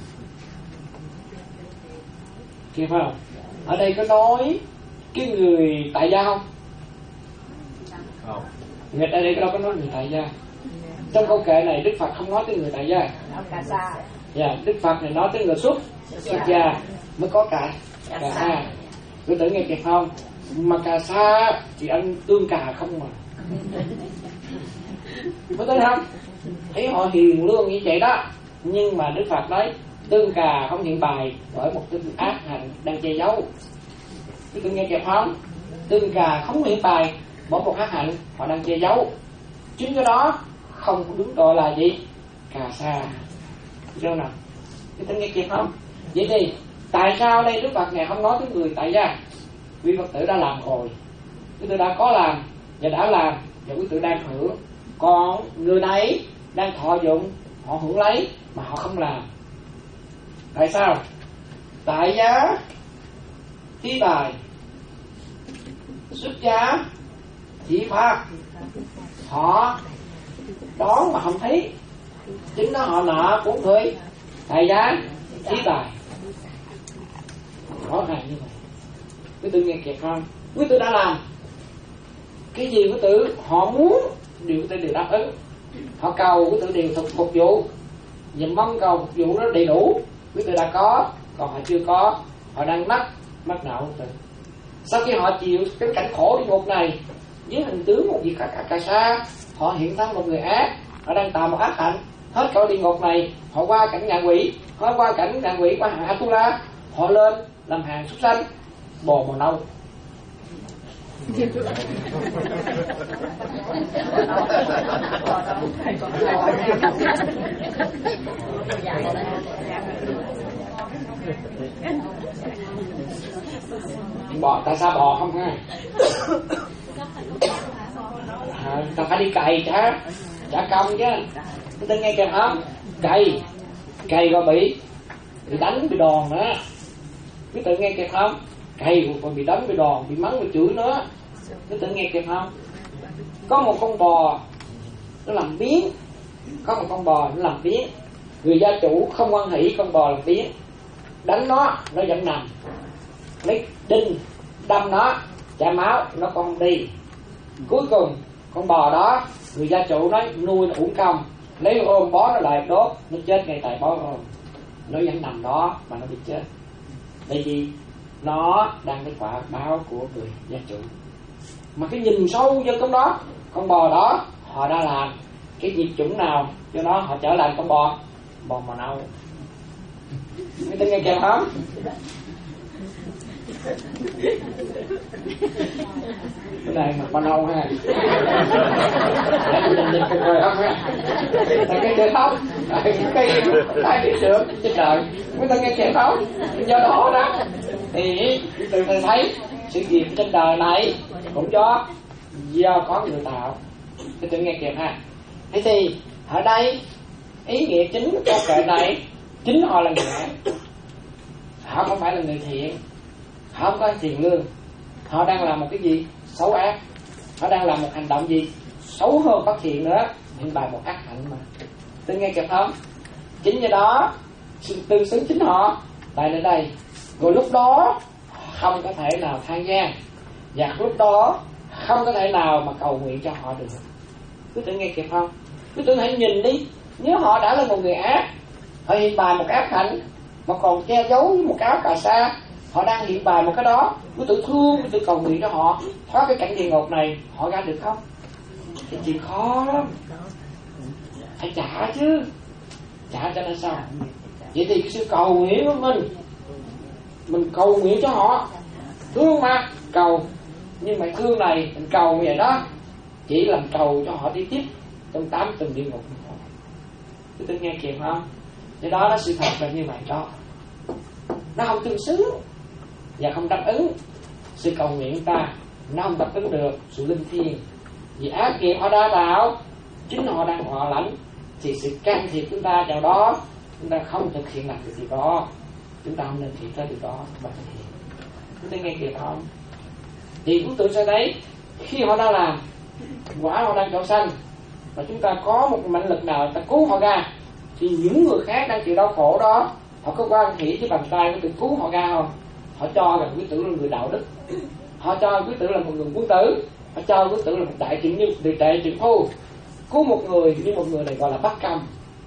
Kịp không? Ở đây có nói cái người tại gia không? Không. Người ở đây đâu có nói người tại gia. Trong câu kệ này Đức Phật không nói tới người tại gia. Dạ, Đức Phật này nói tới người xuất xuất gia mới có cả cả sa. Quý tử nghe kịp không? Mà cà sa thì ăn tương cà không mà. Có thấy không? Thấy họ hiền lương như vậy đó. Nhưng mà Đức Phật nói tương cà không hiện bày bởi một cái ác hành đang che giấu. Quý tử nghe kịp không? Tương cà không hiện bày bởi một ác hạnh họ đang che giấu. Chính cái đó không đúng gọi là gì? Cà sa. Đâu nào? Quý tử nghe kịp không? Vậy thì tại sao đây Đức Phật này không nói tới người tại gia? Quý Phật tử đã làm rồi, quý tử đã có làm và đã làm và quý tử đang hưởng. Còn người này đang thọ dụng, họ hưởng lấy mà họ không làm. Tại sao? Tại gia thí tài, xuất gia thị pháp, họ đón mà không thấy, chính đó họ nợ cũng thôi. Tại gia thí tài, rõ ràng như vậy. Quý tử nghe kịp không? Quý tử đã làm cái gì quý tử họ muốn đều quý tử đều đáp ứng. Họ cầu quý tử đều phục, phục vụ, và mong cầu phục vụ đó đầy đủ. Quý tử đã có, còn họ chưa có, họ đang mắc mắc nợ quý tử. Sau khi họ chịu cái cảnh khổ địa ngục này với hình tướng một vị cả cà sa, họ hiện thân một người ác, họ đang tạo một ác hạnh. Hết cõi địa ngục này, họ qua cảnh ngạ quỷ, họ qua cảnh ngạ quỷ qua hàng Atula, họ lên làm hàng súc sanh, bò màu nâu. Bò, tại sao bò không ha? À, ta phải đi cày trả trả công chứ. Chúng ta nghe kịp không? Cày cày rồi bị bị đánh bị đòn nữa. Quý tử nghe kịp không? Cày còn bị đánh bị đòn bị mắng bị chửi nữa. Quý tử nghe kịp không? Có một con bò nó làm biến có một con bò nó làm biếng, người gia chủ không hoan hỷ con bò làm biếng, đánh nó, nó vẫn nằm, lấy đinh đâm nó, chảy máu, nó còn không đi. Cuối cùng con bò đó người gia chủ nói nuôi nó uổng công, lấy ôm bó nó lại đốt, nó chết ngay tại bó ôm, nó vẫn nằm đó mà nó bị chết. Tại vì nó đang cái quả báo của người gia chủ. Mà cái nhìn sâu vô trong đó, con bò đó họ đã làm cái diệt chủng nào cho nó họ trở lại con bò bò màu nâu. Người ta nghe kịp không? Cái này mặt màu nâu ha. Để mình nhìn coi không ha. Ta nghe kịp không? Cái ai biết được trên đời. Người ta nghe kịp không? Do đó đó thì từ từ thấy sự việc trên đời này cũng do do có người tạo. Tôi tự nghe kịp ha. Thế thì ở đây ý nghĩa chính của câu kệ này, chính họ là người ác, họ không phải là người thiện, họ không có thiện lương, họ đang làm một cái gì xấu ác, họ đang làm một hành động gì xấu hơn bất thiện nữa, hiện bài một ác hạnh mà. Tôi nghe kịp không? Chính do đó sự tương xứng chính họ tại nơi đây, rồi lúc đó không có thể nào than gian, và lúc đó không có thể nào mà cầu nguyện cho họ được. Cứ tự nghe kịp không? Cứ tự hãy nhìn đi, nếu họ đã là một người ác, họ hiện bài một ác hạnh mà còn che giấu với một cái áo cà sa, họ đang hiện bài một cái đó, cứ tự thương, cứ tự cầu nguyện cho họ thoát cái cảnh địa ngục này, họ ra được không? Thì chuyện khó lắm, phải trả chứ, trả cho nên sao? Vậy thì cái sự cầu nguyện của mình, mình cầu nguyện cho họ, thương mà cầu, nhưng mà thương này mình cầu như vậy đó chỉ làm cầu cho họ đi tiếp trong tám tầng địa ngục. Cứ tự nghe kịp không? Cái đó nó sự thật là như vậy đó, nó không tương xứng và không đáp ứng sự cầu nguyện ta, nó không đáp ứng được sự linh thiêng. Vì ác nghiệp họ đã tạo, chính họ đang họ lãnh, thì sự can thiệp chúng ta vào đó, chúng ta không thực hiện làm được gì đó, chúng ta không nên thiện tới điều đó mà thực hiện. Chúng ta nghe kịp không? Thì chúng tự sẽ thấy khi họ đã làm, quả họ đang trọn sanh, và chúng ta có một mạnh lực nào ta cứu họ ra, thì những người khác đang chịu đau khổ đó, họ có quan hỷ với bàn tay của tự cứu họ ra không? Họ cho rằng quý tử là người đạo đức, họ cho quý tử là một người quân tử, họ cho quý tử là một đại trượng như đại đại trượng phu, cứu một người như một người này gọi là bất công.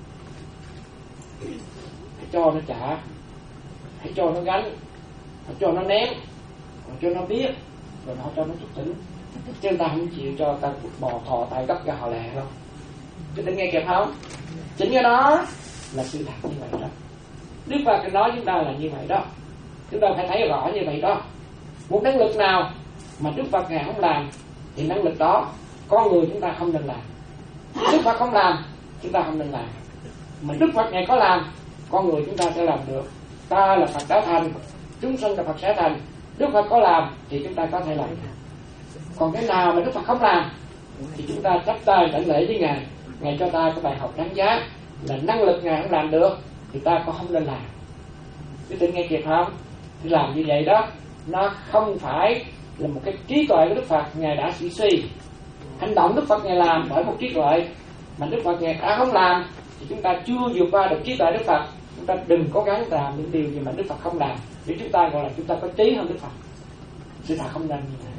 Hãy cho nó trả, hãy cho nó gánh, hãy cho nó ném, hãy cho nó biết, rồi họ cho nó chút tỉnh. Chứ người ta không chịu cho ta bò thò tay gấp ra họ lẹ đâu. Chúng ta nghe kịp không? Chính cái đó là sự thật như vậy đó. Đức Phật nói chúng ta là như vậy đó. Chúng ta phải thấy rõ như vậy đó. Một năng lực nào mà Đức Phật Ngài không làm thì năng lực đó con người chúng ta không nên làm. Đức Phật không làm, chúng ta không nên làm. Mà Đức Phật Ngài có làm, con người chúng ta sẽ làm được. Ta là Phật đã thành, chúng sinh là Phật sẽ thành. Đức Phật có làm thì chúng ta có thể làm. Còn cái nào mà Đức Phật không làm thì chúng ta chắp tay đảnh lễ với Ngài. Ngài cho ta cái bài học đáng giá là năng lực Ngài không làm được thì ta cũng không nên làm. Quý vị nghe kịp không? Thì làm như vậy đó, nó không phải là một cái trí tuệ của Đức Phật Ngài đã sĩ suy. Hành động Đức Phật Ngài làm bởi một trí tuệ mà Đức Phật Ngài đã không làm thì chúng ta chưa vượt qua được trí tuệ Đức Phật. Chúng ta đừng cố gắng làm những điều gì mà Đức Phật không làm, để chúng ta gọi là chúng ta có trí hơn Đức Phật. Sự thật không nên như vậy.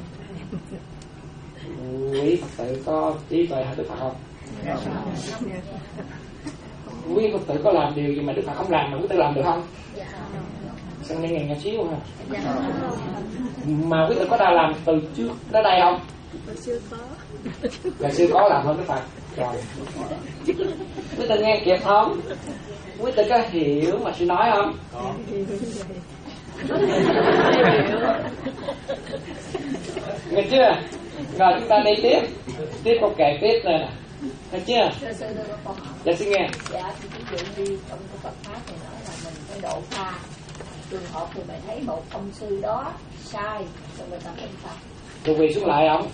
Quý Phật tử có trí tuệ hơn Đức Phật không? Quý Phật tử có làm điều gì mà Đức Phật không làm mà quý tử làm được không? Sang đây ngày nhỏ xíu ha. Mà quý tử có đã làm từ trước tới đây không? Chưa có. Ngày xưa có làm hơn Đức Phật. Rồi. Quý tử nghe kịp không? Quý tử có hiểu mà sư nói không? Có. Nghe chưa? Rồi chúng ta đi tiếp. Tiếp câu kệ tiếp này nè. Nghe chưa? Dạ xin nghe. Dạ thì ví dụ như trong cái Phật pháp này nói là mình phải độ tha. Trường hợp thì mình thấy một ông sư đó sai, rồi mình làm cái sao? Rồi quỳ xuống lại ông.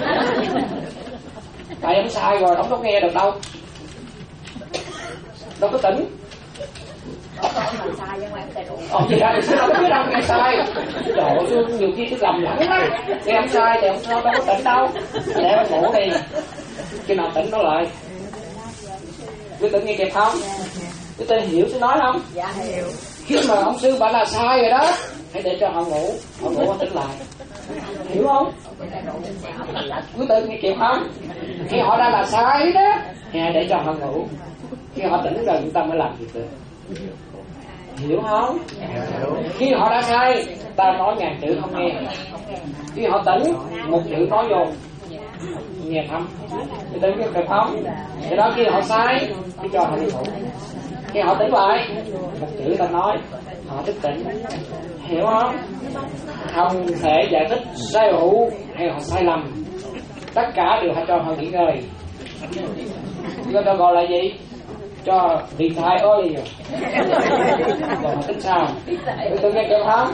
Tại ông sai rồi, ông đâu nghe được đâu. Đâu có tỉnh. Có con mà sai nhưng mà em đầy đủ. Ông gì ra thì sao không biết đâu nghe sai. Trời ơi, nhiều khi tôi lầm lẫn lắm. Thì ông sai thì ông đâu có tỉnh đâu. Để ông ngủ đi. Khi nào tỉnh nó lại. Quý tự nghe kịp không? Quý tự hiểu tôi nói không? Dạ hiểu. Khi mà ông sư bảo là sai rồi đó, hãy để cho họ ngủ, họ ngủ họ tỉnh lại. Hiểu không? Quý tự nghe kịp không? Khi họ đã là sai đó, hãy để cho họ ngủ. Khi họ tỉnh rồi chúng ta mới làm việc được. Hiểu không? Khi họ đã sai, ta nói ngàn chữ không nghe. Khi họ tỉnh, một chữ nói vô nghe thấm. Thì tự biết được không? Thì đó khi họ sai, thì cho họ đi ngủ. Khi họ tỉnh lại, một chữ ta nói, họ thức tỉnh. Hiểu không? Không thể giải thích sai hữu hay họ sai lầm. Tất cả đều phải cho họ nghỉ ngơi. Người ta gọi là gì? Cho đi thai ơi rồi còn họ tính sao? Tôi nghe kịp không?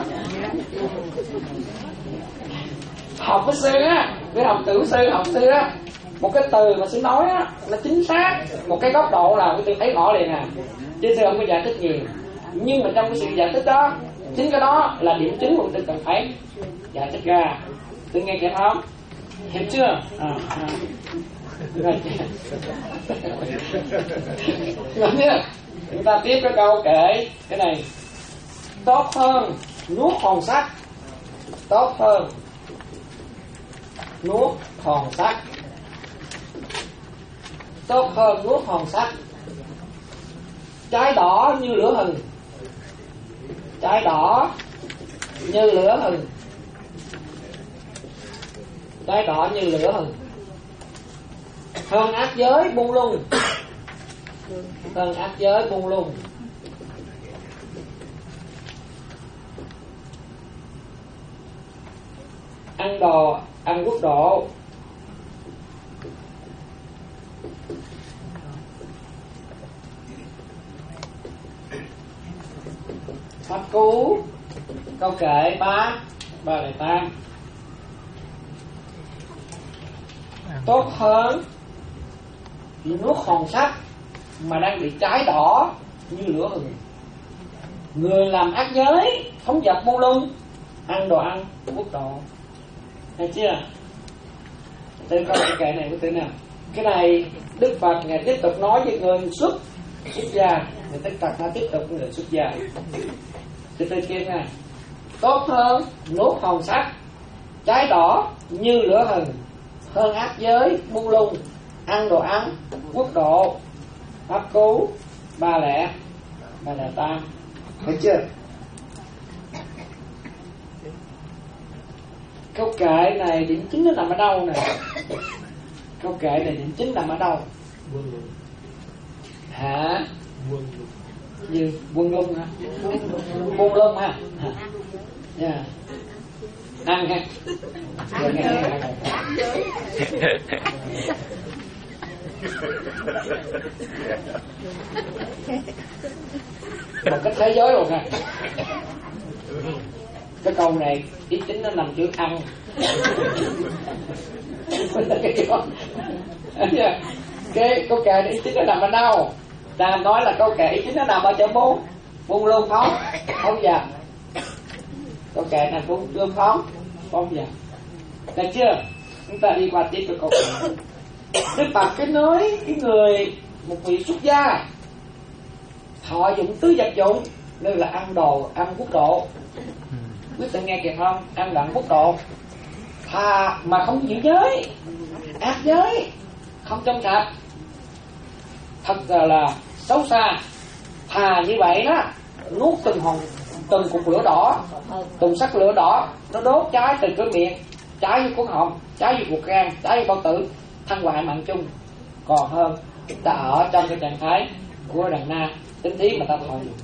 Học với sư á, với học tử sư, học sư á, một cái từ mà sư nói á, nó chính xác, một cái góc độ là tôi thấy rõ liền à. Chứ sư không có giải thích nhiều. Nhưng mà trong cái sự giải thích đó, chính cái đó là điểm chính mà tôi cần phải giải thích ra. Tôi nghe kịp không? Hiểu chưa? À, à. Rồi nhá, chúng ta tiếp cái câu kể cái này. Tốt hơn nuốt hòn sắt, tốt hơn nuốt hòn sắt, tốt hơn nuốt hòn sắt. Trái đỏ như lửa hừng, trái đỏ như lửa hừng, trái đỏ như lửa hừng. Hơn ác giới buông lung, hơn ác giới buông lung. Ăn đồ, ăn quốc độ. Pháp cú. Câu kệ ba, ba bài tam. Tốt hơn nuốt hòn sắt mà đang bị cháy đỏ như lửa hừng. Người làm ác giới, phóng dật buông lung, ăn đồ ăn quốc độ. Thấy chưa? Từ câu kệ này của từ nào? Cái này Đức Phật ngài tiếp tục nói với người xuất xuất gia, người Đức Phật nó tiếp tục với người xuất gia. Từ từ kia nha. Tốt hơn nuốt hòn sắt, trái đỏ như lửa hừng, hơn ác giới buông lung, ăn đồ ăn quốc độ, pháp cú, ba lẻ, ba lẻ tam. Thấy chưa? Câu kệ này điểm chính nó nằm ở đâu nè? Câu kệ này điểm chính nằm ở đâu? Hả? Như buông lung hả? Buông lung ha? Dạ. Ăn ha? Rồi nghe nghe. Một cái thế giới rồi nè. Cái câu này ý chính nó nằm chữ ăn. Cái câu kệ này ý chính nó nằm ở đâu? Ta nói là câu kệ ý chính nó nằm ở chỗ buông, buông lung phóng, phóng dật. Câu kệ này buông lung phóng, phóng dật. Được chưa? Chúng ta đi qua tiếp cái câu kệ. Đức Phật cái nói cái người một vị xuất gia thọ dụng tứ vật dụng như là ăn đồ, ăn quốc độ. Quý tự nghe kịp không? Ăn đặng quốc độ. Thà mà không giữ giới, ác giới, không trong sạch, thật là, là xấu xa. Thà như vậy đó, nuốt từng hòn, từng cục lửa đỏ, từng sắc lửa đỏ, nó đốt cháy từ cái miệng, cháy vô cuốn họng, cháy vô cuộc gan, cháy vô bao tử, thân hoại mạng chung. Còn hơn ta ở trong cái trạng thái của đàn na tính thí mà ta thọ dụng.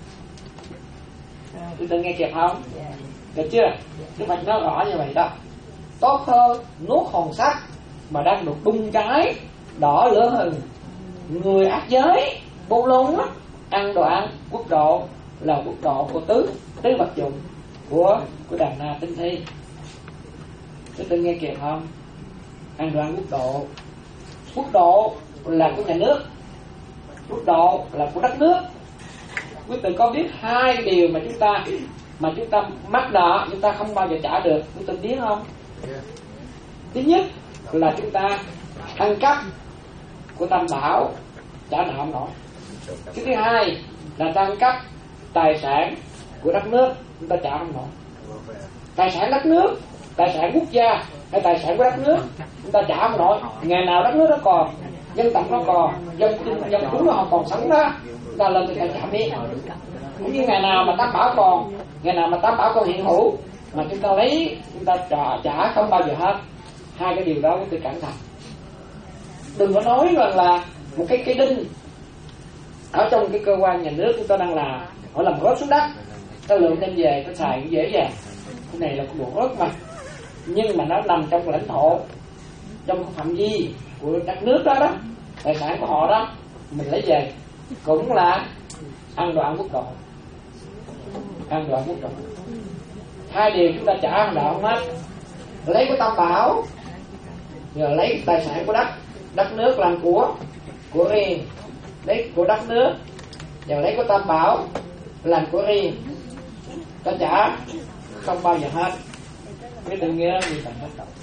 Quý tự nghe kịp không? Được chưa? Cái mạch nó rõ như vậy đó. Tốt hơn nuốt hòn sắt mà đang được đun cháy đỏ lửa hừng. Người ác giới buông lung á, ăn đồ ăn quốc độ là quốc độ của tứ tứ vật dụng của của đàn na tinh thi. Quý tự nghe kịp không? Ăn đồ ăn quốc độ. Quốc độ là của nhà nước, quốc độ là của đất nước. Quý tự có biết hai điều mà chúng ta mà chúng ta mắc nợ chúng ta không bao giờ trả được, quý tự biết không? Thứ nhất là chúng ta ăn cắp của Tam Bảo, trả nợ không nổi. Cái thứ hai là tranh cấp tài sản của đất nước, chúng ta trả không nổi. Tài sản đất nước, tài sản quốc gia hay tài sản của đất nước chúng ta trả không nổi. Ngày nào đất nước nó còn, dân tộc nó còn, dân dân chúng nó họ còn sống đó, chúng ta lên thì phải trả miếng. Cũng như ngày nào mà Tam Bảo còn, ngày nào mà Tam Bảo còn hiện hữu mà chúng ta lấy, chúng ta trả, trả không bao giờ hết. Hai cái điều đó phải cẩn thận. Đừng có nói rằng là một cái cái đinh ở trong cái cơ quan nhà nước chúng ta đang làm, họ làm rớt xuống đất, ta lượm đem về, ta xài cũng dễ dàng. Cái này là cái đồ rớt mà, nhưng mà nó nằm trong lãnh thổ, trong cái phạm vi của đất nước đó đó, tài sản của họ đó, mình lấy về cũng là ăn đoạn quốc độ, ăn đoạn quốc độ. Hai điều chúng ta trả ăn đoạn hết, lấy của Tam Bảo, rồi lấy tài sản của đất, đất nước làm của của riêng, lấy của đất nước, rồi lấy của Tam Bảo làm của riêng, ta trả không bao giờ hết. Cái tự nghĩa như vậy hết đâu.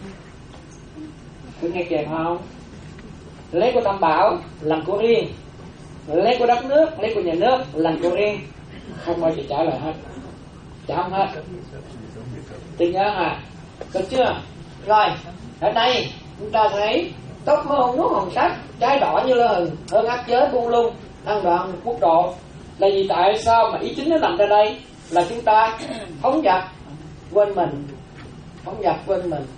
Cứ nghe kịp không? Lấy của Tam Bảo làm của riêng, lấy của đất nước, lấy của nhà nước làm của riêng, không bao giờ trả lời hết, trả không hết. Tự nhớ à, được chưa? Rồi ở đây chúng ta thấy tốt hơn nuốt hồng sắc, trái đỏ như lơ hừng, hơn ác giới buông lung, ăn đoạn quốc độ. Là vì tại sao mà ý chính nó nằm ra đây? Là chúng ta phóng dật quên mình, phóng dật quên mình,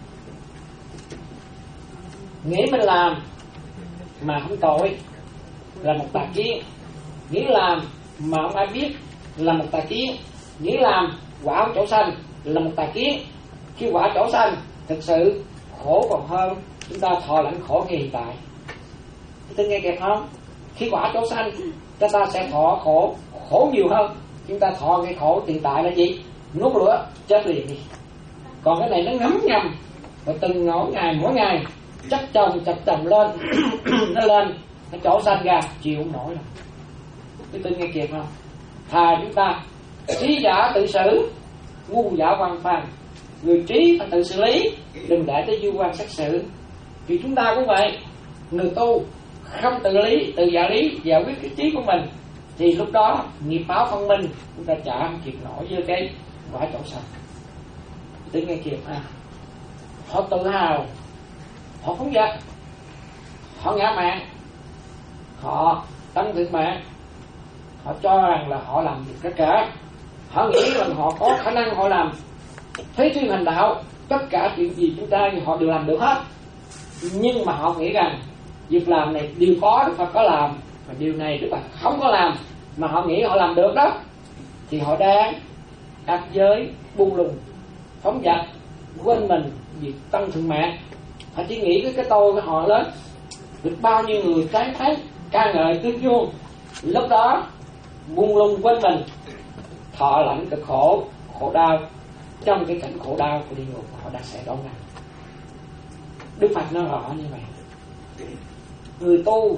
nghĩ mình làm mà không tội là một tà kiến, nghĩ làm mà không ai biết là một tà kiến, nghĩ làm quả không chỗ xanh là một tà kiến. Khi quả chỗ xanh thực sự khổ còn hơn chúng ta thọ lãnh khổ ngay hiện tại. Tôi nghe kịp không? Khi quả chỗ xanh chúng ta sẽ thọ khổ khổ nhiều hơn. Chúng ta thọ cái khổ hiện tại là gì? Nuốt lửa chết liền đi. Còn cái này nó ngấm ngầm, và từng mỗi ngày mỗi ngày chất chồng chặt chồng lên nó lên, nó chỗ xanh ra chịu không nổi đâu. Cái tôi nghe kịp không? Thà chúng ta trí giả tự xử, ngu giả quan phàm. Người trí phải tự xử lý, đừng để tới du quan xét xử. Thì chúng ta cũng vậy, người tu không tự lý, tự giải lý, giải quyết cái trí của mình, thì lúc đó nghiệp báo phân minh, chúng ta trả không kịp nổi với cái quả chỗ xanh. Tôi nghe kịp ha. Họ tự hào, họ phóng dật, họ ngã mạn, họ tăng thượng mạng, họ cho rằng là họ làm việc tất cả, họ nghĩ rằng họ có khả năng họ làm thế thiên hành đạo, tất cả chuyện gì chúng ta họ đều làm được hết. Nhưng mà họ nghĩ rằng việc làm này điều có Đức Phật có làm, và điều này Đức Phật không có làm, mà họ nghĩ họ làm được đó, thì họ đang ác giới buông lung, phóng dật, quên mình vì tăng thượng mạng. Họ chỉ nghĩ cái cái tôi của họ lớn, được bao nhiêu người trái thấy ca ngợi tuyên dương, lúc đó buông lung quên mình, thọ lãnh cực khổ, khổ đau. Trong cái cảnh khổ đau của địa ngục họ đã sẽ đón nhận. Đức Phật nói rõ như vậy. Người tu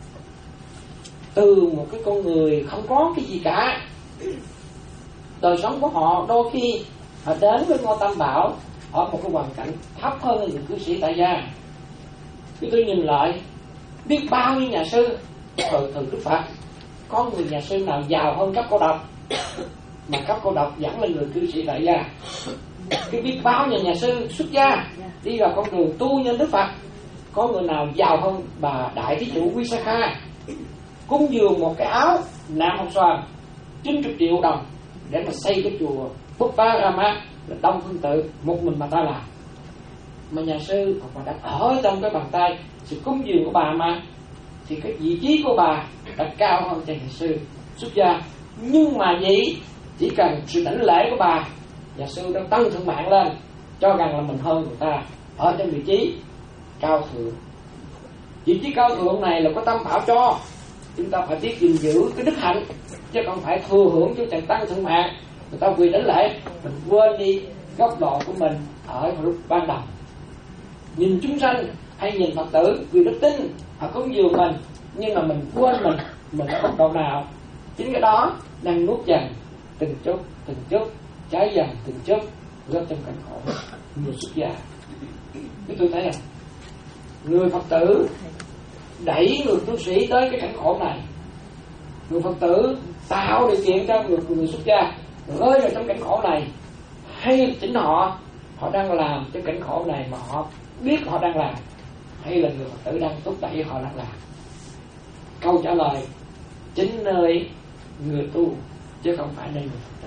từ một cái con người không có cái gì cả, đời sống của họ đôi khi họ đến với Ngôi Tam Bảo ở một cái hoàn cảnh thấp hơn người cư sĩ tại gia. Khi tôi nhìn lại, biết bao nhiêu nhà sư thời thời Đức Phật, có người nhà sư nào giàu hơn cấp cô độc, mà cấp cô độc vẫn là người cư sĩ tại gia. Cái biết bao nhiêu nhà sư xuất gia đi vào con đường tu nhân Đức Phật, có người nào giàu hơn bà đại thí chủ Visakha, cúng dường một cái áo nam hồng xoàn chín mươi triệu đồng để mà xây cái chùa Buddha Rama là Đông Phương Tự, một mình mà ta làm. Mà nhà sư hoặc là đã ở trong cái bàn tay sự cúng dường của bà mà, thì cái vị trí của bà đã cao hơn cho nhà sư xuất gia. Nhưng mà gì? Chỉ cần sự đảnh lễ của bà, nhà sư đã tăng thượng mạng lên, cho rằng là mình hơn người ta ở trên vị trí cao thượng. Vị trí cao thượng này là có Tam Bảo cho, chúng ta phải biết gìn giữ cái đức hạnh, chứ không phải thừa hưởng cho chẳng tăng thượng mạng. Người ta quỳ đảnh lễ, mình quên đi góc độ của mình ở lúc ban đầu. Nhìn chúng sanh hay nhìn Phật tử vì đức tin họ cúng dường mình, nhưng mà mình quên mình mình ở góc độ nào. Chính cái đó đang nuốt dần từng chút từng chút, cháy dần từng chút, rớt trong cảnh khổ. Người xuất gia, cái tôi thấy là người Phật tử đẩy người tu sĩ tới cái cảnh khổ này. Người Phật tử tạo điều kiện cho người, người xuất gia rơi vào trong cảnh khổ này, hay chính họ họ đang làm trong cảnh khổ này mà họ biết họ đang làm, hay là người Phật tử đang thúc đẩy họ đang làm? Câu trả lời chính nơi người tu, chứ không phải nơi người Phật tử.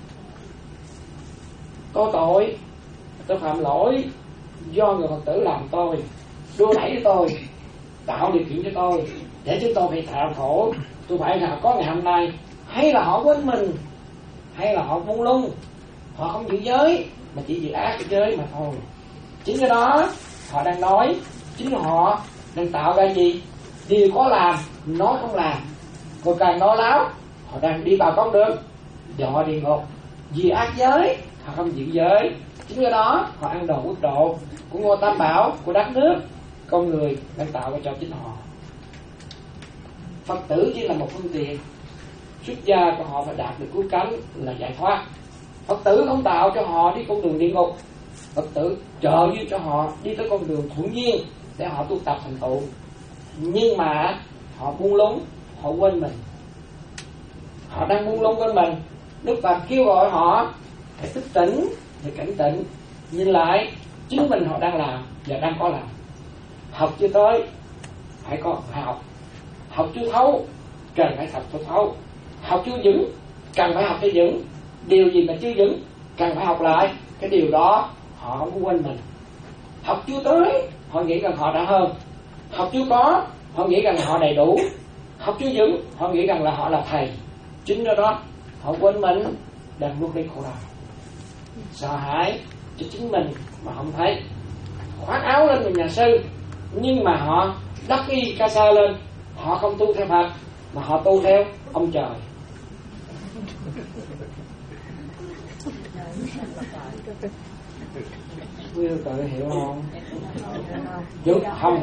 Có tội, tôi phạm lỗi do người Phật tử làm tôi, đua đẩy tôi, tạo điều kiện cho tôi để chúng tôi phải thạo khổ, tôi phải là có ngày hôm nay. Hay là họ quên mình, hay là họ buông lung, họ không giữ giới mà chỉ giữ ác cái giới mà thôi. Chính cái đó họ đang nói, chính họ đang tạo ra gì? Điều có làm nó không làm, còn càng nói láo họ đang đi vào con đường dọ địa ngục. Vì ác giới họ không giữ giới, chính cái đó họ ăn đồ quốc độ của ngôi tam bảo của đất nước con người đang tạo ra cho chính họ. Phật tử chỉ là một phương tiện, xuất gia của họ phải đạt được cứu cánh là giải thoát. Phật tử không tạo cho họ đi con đường địa ngục, Phật tử trợ giúp cho họ đi tới con đường thuận duyên để họ tu tập thành tựu. Nhưng mà họ buông lúng, họ quên mình, họ đang buông lung quên mình. Đức Phật kêu gọi họ phải thức tỉnh, phải cảnh tỉnh, nhìn lại chính mình họ đang làm và đang có làm. Học chưa tới phải có phải học, học chưa thấu cần phải học cho thấu, học chưa vững cần phải học cho vững. Điều gì mà chưa vững cần phải học lại, cái điều đó họ không có quên mình. Học chưa tới họ nghĩ rằng họ đã hơn, học chưa có họ nghĩ rằng họ đầy đủ, học chưa vững họ nghĩ rằng là họ là thầy. Chính do đó họ quên mình, đang bước lên khổ đau, sợ hãi cho chính mình mà không thấy, khoác áo lên mình nhà sư nhưng mà họ đắp y ca sa lên. Họ không tu theo Phật mà họ tu theo ông trời. Quý tự hiểu không? Đúng không?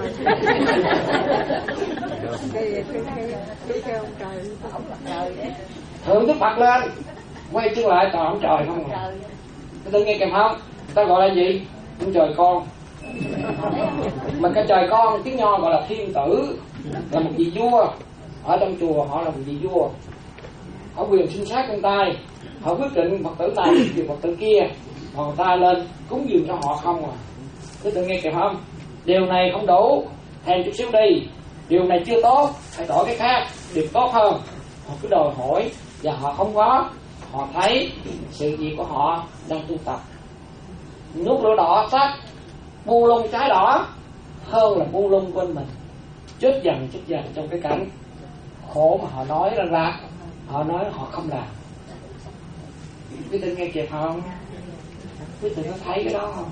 Thượng Đức Phật lên quay chân lại toàn ông trời không à. Cái tự nghe kèm không? Ta gọi là gì? Ông trời con. Mà cái trời con tiếng Nho gọi là thiên tử, là một vị vua. Ở trong chùa họ là một vị vua, họ quyền sinh sát trong tay, họ quyết định Phật tử này thì Phật tử kia, còn ta lên cúng dường cho họ không à. Cứ tự nghe kịp không? Điều này không đủ, thêm chút xíu đi. Điều này chưa tốt, phải đổi cái khác, điều tốt hơn. Họ cứ đòi hỏi và họ không có. Họ thấy sự việc của họ đang tu tập, nút lửa đỏ sắc, buông lung trái đỏ hơn là buông lung quên mình, chết dần chết dần trong cái cảnh khổ mà họ nói ra ra. Họ nói họ không làm. Quý vị nghe kịp không? Quý vị có thấy cái đó không?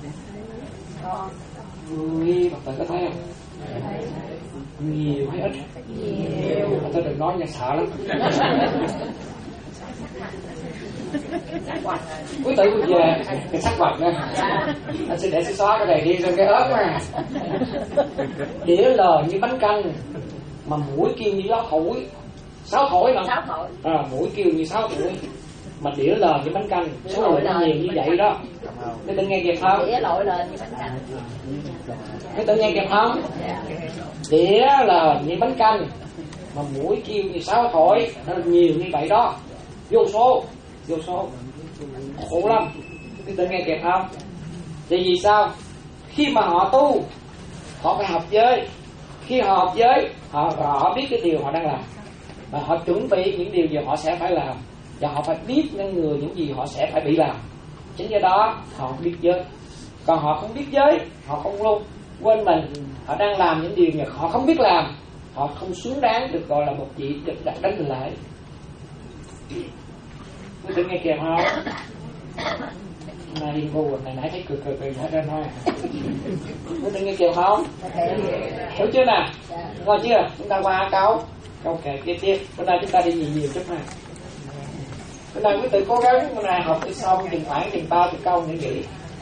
Quý Phật tử có thấy không? Nhiều hay ít? Nhiều. Tôi đừng nói nghe sợ lắm. Quý tử cũng về cái sắc vật nha. Anh sẽ để sẽ xóa cái này đi rồi cái ớt mà. Đĩa lờ như bánh canh mà mũi kêu như gió thổi. Sáu thổi nè. À, mũi kêu như sáu thổi mà đĩa lờ như bánh canh. Số người nó nhiều như vậy đó. Cái tự nghe kịp không? Đĩa lội lên như bánh canh. Cái tự nghe kịp không? Đĩa lờ như bánh canh mà mũi kêu như sáu thổi. Nó nhiều như vậy đó. Vô số, vô số, khổ lắm. Cái tự nghe kịp không? Thì vì sao? Khi mà họ tu, họ phải học giới. Khi họ học giới, họ rõ biết cái điều họ đang làm, và họ chuẩn bị những điều gì họ sẽ phải làm, và họ phải biết những người những gì họ sẽ phải bị làm. Chính do đó họ biết giới. Còn họ không biết giới, họ không luôn quên mình, họ đang làm những điều mà họ không biết làm, họ không xứng đáng được gọi là một vị được đặt đánh lại. Quý vị nghe kìa không? Này đi ngu này nãy thấy cười cười cười hết ra thôi. Quý vị nghe kìa không? Hiểu chưa nè? Ngon chưa? Chúng ta qua câu câu kệ kế tiếp. Bữa nay chúng ta đi nhiều nhiều chút này. Bữa nay quý vị cố gắng bữa nay học cho xong chừng khoảng chừng ba chục câu nữa nghỉ.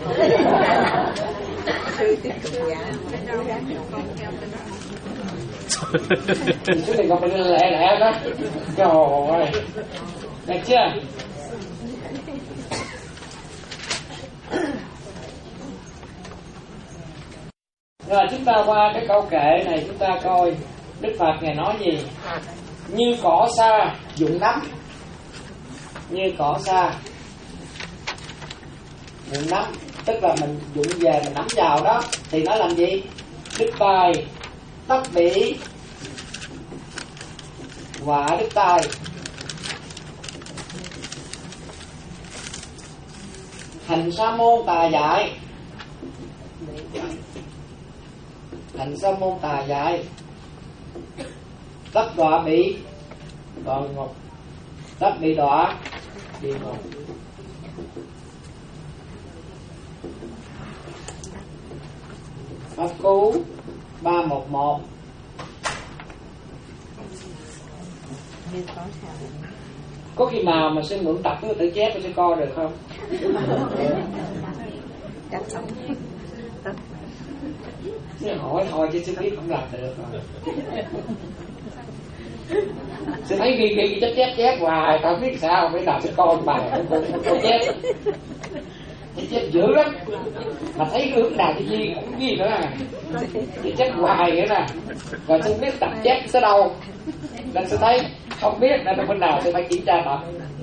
Chứ đừng có phải lẹ lẹ đó. Trời ơi. Được chưa? Rồi chúng ta qua cái câu kệ này, chúng ta coi Đức Phật Ngài nói gì. Như cỏ sa dụng nắm. Như cỏ sa dụng nắm, tức là mình dụng về mình nắm vào đó thì nó làm gì? Đức tài tất bị quả đức tài. Thành sa môn tà dại. Thành sa môn tà dại. Tất đọa bị đọa ngục. Tất bị đọa địa ngục. Pháp Cú ba một một. Có khi nào mà sư mượn tập cái tự chép cho sư coi được không? Sư hỏi thôi chứ sư biết không làm được rồi. Sư thấy ghi ghi chép chép chép hoài, tao biết sao, bây giờ sư coi bài không có chép. Chép chép dữ lắm. Mà thấy hướng nào thì ghi cũng ghi nữa à. Chép chép hoài nữa nè. Rồi sư biết tập chép tới đâu. Nên sư thấy không biết nên là bên nào sư phải kiểm tra tập.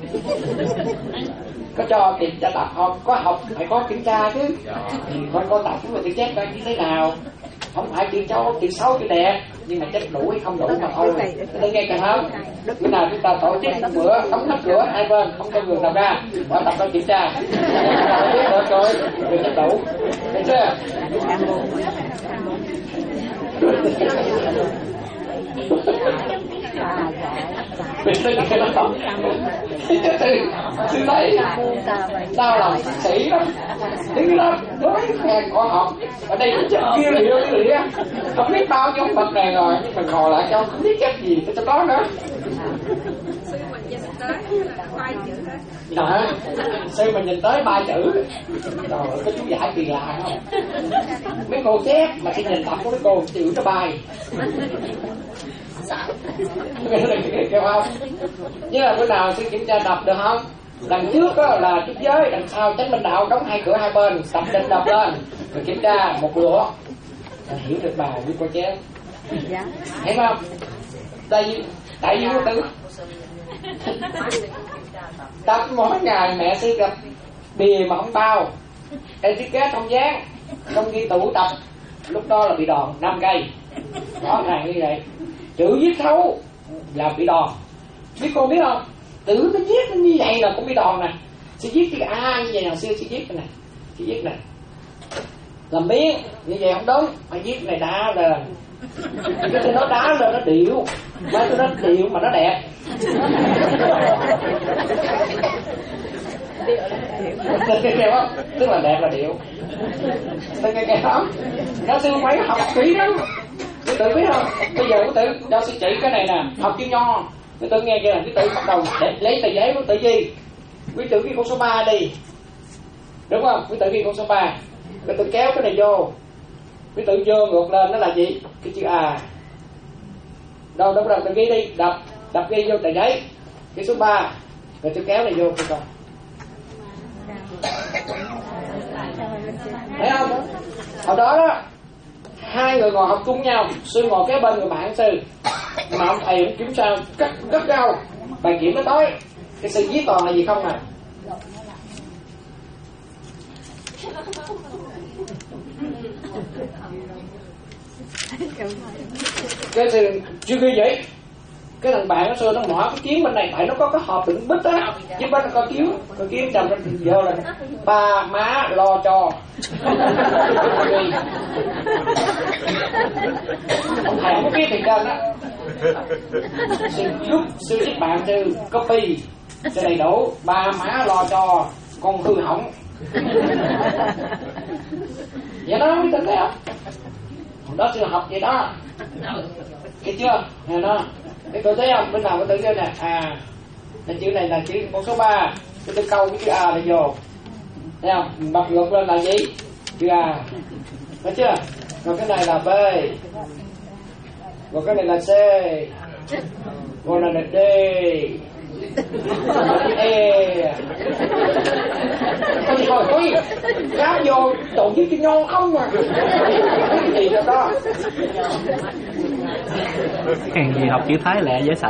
Có cho kiểm tra tập không? Có học phải có kiểm tra chứ. Thì coi coi tập chúng mình tự chép coi như thế nào. Không phải chữ cho chữ xấu chữ đẹp, nhưng mà chép đủ hay không đủ mà thôi. Tôi nghe càng không? Bữa nào chúng ta tổ chức một bữa đóng hết cửa hai bên, không cho người nào ra, bỏ tập coi kiểm tra. Biết rồi coi, người chép đủ. Thấy chưa? Mình thấy cái đó không. Sư thấy tao làm sĩ lắm, đứng lắm, đối khen có học. Ở đây cũng chép kia liệu liệu không biết bao nhiêu bậc này rồi, nhưng mà ngồi lại cho không biết chép gì cho đó nữa. Sư mình nhìn tới ba chữ hết. Đó, sư mình nhìn tới ba chữ. Rồi có chú giải kỳ lạ không? Mấy cô chép mà khi nhìn tập của mấy cô chữ nó bay. Kêu không? Như là bữa nào sư kiểm tra đọc được không? Đằng trước đó là trúc giới, đằng sau chánh minh đạo, đóng hai cửa hai bên, tập định đọc lên rồi kiểm tra một lửa. Hiểu được bài với cô chép. Thấy không? Đây đại viên vô tử. Tập mỗi ngày mẹ sư gặp bìa mà không bao, đây thiết kế không dán, không ghi tủ tập, lúc đó là bị đòn năm cây. Rõ ràng như vậy. Chữ viết xấu là bị đòn. Biết cô biết không? Tự nó viết như vậy là cũng bị đòn nè. Sư viết chữ A như vậy nào xưa sư viết này nè. Sư viết này làm biến như vậy không đúng, mà viết này đá lên. Cái nó đá lên nó điệu, mà nó điệu mà nó đẹp. Kêu không? Tức là đẹp là điệu. Tôi nghe kêu không? Giáo sư mấy học kỹ lắm. Quý tử biết không? Bây giờ quý tử giáo sư chỉ cái này nè, học chữ nho. Quý tử nghe kia là quý tử bắt đầu để lấy tờ giấy quý tử gì? Quý tử ghi con số ba đi. Đúng không? Quý tử ghi con số ba. Quý tử kéo cái này vô. Quý tử vô ngược lên nó là gì? Cái chữ A. Đâu đâu đâu tự ghi đi, đập, đập ghi vô tờ giấy. Cái số ba. Rồi tôi kéo này vô coi coi. Thấy không? Hồi đó đó hai người ngồi học chung nhau, sư ngồi kế bên người bạn sư, mà ông thầy cũng kiểm tra cắt cắt rau, bài kiểm nó tới, cái sư viết toàn là gì không à? Cái sư chưa ghi vậy, cái thằng bạn nó xưa nó mở cái kiếm bên này, tại nó có cái hộp đựng bít á, chứ bên nó có kiếm, có kiếm chồng nó vô là ba má lo cho. Ông thầy không biết thì trên á, sư giúp sư giúp bạn sư copy cho đầy đủ, ba má lo cho con hư hỏng. Vậy đó mới tin thấy không? Hồi đó sư học vậy đó, thấy chưa? Nè đó. Cái tôi thấy không? Bên nào có tự vô nè. À, cái chữ này là chữ con số ba. Cái tôi câu cái chữ A này vô. Thấy không? Mình bật ngược lên là gì? Chữ A. Thấy chưa? Còn cái này là B. Còn cái này là C. Còn này là D. Còn này là E. Thôi thì thôi thôi gáp vô trộn với cái nho không mà cái gì đó đó. Hàng gì học chữ Thái lẹ dễ sợ.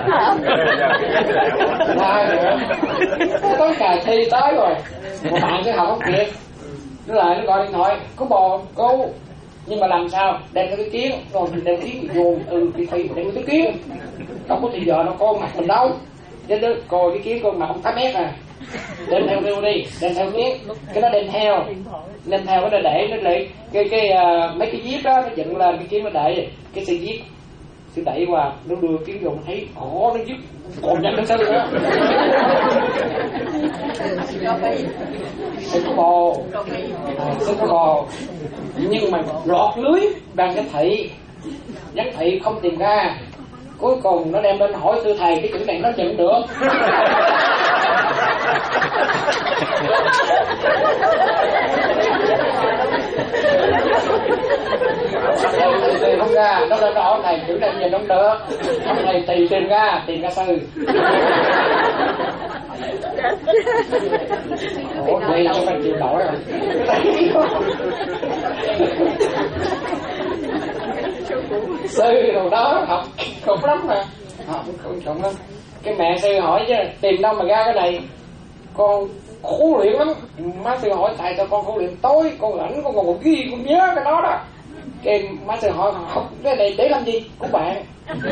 Hai nữa tới cà thi tới rồi một bạn sẽ học không kịp, nó lại nó gọi điện thoại có bò cô nhưng mà làm sao đem theo cái kiến rồi mình đem kiến vô ừ thì thi đem cái kiến không có thì giờ nó con mặt mình đâu chứ đó coi cái kiến con mặt không tám mét à đem theo theo đi đem theo kiến cái nó đem theo đem theo cái nó để nó để cái cái uh, mấy cái viết đó nó dựng lên cái kiến nó để cái xe viết sư đẩy qua nó đưa kiến vô thấy ổ nó dứt còn nhanh hơn sư nữa sư có bò à, sư có bò nhưng mà lọt lưới đang cái thị giám thị không tìm ra cuối cùng nó đem lên hỏi sư thầy cái chữ này nó chừng được thầy không ra nó lên đó thầy chữ này nhìn không được ông thầy tùy tìm ra tìm ra sư ủa đây cho mình chịu nổi rồi sư rồi đó học khủng lắm mà học khủng khủng lắm cái mẹ sư hỏi chứ tìm đâu mà ra cái này con khổ luyện lắm má sư hỏi tại sao con khổ luyện tối con rảnh con còn ghi con nhớ cái đó đó cái má sư hỏi học cái này để làm gì của bạn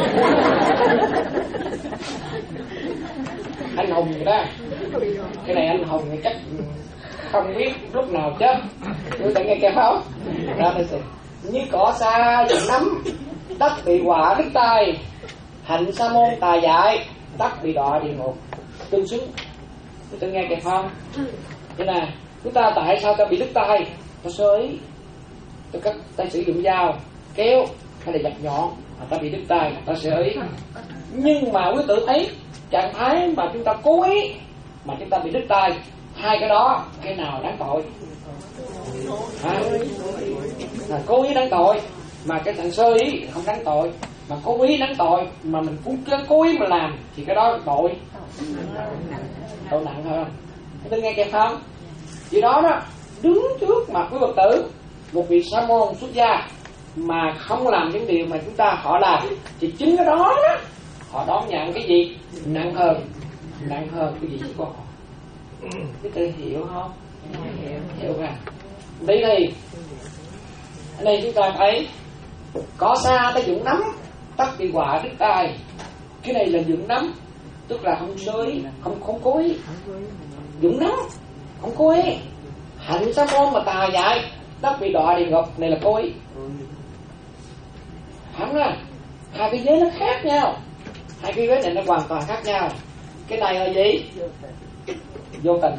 anh Hùng vậy đó cái này anh Hùng thì chắc không biết lúc nào chết tôi tự nghe kêu không ra đây như cỏ xa dần nắm đất bị quả đứt tay hạnh sa môn tà dại đất bị đọa địa ngục tương xứng tôi tự nghe kịp không thế nè chúng ta tại sao ta bị đứt tay ta sơ ý ta, cắt, ta sử dụng dao kéo hay là dập nhọn mà ta bị đứt tay ta sơ ý nhưng mà quý tử thấy trạng thái mà chúng ta cố ý mà chúng ta bị đứt tay hai cái đó cái nào đáng tội à, là cố ý đáng tội mà cái thằng sơ ý không đáng tội mà cố ý đáng tội mà mình cũng cố ý mà làm thì cái đó tội tội nặng hơn tôi nghe kịp không vì đó đó đứng trước mặt quý Phật tử một vị sa môn xuất gia mà không làm những điều mà chúng ta họ làm thì chính cái đó đó họ đón nhận cái gì nặng hơn nặng hơn cái gì của họ cái tự hiểu không hiểu hiểu ra đây thì ở đây chúng ta thấy có xa ta dụng nắm tắt bị quả đứt tay cái này là dụng nắm tức là không sơ ý không không cố ý dụng nắm không cố ý hạnh sa môn mà tà dại tắt bị đọa địa ngục này là cố ý hẳn là hai cái giới nó khác nhau hai cái giới này nó hoàn toàn khác nhau cái này là gì vô tình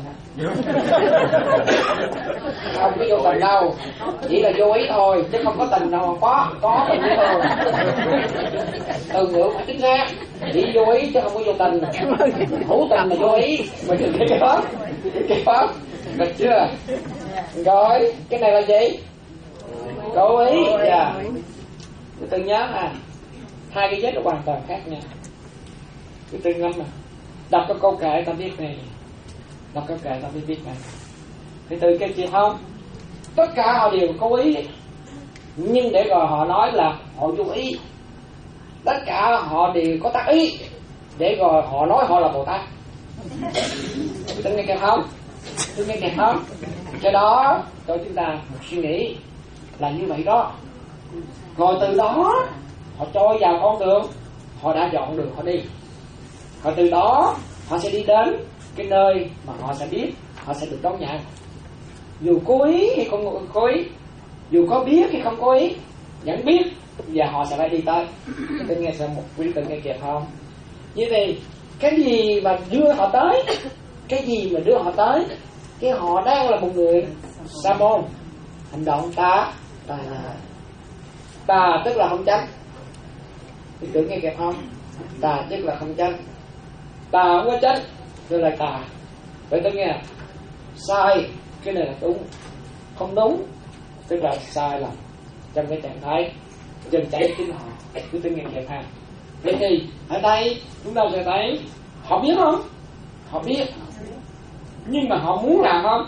không có vô tình đâu chỉ là vô ý thôi chứ không có tình đâu có có tình chứ thôi từ ngữ phải chính xác chỉ vô ý chứ không có vô tình hữu tình là vô ý mình đừng cái đó cái đó được chưa rồi cái này là gì cố ý dạ từ nhớ à hai cái giới nó hoàn toàn khác nhau cái từ ngâm mà đọc cái câu kệ ta biết này đọc cái kệ ta biết biết này thì từ cái gì không tất cả họ đều cố ý nhưng để rồi họ nói là họ vô ý tất cả họ đều có tác ý để rồi họ nói họ là Bồ Tát tôi nghe kịp không tôi nghe kịp không cái đó cho chúng ta một suy nghĩ là như vậy đó rồi từ đó họ trôi vào con đường họ đã dọn đường họ đi rồi từ đó họ sẽ đi đến cái nơi mà họ sẽ biết họ sẽ được đón nhận dù cố ý hay không cố ý dù có biết hay không cố ý vẫn biết và họ sẽ phải đi tới tôi nghe xem một quý tự nghe kịp không như vậy cái gì mà đưa họ tới cái gì mà đưa họ tới cái họ đang là một người sa môn hành động tà tà tà tức là không chánh quý tự nghe kịp không tà tức là không chánh tà không có chánh tức là tà vậy tôi nghe sai cái này là đúng không đúng tức là sai lầm trong cái trạng thái dần chảy chính họ cứ tôi nghe kịp ha vậy thì ở đây chúng ta sẽ thấy họ biết không họ biết nhưng mà họ muốn làm không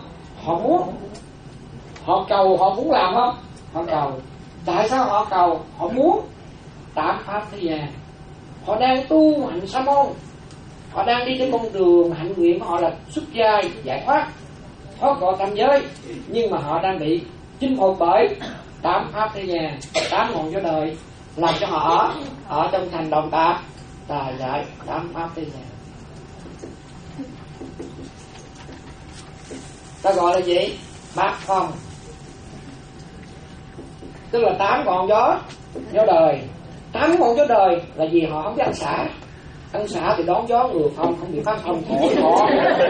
họ muốn, họ cầu, họ muốn làm không? Họ cầu. Tại sao họ cầu? Họ muốn tám pháp thế gian. Họ đang tu hạnh sa môn, họ đang đi trên con đường hạnh nguyện của họ là xuất gia giải thoát, thoát khỏi tam giới, nhưng mà họ đang bị chinh phục bởi tám pháp thế gian, tám ngọn gió đời, làm cho họ ở ở trong thành đồng tà tà giải tám pháp thế gian. Ta gọi là gì? Bát phong, tức là tám ngọn gió gió đời. Tám ngọn gió đời là gì? Họ không biết ăn xả. Ăn xả thì đón gió ngừa phong, không bị phát phong thổi họ.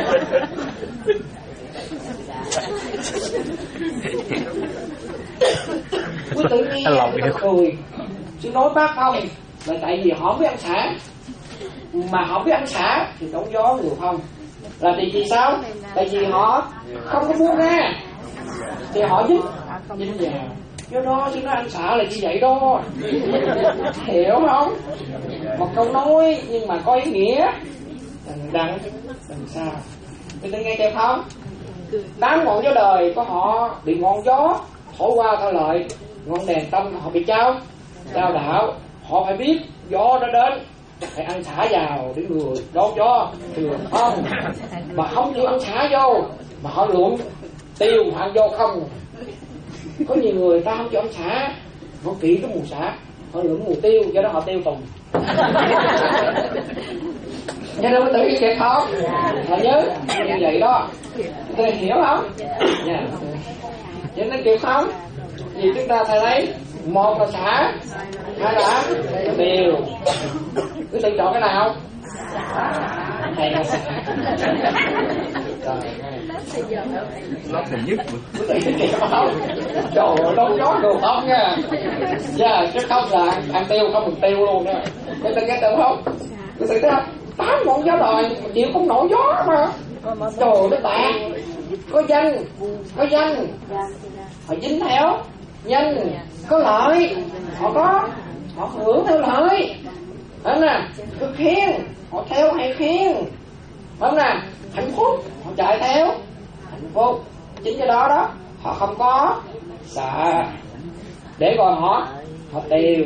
Quý tự nhiên cười chứ nói bát phong là tại vì họ không biết ăn xả, mà họ biết ăn xả thì đón gió ngừa phong. Là vì vì sao? Tại vì họ không có buông ra thì họ dính dính vào. Do đó chứ nó ăn xả là như vậy đó. Hiểu không? Một câu nói nhưng mà có ý nghĩa đằng đằng đằng xa. Người ta nghe kịp không? Tám ngọn gió đời của họ bị ngọn gió thổi qua thổi lại, ngọn đèn tâm họ bị trao trao đảo. Họ phải biết gió nó đến phải ăn xả vào để người đón gió thừa không, mà không chịu ăn xả vô mà họ luận tiêu họ ăn vô không. Có nhiều người ta không chịu ăn xả, họ kỹ cái mùa xả, họ luận mùa tiêu, do đó họ tiêu tùng. Nghe đâu có tự nhiên kịp không? Họ nhớ như vậy đó. Tôi hiểu không? Nha. Vậy nó kịp không? Vì chúng ta phải lấy một là xả, hai là tiêu. Cứ tự chọn cái nào? Hay là xả. Lót là nhất. Cứ tự nhiên kịp không? Trời ơi, đâu có được không nha. Dạ, chứ không là ăn tiêu không mình tiêu luôn nha. Người ta nghe được không? Cứ tự thấy tám ngọn gió đời mà chịu không nổi gió mà. Trời ơi, nó bạc. Có danh, có danh, họ dính theo nhanh, có lợi, họ có, họ hưởng theo lợi, đúng nè, cứ khen, họ theo hay khen, đúng nè, hạnh phúc, họ chạy theo hạnh phúc, chính cái đó đó, họ không có xả, để coi họ, họ tiêu.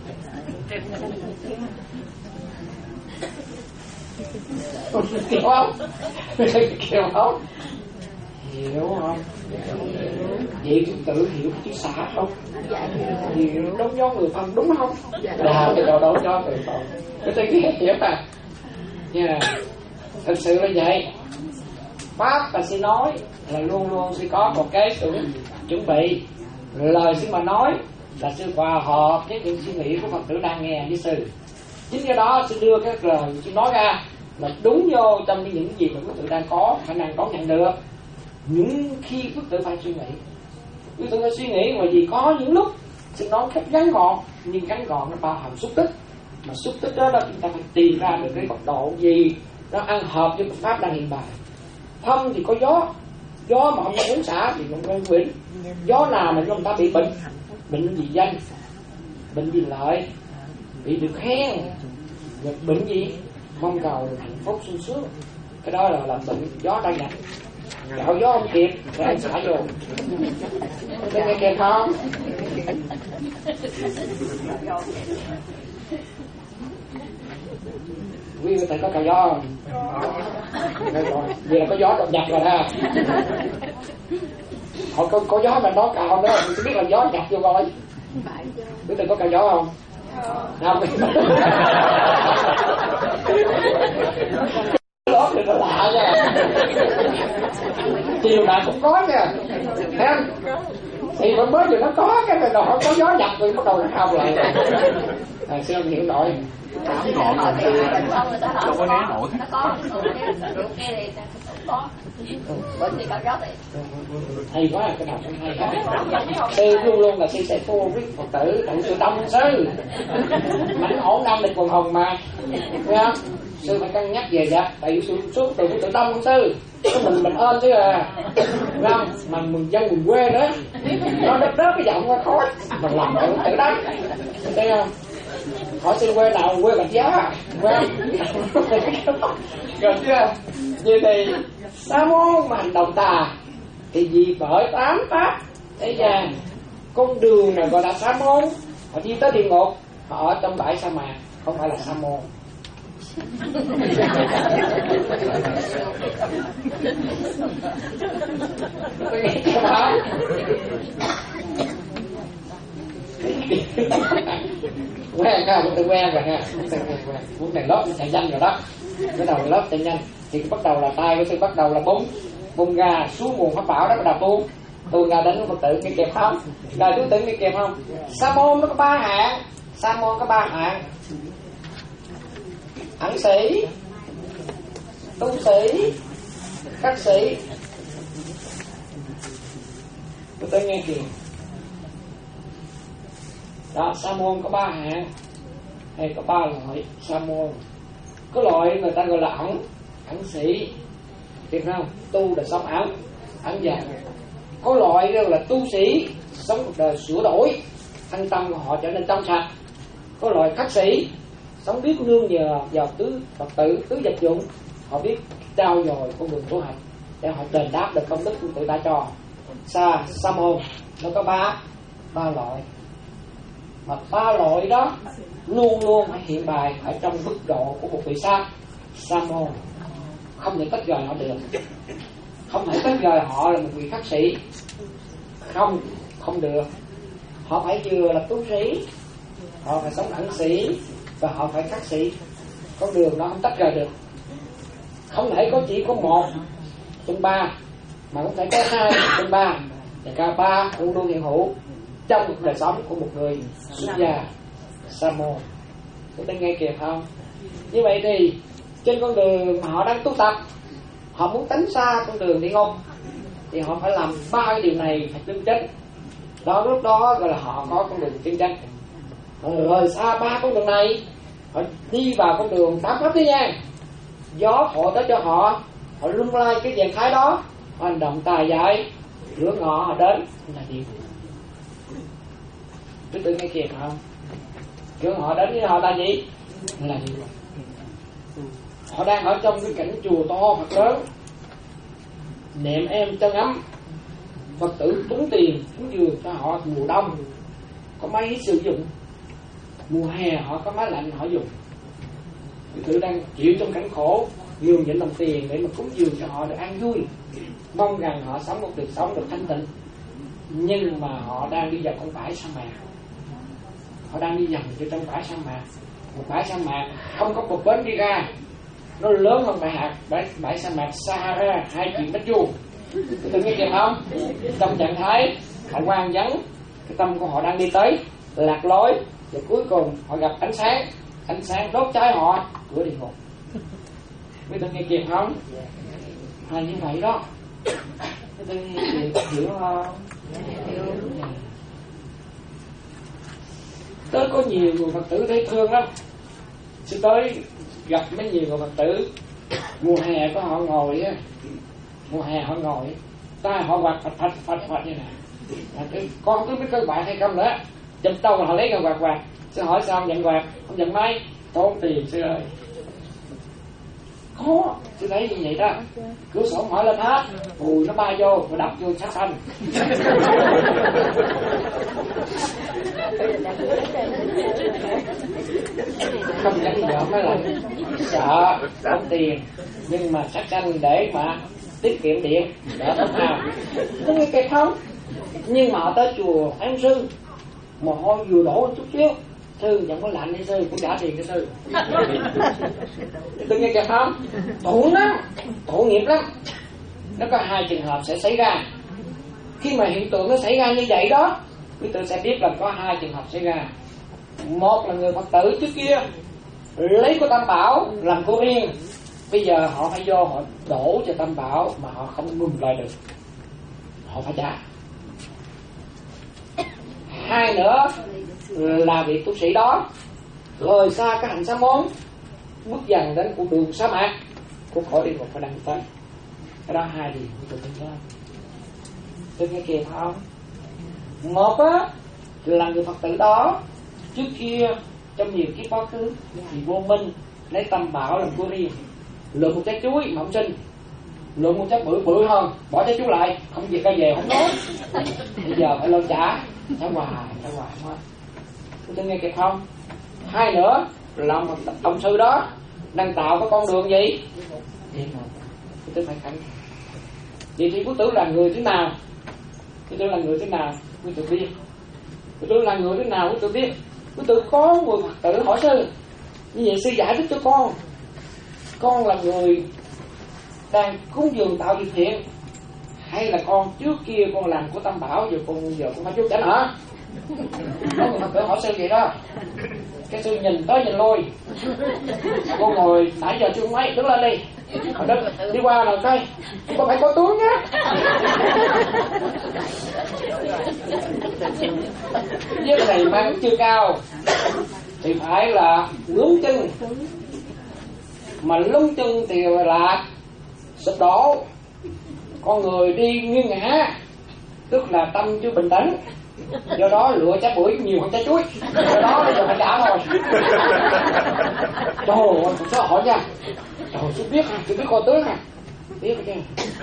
Hiểu không? Hiểu không? Hiểu không? Vậy thì tự hiểu chữ xả không? Hiểu đóng gió người phân đúng không? Là cái đầu đấu cho người phân. Cái tôi biết hiểu à? Nha. Thật sự là vậy. Pháp ta sẽ nói là luôn luôn sẽ có một cái sự chuẩn bị. Lời sư mà nói là sư hòa hợp với những suy nghĩ của Phật tử đang nghe với sư. Chính cái đó sẽ đưa cái lời sư nói ra mà đúng vô trong những gì mà Phật tử đang có khả năng có nhận được. Những khi Phật tử phải suy nghĩ, Phật tử phải suy nghĩ mà vì có những lúc sư nói cách ngắn gọn, nhưng ngắn gọn nó bao hàm xúc tích, mà xúc tích đó, đó chúng ta phải tìm ra được cái góc độ gì nó ăn hợp với pháp đang hiện bài. Thân thì có gió, gió mà không có uống xả thì không có bệnh. Gió nào mà cho người ta bị bệnh, bệnh gì danh, bệnh gì lợi, bị được khen, bệnh gì mong cầu hạnh phúc sung sướng, cái đó là làm bệnh gió đang nhập. Gạo gió không kịp thì anh xả vô. Cái nghe kịp không? Quý vị có cào gió không? Vì là có gió đột nhập rồi ha. Họ có, có gió mà nó cào đó, mình sẽ biết là gió nhập vô coi. Quý vị có cào gió không? Không. Đó thì nó lạ nha. Chiều nào cũng có nha. Thấy không? Thì mới mới vừa nó có cái rồi nó có gió nhập rồi bắt đầu nó không lại. À, xưa hiểu nổi. Tám ngọn rồi đâu có né nổi. Nó có, nghe thì có. Bởi vì có gió thì hay quá, cái nào cũng hay hết. Sư luôn luôn là sư sẽ phô với Phật tử tận sự đông sư. Mảnh ổn năm lịch quần hồng mà. Thấy không? Sư phải cân nhắc về vậy. Tại vì sư suốt từ tự đông sư. Cái mình mình ơn chứ à. Thấy không? Mà mình dân mình quê nữa. Nó đớp đớp cái giọng qua khói. Mình làm tự tự đánh. Thấy không? Hỏi sư quê nào? Quê Bạch Giá. Quê rồi chưa? Như thì sa môn mà hành động tà Thì vì bởi tám pháp thế gian, con đường này gọi là sa môn. Họ đi tới địa ngục, họ ở trong bãi sa mạc, không phải là sa môn. Quen không? Tôi quen rồi nha. Muốn này lớp chạy nhanh rồi đó. Cái đầu lớp chạy nhanh thì bắt đầu là tay của tôi bắt đầu là búng bung ra xuống nguồn pháp bảo đó, bắt đầu tu tu ra đến Phật tử nghe kịp không? Đời tú tử nghe kịp không? Sa môn nó có ba hạng, sa môn có ba hạng: ẩn sĩ, tu sĩ, khất sĩ. Tôi tới nghe kìa. Đó, sa môn có ba hạng hay có ba loại sa môn. Có loại người ta gọi là ẩn ẩn sĩ, biết không? Tu là sống ẩn ẩn dật. Có loại đó là tu sĩ, sống cuộc đời sửa đổi, thân tâm của họ trở nên trong sạch. Có loại khất sĩ, sống biết nương nhờ vào tứ Phật tử, tứ vật dụng, họ biết trao dồi con đường tu hành để họ đền đáp được công đức của tự ta cho. Sa sa môn nó có ba ba loại, mà ba loại đó luôn luôn phải hiện bài ở trong mức độ của một vị sa sa môn, không thể tách rời họ được, không thể tách rời họ là một vị khất sĩ, không không được. Họ phải vừa là tu sĩ, họ phải sống ẩn sĩ, và họ phải khất sĩ. Con đường nó không tách rời được, không thể có chỉ có một trong ba, mà cũng phải có hai trong ba, và cả ba luôn luôn hiện hữu trong một đời sống của một người xuất gia sa môn. Chúng ta nghe kịp không? Như vậy thì trên con đường mà họ đang tu tập, họ muốn tránh xa con đường địa ngục, thì họ phải làm ba cái điều này phải chân chánh. Đó, lúc đó gọi là họ có con đường chân chánh. Rồi xa ba con đường này, họ đi vào con đường tám pháp thế gian. Gió thổi tới cho họ, họ lung lay cái trạng thái đó, họ hành động tài dại, rửa ngọ họ đến là điều. Cứ tự nghe kịp không? Rửa họ đến với họ là gì? Là điều. Họ đang ở trong cái cảnh chùa to Phật lớn, niệm em chân ấm, Phật tử tốn tiền cúng dường cho họ. Mùa đông có máy sử dụng, mùa hè họ có máy lạnh họ dùng. Phật tử đang chịu trong cảnh khổ, dùng những đồng tiền để mà cúng dường cho họ được an vui, mong rằng họ sống một đời sống được thanh tịnh. Nhưng mà họ đang đi vào con bãi sa mạc, họ đang đi dần cho trong bãi sa mạc. Một bãi sa mạc không có một bến đi ra, nó lớn hơn bãi hạt bãi, bãi sa mạc Sahara hai triệu mét vuông. Tự nghe kịp không? Trong trạng thái họ quan vắng, cái tâm của họ đang đi tới lạc lối, và cuối cùng họ gặp ánh sáng, ánh sáng đốt cháy họ cửa địa ngục. Quý tự nghe kịp không? Hay như vậy đó. Quý tự nghe kịp hiểu không? Tới có nhiều người Phật tử thấy thương lắm, sẽ tới gặp mấy nhiều người Phật tử. Mùa hè có họ ngồi á, mùa hè họ ngồi, tay họ quạt phật phật phật phật như này. Con không biết các bạn hay không nữa, chụp đâu mà họ lấy cái quạt quạt. Sẽ hỏi sao không nhận quạt, không nhận máy, tốn tiền sư ơi. Khó, sư thấy như vậy đó. Cửa sổ mở lên hết, mùi nó bay vô, rồi đập vô sát xanh. Không tránh vợ mới là sợ tốn tiền, nhưng mà sát xanh để mà tiết kiệm điện đỡ tốn hao. Có nghe kịp không? Nhưng mà họ tới chùa An Sư, mồ hôi vừa đổ một chút xíu, sư chẳng có lạnh hay sư cũng trả tiền cho sư. Tôi nghe kịp không? Tội lắm, tội nghiệp lắm. Nó có hai trường hợp sẽ xảy ra. Khi mà hiện tượng nó xảy ra như vậy đó, quý vị sẽ biết là có hai trường hợp xảy ra. Một là người Phật tử trước kia lấy của Tam Bảo làm của riêng, bây giờ họ phải vô họ đổ cho Tam Bảo mà họ không ngừng lại được, họ phải trả. Hai nữa là vị tu sĩ đó rời xa cái hành sa môn, bước dần đến con đường sa mạc của khỏi địa ngục phải đăng tới. Cái đó hai điều của tôi tin đó. Tôi nghe kịp không? Một á là người Phật tử đó trước kia trong nhiều kiếp quá khứ thì vô minh lấy Tam Bảo làm của riêng, lượm một trái chuối mà không xin, lượm một trái bự bự hơn, bỏ trái chú lại, không việc ra về không nói. Bây giờ phải lo trả, trả hoài, trả hoài thôi. Tôi nghe kịp không? Hai nữa là ông sư đó đang tạo cái con đường gì? Vậy mà tôi phải khẳng. Vậy thì quý tử là người thế nào? Quý tử là người thế nào? Quý tử biết. Quý tử là người thế nào? Quý tử biết. Quý tử có người Phật tử hỏi sư, như vậy sư giải thích cho con. Con là người đang cúng dường tạo điều thiện, hay là con trước kia con làm của Tam Bảo, giờ con giờ con phải chút trả nợ? Có người Phật tử hỏi sư vậy đó. Cái sư nhìn tới nhìn lui, con ngồi nãy giờ chưa mấy, đứng lên đi. Hồi đó đi qua rồi coi, con phải có tướng nhá. Với thầy mang chưa cao thì phải là lún chân, mà lún chân thì là sụp đổ. Con người đi nghiêng ngã, tức là tâm chưa bình tĩnh, do đó lựa trái bưởi nhiều hơn trái chuối, do đó bây giờ phải trả thôi. Trời ơi, con số hỏi nha. Trời ơi, chú biết ha, chú biết coi tướng ha, biết chứ.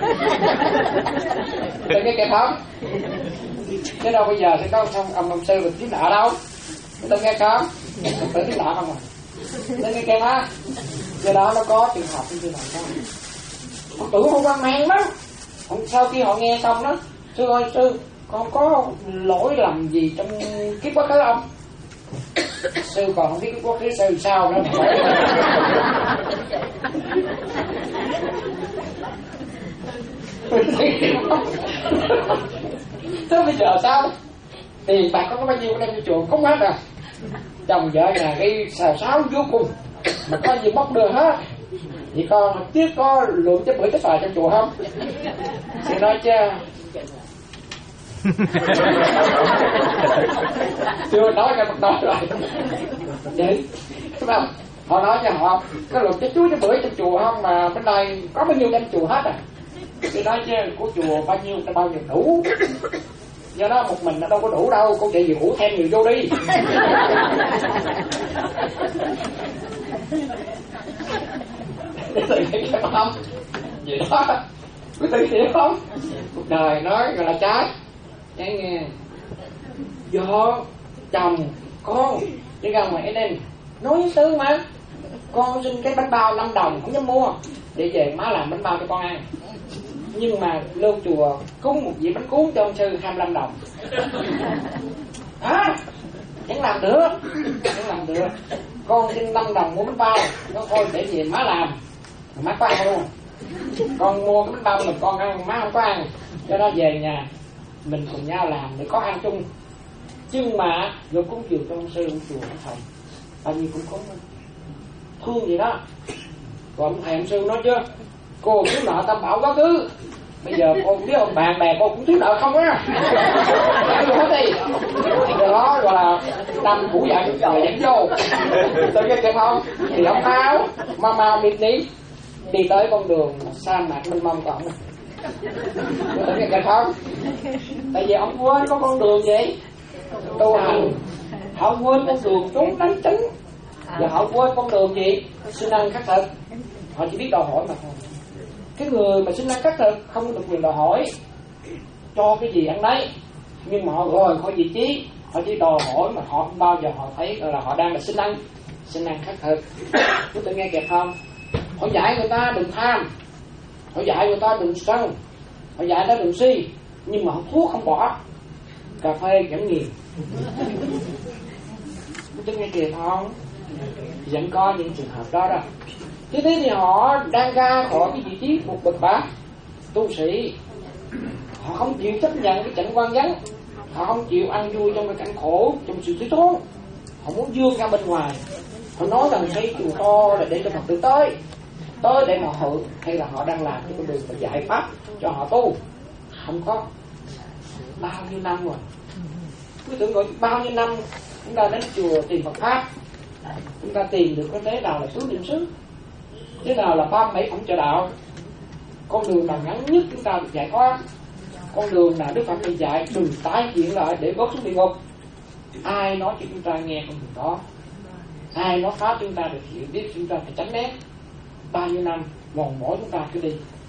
Đừng nghe kẹp không? Thế đâu bây giờ sẽ có xong ông ông sư được kiếm nợ đâu? Đừng nghe không? Tự kiếm nợ không à? Đừng nghe kẹp ha? Do đó nó có trường hợp như thế này không? Họ tưởng không quan mang đó. Sau khi họ nghe xong đó, sư ơi sư, con có lỗi lầm gì trong kiếp quá khứ không? Sư còn không biết kiếp quá khứ sư sao nữa. Thế bây giờ sao? Tiền bạc có bao nhiêu đem đi chùa không hết à? Chồng vợ nhà gây xào xáo vô cùng, mà có gì bóc đưa hết. Vậy con tiếc có lượng chất bưởi chất bài trong chùa không? Sư nói chứ chưa nói cái mặt đó rồi. Vậy không? Họ nói cho họ có lượng chất chuối chất bưởi trong chùa không, mà bên đây có bao nhiêu đem chùa hết à? Sư nói chứ của chùa bao nhiêu cho bao nhiêu đủ. Do đó một mình nó đâu có đủ đâu, cô chạy nhiều hủ thêm nhiều vô đi. Quý vị hiểu không? Vậy đó, quý vị hiểu không? Cuộc đời nói gọi là trái, trái nghe. Do chồng con đi ra ngoài nên nói với sư mà, con xin cái bánh bao năm đồng không dám mua, để về má làm bánh bao cho con ăn. Nhưng mà lưu chùa cúng một dĩa bánh cuốn cho ông sư hai mươi lăm đồng. À, chẳng làm được, chẳng làm được. Con xin năm đồng mua bánh bao, nó thôi để về má làm, má có ăn luôn. Con mua cái bánh bao mình con ăn, má không có ăn, cho đó về nhà mình cùng nhau làm để có ăn chung. Nhưng mà vô cúng dường cho ông sư, ông chùa ông thầy bao nhiêu cũng cúng thương gì đó. Còn ông thầy ông sư nói chứ cô thiếu nợ Tam Bảo quá khứ, bây giờ cô biết ông bạn bè cô cũng thiếu nợ không á, giải vô hết đi. Do đó gọi là năm củ dạy rồi dẫn vô. Tôi nghe kịp không? Thì ông tháo mau mau đi đi đi tới con đường sa mạc mênh mông của ông. Tôi nghe kịp không? Tại vì ông quên có con đường gì tu hành, họ quên con đường trốn tránh tránh, và họ quên con đường gì sinh năng khắc thực. Họ chỉ biết đòi hỏi mà thôi. Cái người mà sinh năng khắc thực không được quyền đòi hỏi, cho cái gì ăn đấy, nhưng mà họ rồi khỏi vị trí, họ chỉ đòi hỏi mà họ không bao giờ họ thấy là họ đang là sinh năng sinh năng khắc thực. Chúng tôi nghe kịp không? Họ dạy người ta đừng tham, họ dạy người ta đừng sân, họ dạy người ta đừng si, nhưng mà họ thuốc không bỏ, cà phê vẫn nghiền. Chúng tôi nghe kịp không? Vẫn có những trường hợp đó đó. Thế thế thì họ đang ra khỏi cái vị trí một bậc bá tu sĩ, họ không chịu chấp nhận cái cảnh quan vắng, họ không chịu ăn vui trong cái cảnh khổ, trong sự thiếu thốn, họ muốn vươn ra bên ngoài. Họ nói rằng xây chùa to là để cho Phật tử tới tới để họ hưởng, hay là họ đang làm cái con đường mà giải pháp cho họ tu. Không có. Bao nhiêu năm rồi, cứ tưởng gọi bao nhiêu năm chúng ta đến chùa tìm Phật pháp, chúng ta tìm được cái thế nào là tứ niệm xứ, thế nào là ba bảy phẩm trợ đạo, con đường nào ngắn nhất chúng ta được giải thoát, con đường nào Đức Phật đã dạy đừng tái diễn lại để bớt xuống địa ngục. Ai nói cho chúng ta nghe con đường đó, ai nói pháp chúng ta được hiểu biết, chúng ta phải tránh né. Bao nhiêu năm mòn mỏi chúng ta cứ đi,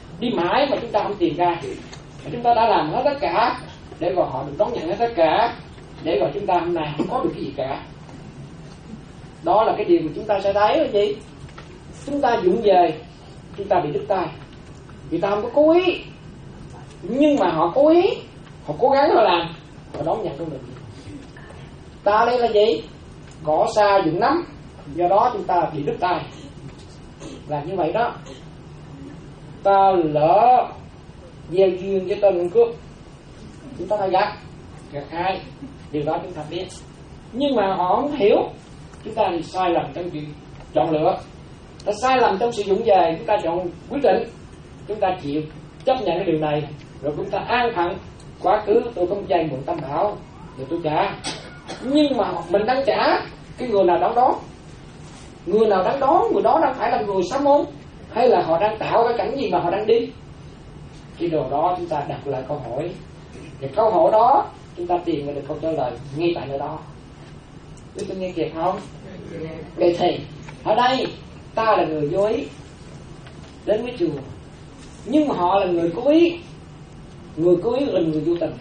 đi mãi mà chúng ta không tìm ra. Mà chúng ta đã làm hết tất cả để gọi họ được đón nhận hết tất cả, để gọi chúng ta hôm nay không có được cái gì cả. Đó là cái điều mà chúng ta sẽ thấy là gì? Chúng ta vụng về, chúng ta bị đứt tay. Người ta không có cố ý, nhưng mà họ cố ý, họ cố gắng họ làm, họ đón nhận con mình. Ta đây là gì? Cỏ xa dụng nắm, do đó chúng ta bị đứt tay. Là như vậy đó. Ta lỡ gieo duyên với tên cướp, chúng ta đã gặt gặt hai, điều đó chúng ta biết. Nhưng mà họ không hiểu, chúng ta thì sai lầm trong chuyện chọn lựa. Ta sai lầm trong sử dụng về, chúng ta chọn quyết định, chúng ta chịu chấp nhận cái điều này, rồi chúng ta an phận. Quá khứ tôi không vay mượn Tam Bảo thì tôi trả, nhưng mà mình đang trả, cái người nào đón đó, người nào đang đón, người đó đang phải là người sám hối, hay là họ đang tạo cái cảnh gì mà họ đang đi. Cái điều đó chúng ta đặt lại câu hỏi, và câu hỏi đó chúng ta tìm ra được câu trả lời ngay tại nơi đó. Quý tôi nghe kịp không? Vậy thì ở đây ta là người vô ý đến với chùa, nhưng mà họ là người cố ý. Người cố ý là người vô tình.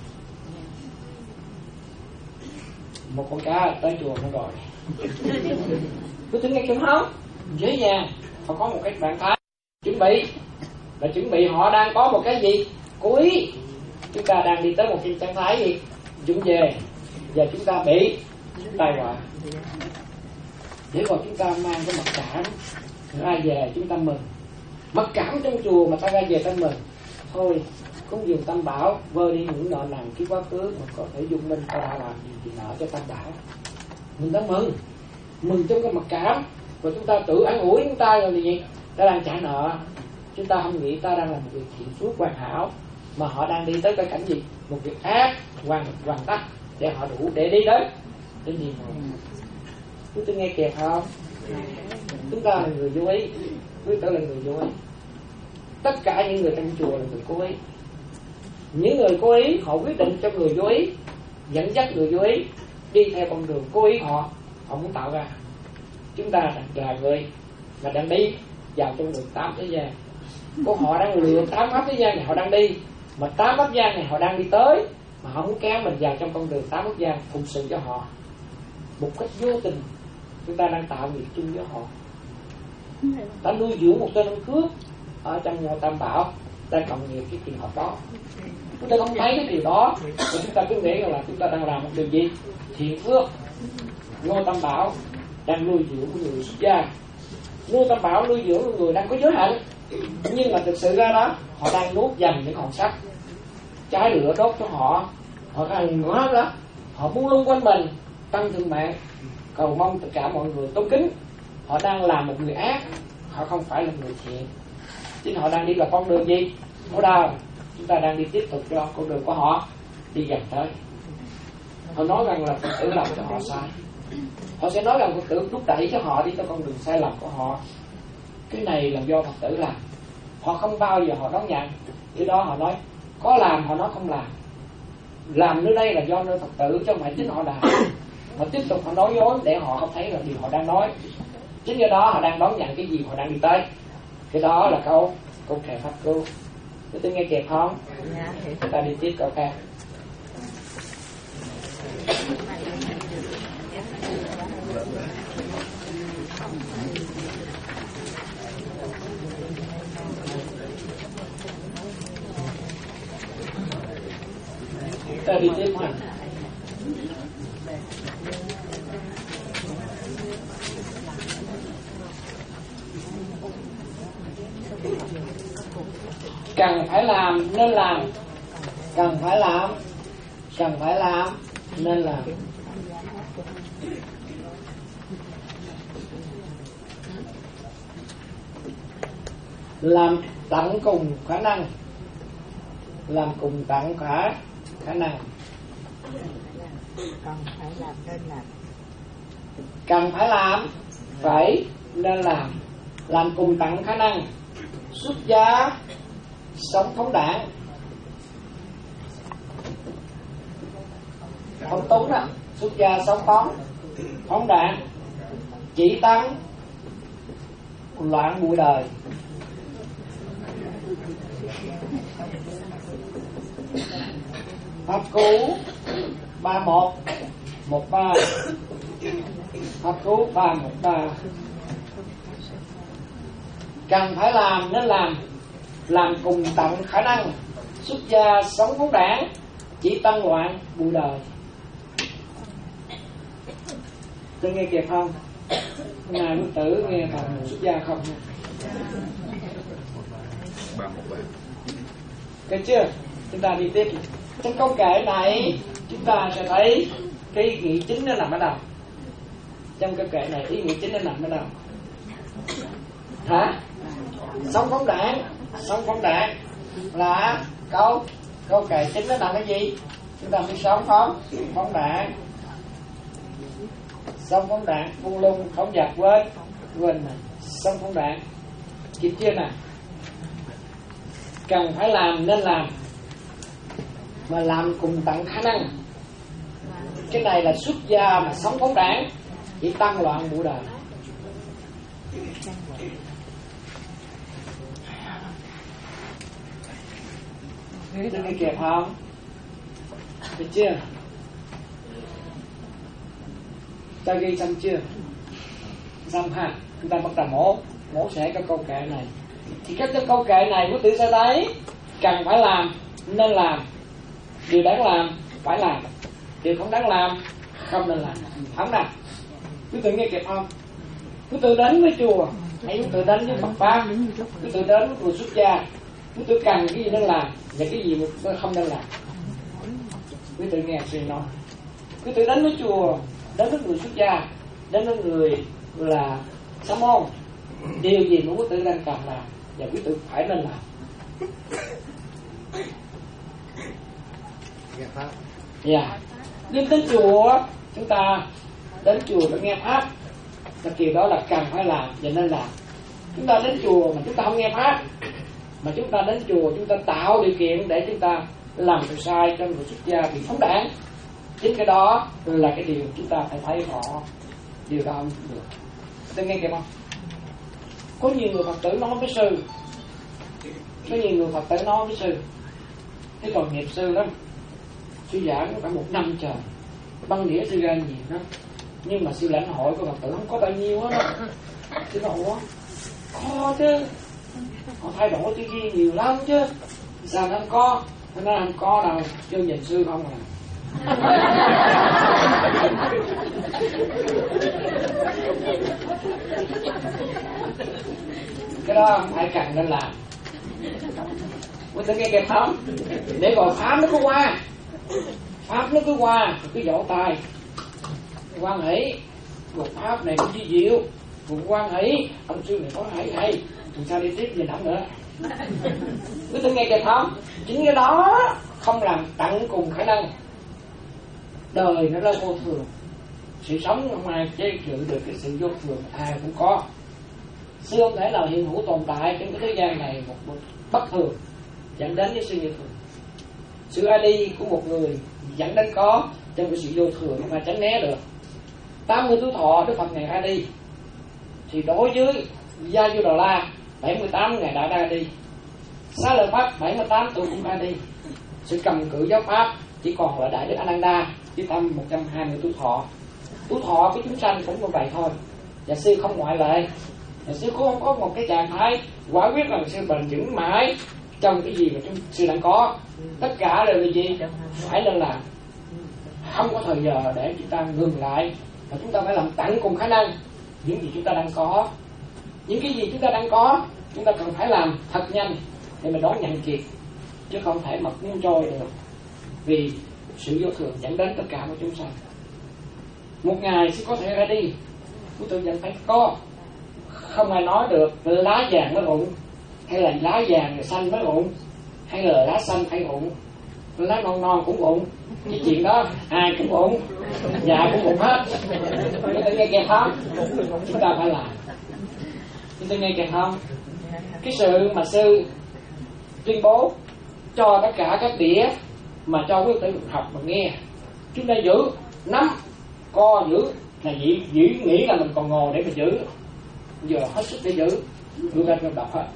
Một con cá tới chùa nó gọi. Quý tôi nghe kịp không? Dễ dàng. Họ có một cái trạng thái chuẩn bị, là chuẩn bị họ đang có một cái gì cố ý. Chúng ta đang đi tới một cái trạng thái gì dũng về, và chúng ta bị tai họa. Để rồi chúng ta mang cái mặc cảm ra về, chúng ta mừng. Mặc cảm trong chùa mà ta ra về ta mừng. Thôi không dùng Tam Bảo vơ đi những nợ nần cái quá khứ, mà có thể dung minh ta đã làm gì thì nợ cho Tam Bảo. Mình đã mừng, mừng trong cái mặc cảm. Rồi chúng ta tự ăn ủi chúng ta là gì? Ta đang trả nợ. Chúng ta không nghĩ ta đang làm một việc thiện phước hoàn hảo, mà họ đang đi tới cái cảnh gì? Một việc ác hoàn hoàn tất để họ đủ để đi đến đến gì mà. Chúng tôi nghe kịp không? Chúng ta là người vô ý, quý tử là người vô ý. Tất cả những người trong chùa là người cố ý. Những người cố ý họ quyết định cho người vô ý, dẫn dắt người vô ý đi theo con đường cố ý họ họ muốn tạo ra. Chúng ta là người mà đang đi vào trong đường tám thế gian. Của họ đang lừa tám pháp thế gian này họ đang đi, mà tám pháp gian này họ đang đi tới, mà họ muốn kéo mình vào trong con đường tám pháp gian phụng sự cho họ. Một cách vô tình chúng ta đang tạo nghiệp chung với họ. Ta nuôi dưỡng một tên ăn cướp ở trong nhà Tam Bảo, đang cộng nghiệp cái trường hợp đó. Chúng ta không thấy cái điều đó, và chúng ta cứ nghĩ là chúng ta đang làm một điều gì thiện phước. Ngô Tam Bảo đang nuôi dưỡng người xuất gia, Ngô Tam Bảo nuôi dưỡng người đang có giới hạnh, nhưng mà thực sự ra đó họ đang nuốt dần những hòn sắt, trái lửa đốt cho họ. Họ đang ngửa đó, họ buông lung quanh mình, tăng thương mạng, cầu mong tất cả mọi người tôn kính. Họ đang làm một người ác, họ không phải là người thiện. Chính họ đang đi vào con đường gì? Khổ đau. Chúng ta đang đi tiếp tục cho con đường của họ đi gần tới. Họ nói rằng là Phật tử làm cho họ sai. Họ sẽ nói rằng Phật tử thúc đẩy cho họ đi tới con đường sai lầm của họ. Cái này là do Phật tử làm. Họ không bao giờ họ đón nhận. Cái đó họ nói có làm, họ nói không làm. Làm nơi đây là do nơi Phật tử, chứ không phải chính họ làm. Họ tiếp tục họ nói dối để họ không thấy là điều họ đang nói. Chính do đó họ đang đón nhận cái gì họ đang đi tới. Cái đó là câu câu kệ pháp cứu. Chúng tôi nghe kịp không? Chúng ta đi tiếp câu khác. Ta đi tiếp ha. Cần phải làm nên làm, cần phải làm, cần phải làm nên làm. Làm tận cùng khả năng, làm cùng tận khả khả năng. Cần phải làm nên làm. Cần phải làm, phải nên làm, làm cùng tận khả năng. Xuất gia sống phóng đảng, không túng đó. Xuất gia sống phóng phóng đảng, chỉ tăng loạn bụi đời. Pháp cú ba một một ba, pháp cú ba một ba. Cần phải làm nên làm, làm cùng tận khả năng. Xuất gia sống phóng đảng, chỉ tăng loạn bụi đời. Tôi nghe kịp không? Ngài Quốc Tử nghe phần xuất gia không? Được chưa? Chúng ta đi tiếp. Trong câu kệ này chúng ta sẽ thấy cái ý nghĩa chính nó nằm ở đâu? Trong câu kệ này ý nghĩa chính nó nằm ở đâu? Hả? Sống phóng đảng, sống phóng đảng là câu câu kệ chính nó nằm cái gì? Chúng ta phải sống phóng phóng đảng, sống phóng đảng, buông lung phóng dật quên quên này, sống phóng đảng, kịp chưa nè? Cần phải làm nên làm, mà làm cùng tận khả năng. Cái này là xuất gia mà sống phóng đảng, chỉ tăng loạn bụi đời. Được nghe kịp không? Được chưa? Ta ghi xong chưa? Xong ha. Chúng ta bắt đầu mổ mổ xẻ cái câu kệ này. Thì các cái câu kệ này Quốc Tử sẽ thấy cần phải làm nên làm, điều đáng làm phải làm, điều không đáng làm không nên làm. Không nào? Quý tử nghe kịp không? Quý tử đến với chùa, hãy quý tử đến với Phật pháp, quý tử đến với người xuất gia, quý tử cần cái gì nên làm và cái gì không nên làm. Quý tử nghe sư nói. Quý tử đến với chùa, đến với người xuất gia, đến với người là sa môn, điều gì mà quý tử đang cần làm và quý tử phải nên làm. Dạ yeah. Nhưng đến chùa, chúng ta đến chùa để nghe pháp, là điều đó là cần phải làm và nên làm. Chúng ta đến chùa mà chúng ta không nghe pháp, mà chúng ta đến chùa chúng ta tạo điều kiện để chúng ta làm điều sai cho người xuất gia bị phóng đảng, chính cái đó là cái điều chúng ta phải thấy rõ. Điều đó không được. Tôi nghe kịp không? Có nhiều người Phật tử nói với sư, có nhiều người Phật tử nói với sư, cái còn nghiệp sư lắm, sư giảng cả một năm trời, băng đĩa sư ra nhiều lắm, nhưng mà sư lãnh hội của Phật tử không có bao nhiêu hết đó. Sư nói ủa, có chứ, họ thay đổi tư duy nhiều lắm chứ, sao nó không có? Nó nói không có đâu, chứ nhìn sư không à. Cái đó không phải cần nên làm. Quý tử nghe kịp không? Để rồi pháp nó cứ qua, pháp nó cứ qua, cứ vỗ tay quan hỷ, rồi pháp này cũng di diệu, cũng quan hỷ, ông sư này có hay hay, làm sao đi tiếp gì nữa nữa. Quý tử nghe kịp không? Chính cái đó không làm tận cùng khả năng. Đời nó là vô thường, sự sống không ai chế chịu được cái sự vô thường, ai cũng có. Sư không thể nào hiện hữu tồn tại trên cái thế gian này một, một bất thường dẫn đến với sự vô thường. Sự a đi của một người dẫn đến có trong cái sự vô thường mà tránh né được. tám mươi tuổi thọ Đức Phật ngày a đi, thì đối với Gia Du Đà La bảy mươi tám ngày đã ra đi, Xá Lợi Phất bảy mươi tám tuổi cũng ra đi. Sự cầm cự giáo pháp chỉ còn là Đại Đức Ananda chỉ tầm một trăm hai mươi tuổi thọ. Tuổi thọ của chúng sanh cũng như vậy thôi, và sư không ngoại lệ. Và sư cũng không có một cái trạng thái quả quyết là sư bền vững mãi trong cái gì mà chúng sư đang có. Tất cả đều là gì? Phải nên làm, không có thời giờ để chúng ta ngừng lại, mà chúng ta phải làm tận cùng khả năng những gì chúng ta đang có. Những cái gì chúng ta đang có chúng ta cần phải làm thật nhanh để mình đón nhận kịp, chứ không thể mật muốn trôi được, vì sự vô thường dẫn đến tất cả mọi chúng sanh. Một ngày sẽ có thể ra đi, chúng tôi vẫn phải có. Không ai nói được lá vàng mới rụng, hay là lá vàng rồi xanh mới rụng, hay là lá xanh phải rụng, lá non non cũng rụng. Cái chuyện đó ai cũng rụng, già cũng rụng hết. Chúng ta nghe kịp không? Chúng ta phải làm. Chúng ta nghe kịp không? Cái sự mà sư tuyên bố cho tất cả các đĩa mà cho quý tử học mà nghe, chúng ta giữ, nắm, co giữ là giữ, giữ nghĩ là mình còn ngồi để mà giữ. Giờ hết sức để giữ, đưa ra cho đọc hết.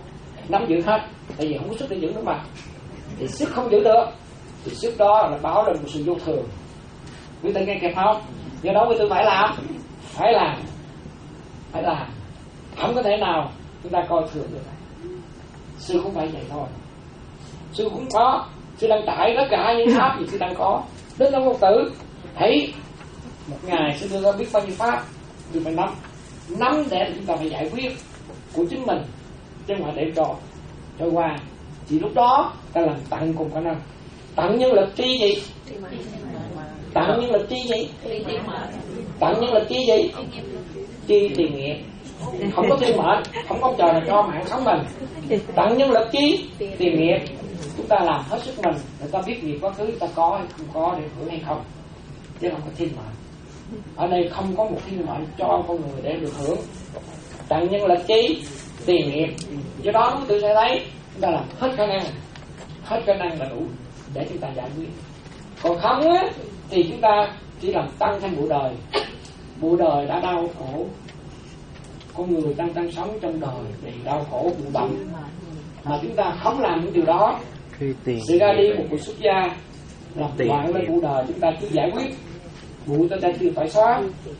nắm giữ hết, tại vì không có sức để giữ nữa mà. Thì sức không giữ được, thì sức đó là báo lên một sự vô thường. Quý vị nghe kịp không? Do đó quý vị phải làm, phải làm, phải làm. Không có thể nào chúng ta coi thường được. Sư cũng phải vậy thôi. Sư cũng có, sư đang trải tất cả những pháp gì sư đang có. Đến trong Ngôn Tử, thấy một ngày sư đưa ra biết bao nhiêu pháp, sư phải nắm, nắm để chúng ta phải giải quyết của chính mình, chứ không phải để cho trôi qua. Chỉ lúc đó ta làm tận cùng khả năng. Tận nhân lực chi gì? Tận nhân lực chi gì? Tận nhân lực chi gì? Chi tiền nghiệp. Không có thiên mệnh, không có trời là cho mạng sống mình. Tận nhân lực chi? Tiền nghiệp. Chúng ta làm hết sức mình để ta biết nghiệp quá khứ ta có hay không có, để hưởng hay không, chứ không có thiên mệnh. Ở đây không có một thiên mệnh cho con người để được hưởng. Tận nhân lực chi? Tiền nghiệp. Do đó tôi sẽ thấy chúng ta làm hết khả năng, hết khả năng là đủ để chúng ta giải quyết. Còn không á thì chúng ta chỉ làm tăng thêm bụi đời. Bụi đời đã đau khổ, con người đang đang sống trong đời vì đau khổ bụi bặm, mà chúng ta không làm những điều đó. Sự ra đi một cuộc xuất gia làm loạn lên bụi đời, chúng ta chưa giải quyết, bụi chúng ta chưa phải xóa.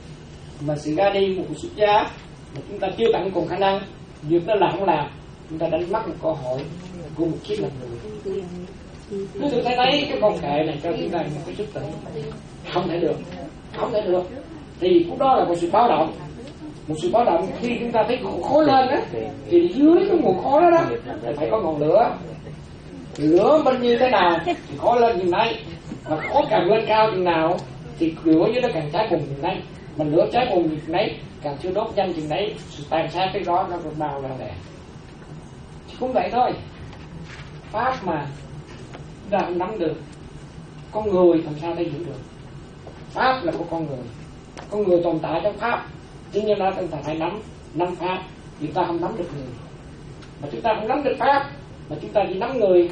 Mà sự ra đi một cuộc xuất gia mà chúng ta chưa tận cùng khả năng, việc đó là không làm, chúng ta đánh mất một cơ hội của một kiếp làm người. Chúng tôi thấy thấy cái con kệ này cho chúng ta một cái sức tỉnh, không thể được, không thể được. Thì lúc đó là một sự báo động, một sự báo động. Khi chúng ta thấy khói lên á, thì dưới cái nguồn khói đó đó thì phải có ngọn lửa. Lửa bên như thế nào thì khói lên chừng đấy, mà khói càng lên cao chừng nào thì lửa dưới nó càng cháy bùng chừng đấy. Mà lửa cháy bùng chừng đấy, càng chưa đốt nhanh chừng đấy, sự tàn sát cái đó nó còn bao ra đè. Cũng vậy thôi. Pháp mà chúng ta không nắm được, con người làm sao để hiểu được? Pháp là của con người, con người tồn tại trong pháp, chứ như đó chúng ta phải nắm nắm pháp. Chúng ta không nắm được người, mà chúng ta không nắm được pháp, mà chúng ta chỉ nắm người,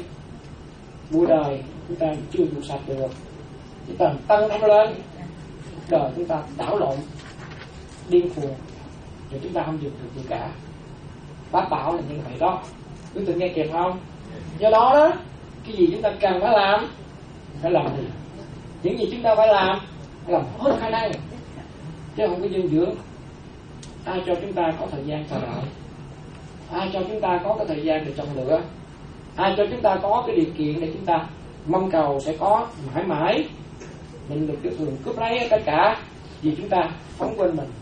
bụi đời chúng ta chưa đủ sạch được. Chúng ta tăng thêm lên, đời chúng ta đảo lộn, điên cuồng, rồi chúng ta không dùng được gì cả. Bác bảo là như vậy đó. Quý vị nghe kịp không? Do đó đó, cái gì chúng ta cần phải làm, phải làm gì? Những gì chúng ta phải làm, phải làm hết khả năng, chứ không có dư dưỡng. Ai cho chúng ta có thời gian chờ đợi? Ai cho chúng ta có cái thời gian để trồng lửa? Ai cho chúng ta có cái điều kiện để chúng ta mong cầu sẽ có mãi mãi? Mình được cái thường cướp lấy tất cả vì chúng ta phóng quên mình.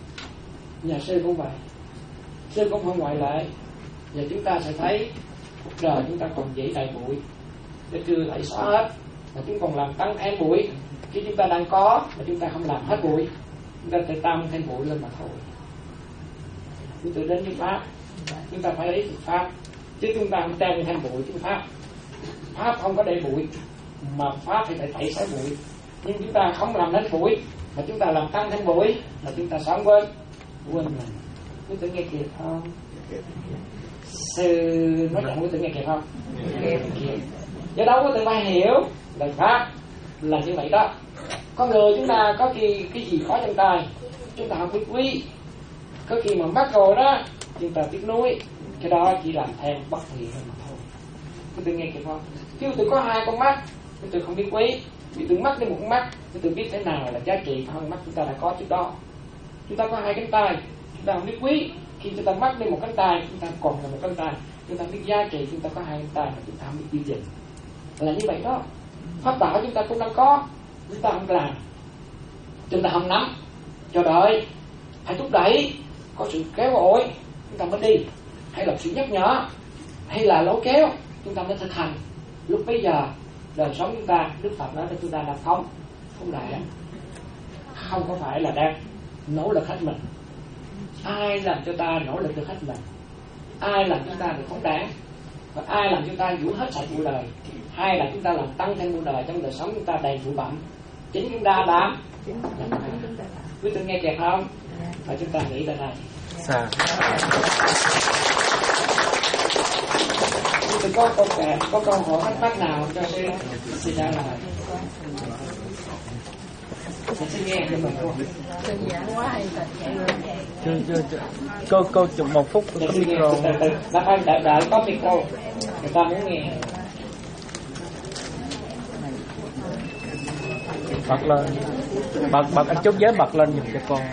Nhà sư cũng vậy, sư cũng không ngoại lệ. Và chúng ta sẽ thấy cuộc đời chúng ta còn dễ đầy bụi, để chưa lại xóa hết, mà chúng còn làm tăng thêm bụi. Khi chúng ta đang có mà chúng ta không làm hết bụi, chúng ta sẽ tăng thêm bụi lên mà thôi. Chúng ta đến với pháp, chúng ta phải lấy được pháp, chứ chúng ta không tăng thêm bụi chứ pháp. Pháp không có để bụi, mà pháp thì phải tẩy xóa bụi. Nhưng chúng ta không làm hết bụi, mà chúng ta làm tăng thêm bụi, mà chúng ta sống quên quên mình. Quý vị nghe kịp không? Sư nói chuyện quý vị nghe kịp không? Kịp kịp. Do đó quý vị phải hiểu lời pháp là như vậy đó. Con người chúng ta có khi cái gì khó trong tay, chúng ta không biết quý. Có khi mà mất rồi đó, chúng ta tiếc nuối. Cái đó chỉ làm thêm bất thiện mà thôi. Quý vị nghe kịp không? Chứ tôi có hai con mắt, tôi không biết quý. Vì tôi mất đi một con mắt, tôi biết thế nào là giá trị con mắt chúng ta đã có trước đó. Chúng ta có hai cánh tay, chúng ta không biết quý. Khi chúng ta mất đi một cánh tay, chúng ta còn là một cánh tay. Chúng ta biết giá trị, chúng ta có hai cánh tay mà chúng ta không biết giữ gìn. Là như vậy đó. Pháp bảo chúng ta cũng đang có, chúng ta không làm, chúng ta không nắm, chờ đợi, hãy thúc đẩy, có sự kéo ổi chúng ta mới đi, hay là sự nhắc nhở, hay là lối kéo chúng ta mới thực hành. Lúc bây giờ đời sống chúng ta, Đức Phật nói là chúng ta đang không không đại, không có phải là đang nỗ lực hết mình. Ai làm cho ta nỗ lực được hết mình? Ai làm chúng ta được phóng đáng? Và ai làm chúng ta giữ hết sạch bụi đời? Hay là chúng ta làm tăng thêm bụi đời trong đời sống chúng ta đầy bụi bặm? Chính chúng ta làm. Quý vị nghe kịp không? Và chúng ta nghĩ tới đây. Sao? Quý vị có câu kệ, có câu hỏi thắc mắc nào cho sư sư trả lời? Mình sẽ nghe cho mình luôn. chưa chưa chưa cô cô chụp một phút có micro. Từ từ đã phải đợi đợi có micro người ta muốn nghe. Bật lên, bật bật anh chốt giới bật lên giùm cho con.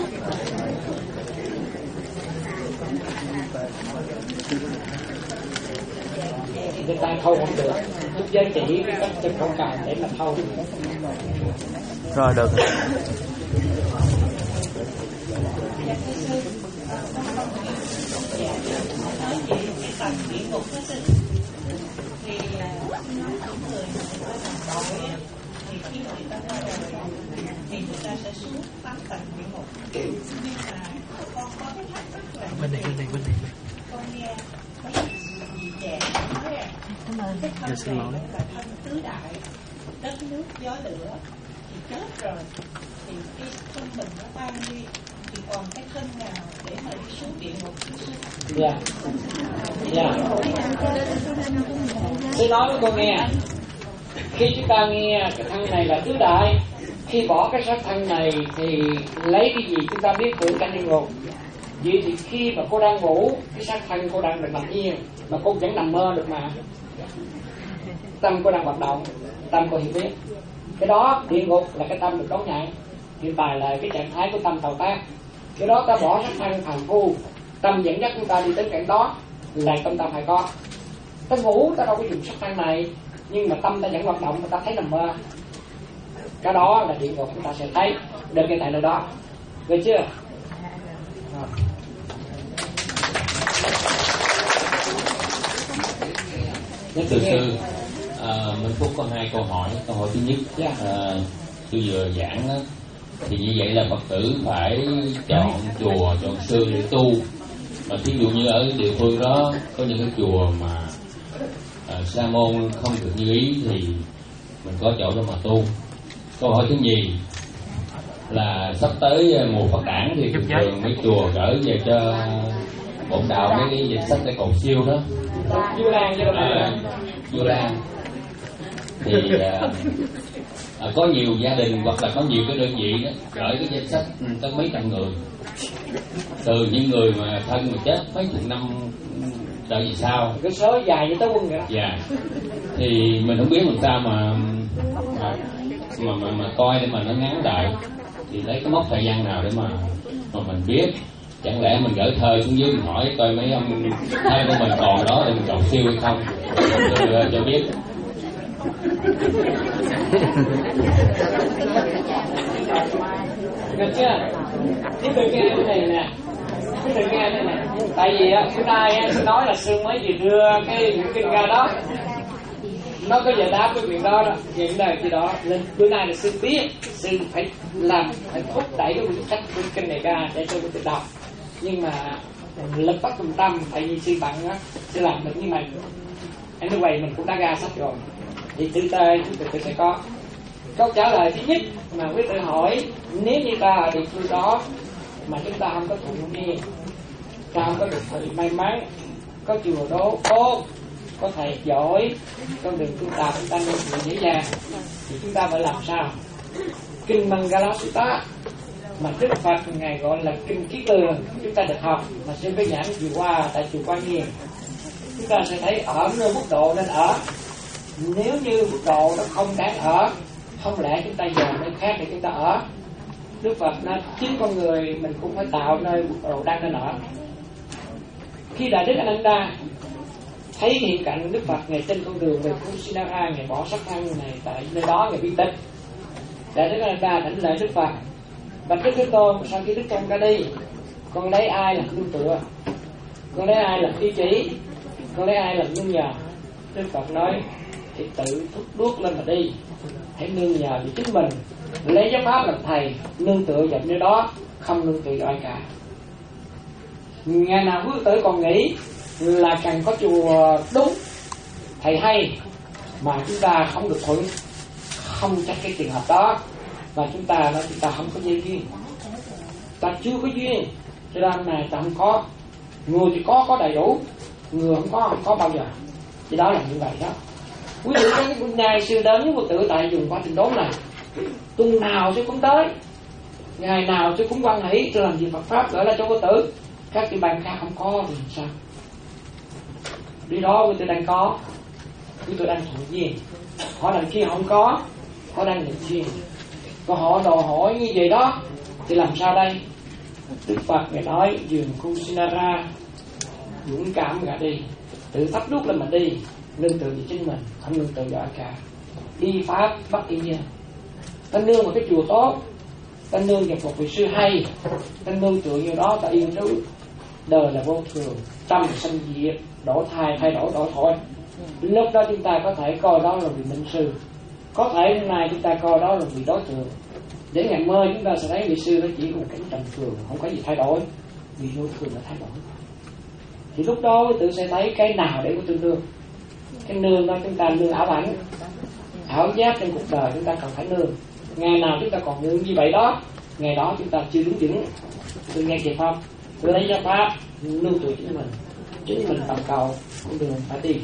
Người ta thâu không được, chút giới chỉ cái cách chân không cần để mà thâu. Rồi được. thì khi người ta qua đời thì người ta sẽ xuống tám tầng địa ngục. Nhưng mà con có cái thắc mắc là bên này bên này bên này con nghe mấy dì dẻ nói à, cái thân này là thân tứ đại, đất nước gió lửa thì chết rồi thì cái thân mình nó tan đi thì còn cái thân nào để mà đi xuống địa ngục xuống? Dạ. Dạ. Tôi nói với con nghe, khi chúng ta nghe cái thân này là tứ đại, khi bỏ cái xác thân này thì lấy cái gì chúng ta biết hưởng cảnh địa ngục. Vậy thì khi mà cô đang ngủ, cái xác thân cô đang được nằm yên, mà cô vẫn nằm mơ được mà. Tâm cô đang hoạt động, tâm cô hiểu biết. Cái đó địa ngục là cái tâm được đón nhận. Hiện tại là cái trạng thái của tâm tạo tác. Cái đó ta bỏ xác thân phàm phu, tâm dẫn dắt chúng ta đi đến cảnh đó là tâm ta phải có. Ta ngủ ta đâu có dùng xác thân này, nhưng mà tâm ta vẫn hoạt động, ta thấy nằm mơ. Cái đó là địa ngục chúng ta sẽ thấy được cái tại nơi đó. Được chưa? Thưa sư, à, Minh Phúc có hai câu hỏi. Câu hỏi thứ nhất, à, tôi vừa giảng đó, thì như vậy là Phật tử phải chọn chùa, chọn sư để tu. Mà thí dụ như ở địa phương đó có những cái chùa mà à, sa môn không được như ý thì mình có chỗ đó mà tu. Câu hỏi thứ nhì là sắp tới mùa Phật đản thì thường thường mấy chùa gửi về cho bổn đạo mấy cái dịch sách để cầu siêu đó. Vua Lan chứ đâu À, Vua Lan thì à, à, có nhiều gia đình hoặc là có nhiều cái đơn vị đó gửi cái danh sách tới mấy trăm người, từ những người mà thân mà chết mấy chục năm trở về sau, cái số dài như tới quân vậy đó. dạ, thì mình không biết làm sao mà mà mà, mà, mà coi để mà nó ngắn lại, thì lấy cái mốc thời gian nào để mà mà mình biết. Chẳng lẽ mình gửi thơ xuống dưới mình hỏi coi mấy ông thơ của mình còn đó để mình cầu siêu hay không, cho, cho biết. Được chưa? Tiếp tục nghe cái này nè, tiếp tục nghe cái này. Tại vì á, bữa nay á, tôi nói là sư mới vừa đưa cái những kinh ra đó, nó có giải đáp cái chuyện đó đó, những đời gì đó. Nên bữa nay là sư biết, sư phải làm, phải thúc đẩy cái quyển sách quyển kinh này ra để cho tôi tự đọc. Nhưng mà lực bắt trung tâm, tại vì sư bận á, sư làm được như vậy. Anyway, mình cũng đã ra sách rồi, thì tự tê chúng tôi sẽ có. Câu trả lời thứ nhất mà quý tự hỏi, nếu như ta ở địa phương đó mà chúng ta không có thuận duyên, ta không có được sự may mắn, có chùa đố tốt, có thầy giỏi, con đường tu tập chúng ta nên chịu dễ dàng, thì chúng ta phải làm sao? Kinh Mangala Sutta mà Đức Phật ngài gọi là kinh Ký Tường, chúng ta được học mà xin cái giảng vừa qua tại chùa Quan Nghiêm, chúng ta sẽ thấy ở nơi mức độ nên ở. Nếu như mức độ nó không đáng ở, không lẽ chúng ta dời nơi khác để chúng ta ở? Đức Phật nói chính con người mình cũng phải tạo nơi mức độ đang nên ở. Khi Đại Đức Ananda thấy hiện cảnh Đức Phật ngày trên con đường về Kusinara, ngày bỏ sắc thân này tại nơi đó, ngày bi tịch, Đại Đức Ananda thỉnh lễ Đức Phật: bạch Đức Thế Tôn, sau khi Đức Tôn ra đi, con lấy ai làm nương tựa? Con lấy ai làm tiêu chỉ? Con lấy ai làm nương nhờ? Đức Phật nói: thì tự thúc đuốc lên mà đi, hãy nương nhờ về chính mình, lấy giáo pháp làm thầy, nương tựa vào nơi đó, không nương tựa vào ai cả. Ngày nào quý tử còn nghĩ là cần có chùa đúng, thầy hay, mà chúng ta không được thuận, không chắc cái trường hợp đó, và chúng ta nói chúng ta không có duyên, ta chưa có duyên, cho nên này ta không có. Người thì có có đầy đủ, người không có không có bao giờ. Thì đó là như vậy đó. Quý vị có cái ngày xưa đến với Phật tử tại vùng Qua Trình Đốn này, tuần nào sư cũng tới, ngày nào sư cũng quan hỷ, tôi làm gì Phật pháp gửi lại cho cô tử. Các cái bàn khác không có thì sao? Đi đó với tôi đang có, với tôi đang thuận duyên. Họ đằng kia không có, họ đang nhận duyên. Còn họ đòi hỏi như vậy đó thì làm sao đây? Đức Phật Ngài nói dường Kusinara, dũng cảm cả đi, tự thắp đuốc lên mà đi, nương tựa về chính mình, không nương tựa vào ai cả. Đi pháp bất kỳ nhiên. Ta nương vào cái chùa tốt, ta nương vào một vị sư hay, ta nương tựa như đó ta yêu trú. Đời là vô thường, tâm sanh diệt, đổi thay thay đổi đổi thôi. Lúc đó chúng ta có thể coi đó là vị minh sư, có thể hôm nay chúng ta coi đó là vị đối tượng. Đến ngày mai chúng ta sẽ thấy vị sư đó chỉ là một cảnh trần thường, không có gì thay đổi, vì vô thường là thay đổi. Thì lúc đó tự sẽ thấy cái nào để của tương đương. Cái nương đó chúng ta nương ảo ảnh, ảo giác trong cuộc đời chúng ta cần phải nương. Ngày nào chúng ta còn nương như vậy đó, ngày đó chúng ta chưa đúng vững. Tôi nghe kịp không? Tôi lấy ra pháp nương tựa chính mình, chính mình tầm cầu con đường phải đi.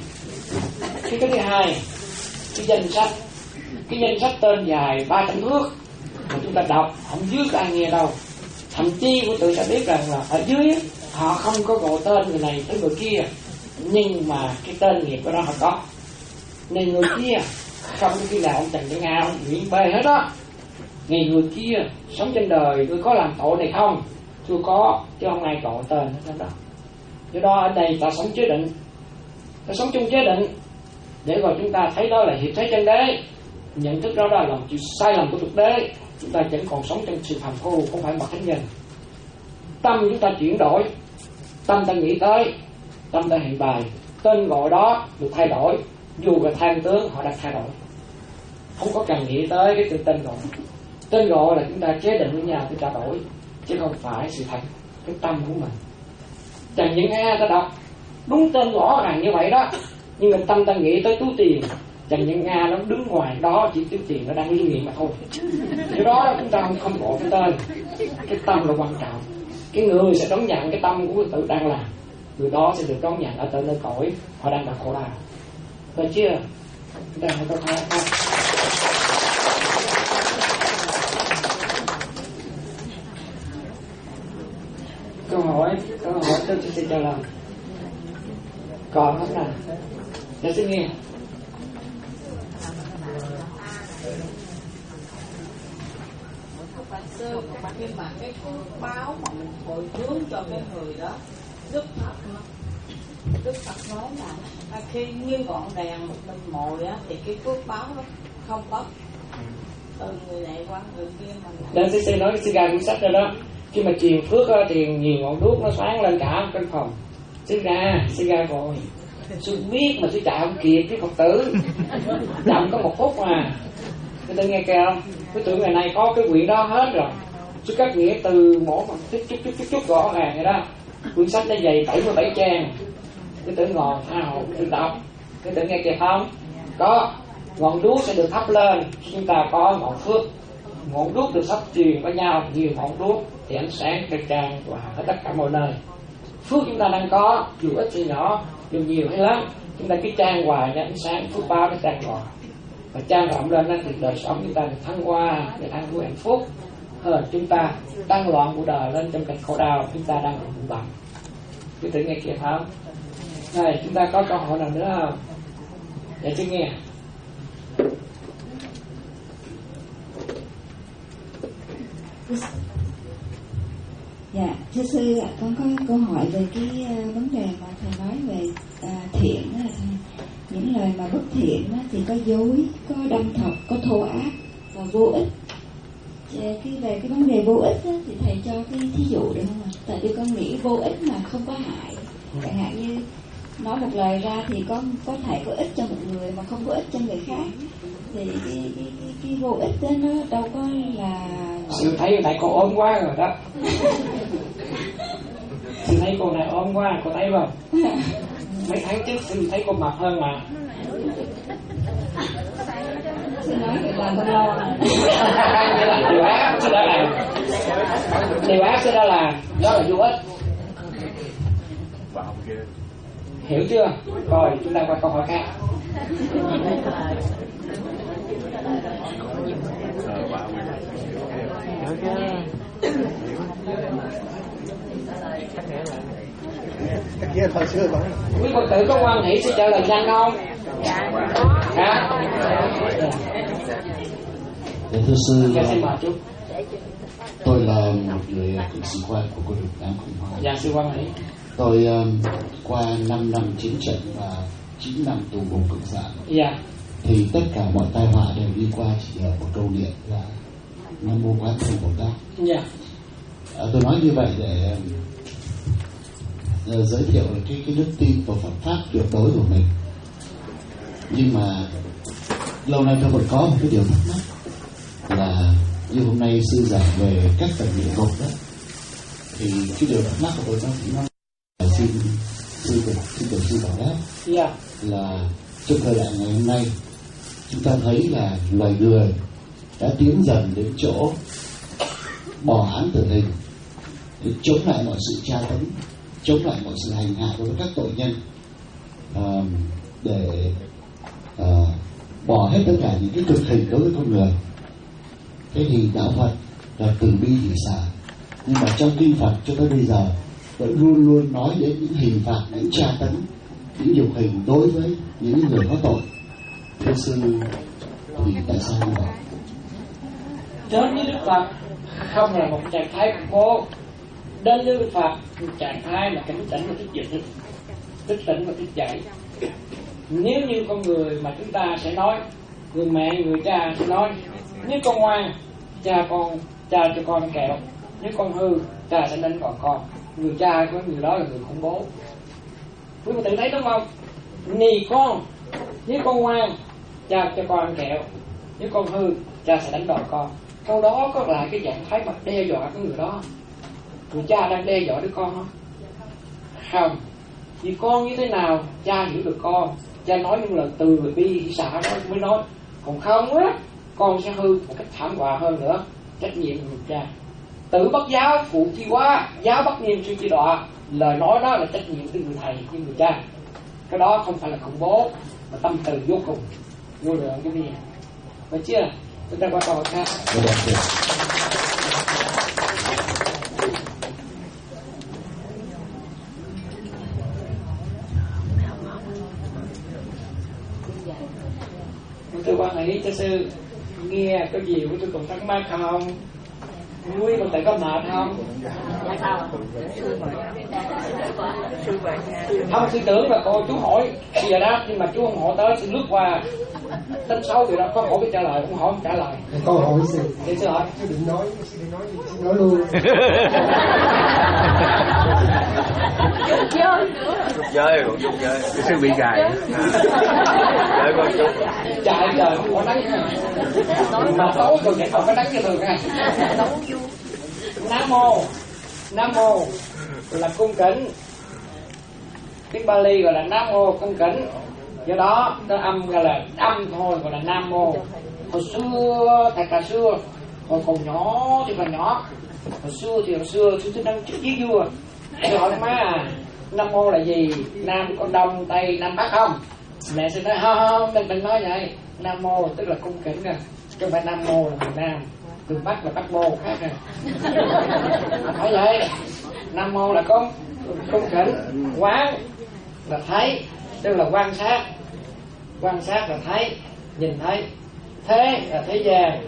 Cái cái thứ hai, cái danh sách, cái danh sách tên dài ba trăm thước mà chúng ta đọc không dưới có ai nghe đâu. Thậm chí của tự sẽ biết rằng là ở dưới họ không có gọi tên người này tới người kia, nhưng mà cái tên nghiệp của đó họ có. Nên người kia không có khi nào ông Trần Văn Nga, ông Nguyễn B hết đó. Ngày người kia sống trên đời tôi có làm tội này không? Tôi có, chứ không ai gọi tên hết đó. Do đó ở đây ta sống chế định, ta sống chung chế định để rồi chúng ta thấy đó là hiệp thế chân đế, nhận thức đó, đó là một chuyện sai lầm của thực đế. Chúng ta chẳng còn sống trong sự phàm phu, không phải bậc thánh nhân. Tâm chúng ta chuyển đổi, tâm ta nghĩ tới, tâm ta hiện bài, tên gọi đó được thay đổi. Dù là tham tướng họ đang thay đổi, không có cần nghĩ tới cái từ tên gọi. Tên gọi là chúng ta chế định với nhau để trao đổi, chứ không phải sự thật, cái tâm của mình. Chẳng những A ta đọc đúng tên rõ ràng như vậy đó, nhưng mà tâm ta nghĩ tới túi tiền. Chẳng những Nga nó đứng ngoài đó chỉ túi tiền nó đang liên nghiệm mà thôi. Do đó chúng ta không, không gọi cái tên. Cái tâm là quan trọng. Cái người sẽ đón nhận cái tâm của tự đang làm, người đó sẽ được đón nhận ở tại nơi cõi họ đang gặp khổ đau. Được chưa? Chúng ta hãy câu hai không? Câu hỏi, câu hỏi tôi sẽ trả lời. Còn không nào? Để xin nghe. Bạch sư, nhưng mà cái phước báo mà mình bồi dưỡng cho cái người đó, Đức Phật Đức Phật nói là à, khi như ngọn đèn một bên mồi á, thì cái phước báo đó không có từ người này qua người kia mà. Nên sẽ nói cái Siga cuốn sách đó đó. Khi mà truyền phước á, thì nhiều ngọn đuốc nó sáng lên cả căn phòng. Siga, Siga rồi. Sư biết mà sư chạy không kịp cái Phật tử. Chậm có một phút mà. Người ta nghe kìa không? Cái tưởng ngày nay có cái quyển đó hết rồi. Sư cắt nghĩa từ mỗi một chút chút chút chút chút rõ ràng vậy đó. Quyển sách nó dày bảy mươi bảy trang. Cái tưởng ngồi tha hồ sư đọc. Cái tưởng nghe kìa không? Có. Ngọn đuốc sẽ được thắp lên khi chúng ta có ngọn phước. Ngọn đuốc được sắp truyền với nhau, nhiều ngọn đuốc thì ánh sáng cây trang và ở tất cả mọi nơi. Phước chúng ta đang có, dù ít hay nhỏ, dù nhiều hay lắm, chúng ta cứ trang hoài cho ánh sáng phước báo nó trang hoài. Và trang rộng lên đó, thì đời sống chúng ta được thăng hoa, được an vui hạnh phúc hơn chúng ta đang loạn của đời lên trong cảnh khổ đau chúng ta đang bị bụng bặm. Cứ tự nghe kìa không? Này, chúng ta có câu hỏi nào nữa không? Để chứ nghe. Dạ, thưa sư ạ, con có câu hỏi về cái uh, vấn đề mà thầy nói về uh, thiện đó là thầy. Những lời mà bất thiện đó, thì có dối, có đâm thọc, có thô ác và vô ích. Cái về cái vấn đề vô ích đó, thì thầy cho cái thí dụ được không ạ? Tại vì con nghĩ vô ích mà không có hại. Chẳng hạn như nói một lời ra thì có có thể có ích cho một người mà không có ích cho người khác. Thì cái, cái, cái, cái vô ích đó nó đâu có là... Sư thấy tại cô ốm quá rồi đó. Sư thấy cô này ốm quá, cô thấy không? Mấy tháng trước sư thấy cô mập hơn mà. Sư nói vậy là con lo. Điều ác sư đã làm. Điều ác sư đã làm, đó là vô ích. Hiểu chưa? Rồi chúng ta qua câu hỏi khác. Quý Phật tử có quan hệ sẽ trả lời nhanh không? Dạ. Hả? Dạ thưa sư, Dạ xin mời chú. tôi là một người cựu sĩ quan của quân đội Nam Cộng hòa. Dạ sư quan hệ. Tôi um, qua năm năm chiến trận và chín năm tù ngục cộng sản. Dạ. Thì tất cả mọi tai họa đều đi qua chỉ ở một câu niệm là Nam Mô Quán Thế Bồ Tát. Dạ. À, tôi nói như vậy để uh, giới thiệu cái cái đức tin vào Phật pháp tuyệt đối của mình. Nhưng mà lâu nay tôi vẫn có một cái điều thắc mắc là như hôm nay sư giảng về các tầng địa ngục đó, thì cái điều thắc mắc của tôi nó chỉ nói là xin sư được xin được sư bảo đáp. Dạ. Là trong thời đại ngày hôm nay chúng ta thấy là loài người đã tiến dần đến chỗ bỏ án tử hình để chống lại mọi sự tra tấn, chống lại mọi sự hành hạ đối với các tội nhân, uh, để uh, bỏ hết tất cả những cái cực hình đối với con người. Thế thì đạo Phật là từ bi hỷ xả, nhưng mà trong kinh Phật cho tới bây giờ vẫn luôn luôn nói đến những hình phạt, những tra tấn, những nhục hình đối với những người có tội. Thưa sư, thì tại sao như vậy? Đến với Đức Phật không là một trạng thái khủng bố. Đến với Đức Phật một trạng thái là cảnh tỉnh và thức dậy, thức tỉnh và thức dậy. Nếu như con người mà chúng ta sẽ nói, người mẹ, người cha sẽ nói, nếu con ngoan, cha con cha cho con kẹo, nếu con hư, cha sẽ đánh vào con. Người cha của người đó là người khủng bố. Quý vị tự thấy đúng không? Nì con, nếu con ngoan, cha cho con kẹo, nếu con hư, cha sẽ đánh đòn con. Câu đó có lại cái trạng thái mặt đe dọa của người đó. Người cha đang đe dọa đứa con không? Không. Vì con như thế nào, cha hiểu được con. Cha nói những lời từ lời bi hỷ xả đó mới nói. Còn không á, con sẽ hư một cách thảm họa hơn nữa. Trách nhiệm của người cha. Tự bất giáo phụ chi quá, giáo bất nghiêm sư chi đọa. Lời nói đó là trách nhiệm của người thầy, của người cha. Cái đó không phải là khủng bố, mà tâm từ vô cùng, vô lượng cái gì. Được chưa? Chúng ta qua câu khác. Tôi quan hệ cho sư nghe có gì của tôi còn thắc mắc không? Quý Phật tử có mệt không? Không, sư tưởng là cô chú hỏi bây giờ đó, nhưng mà chú không hỏi tới, sư lướt qua tính xấu vậy đó, có hỏi biết trả lời, không hỏi không trả lời. Câu hỏi sư. Thì sư hỏi. Sư định nói, sư định nói gì? Sư nói luôn. Chút chơi. Chút chơi, còn chút chơi. Sư bị gài. Chơi con chút. Chạy trời không có đánh. Mà tối rồi vậy không có đánh cho thường à. Nam mô, Nam mô là cung kính. Tiếng Bali gọi là Nam mô cung kính. Do đó nó âm gọi là âm thôi, gọi là Nam mô. Hồi xưa, thật là xưa, hồi còn nhỏ thì còn nhỏ. Hồi xưa thì hồi xưa, xưa thứ năm trước chiếc vua. Tôi hỏi má à, Nam mô là gì? Nam có Đông, Tây, Nam Bắc không? Mẹ sẽ nói không, không, đừng, đừng nói vậy. Nam mô tức là cung kính à. Chứ không phải Nam mô là người Nam, người Bắc là Bắc mô khác à. Phải vậy. Nam mô là cung cung kính, quán là thấy, tức là quan sát. Quan sát là thấy, nhìn thấy. Thế là thế gian.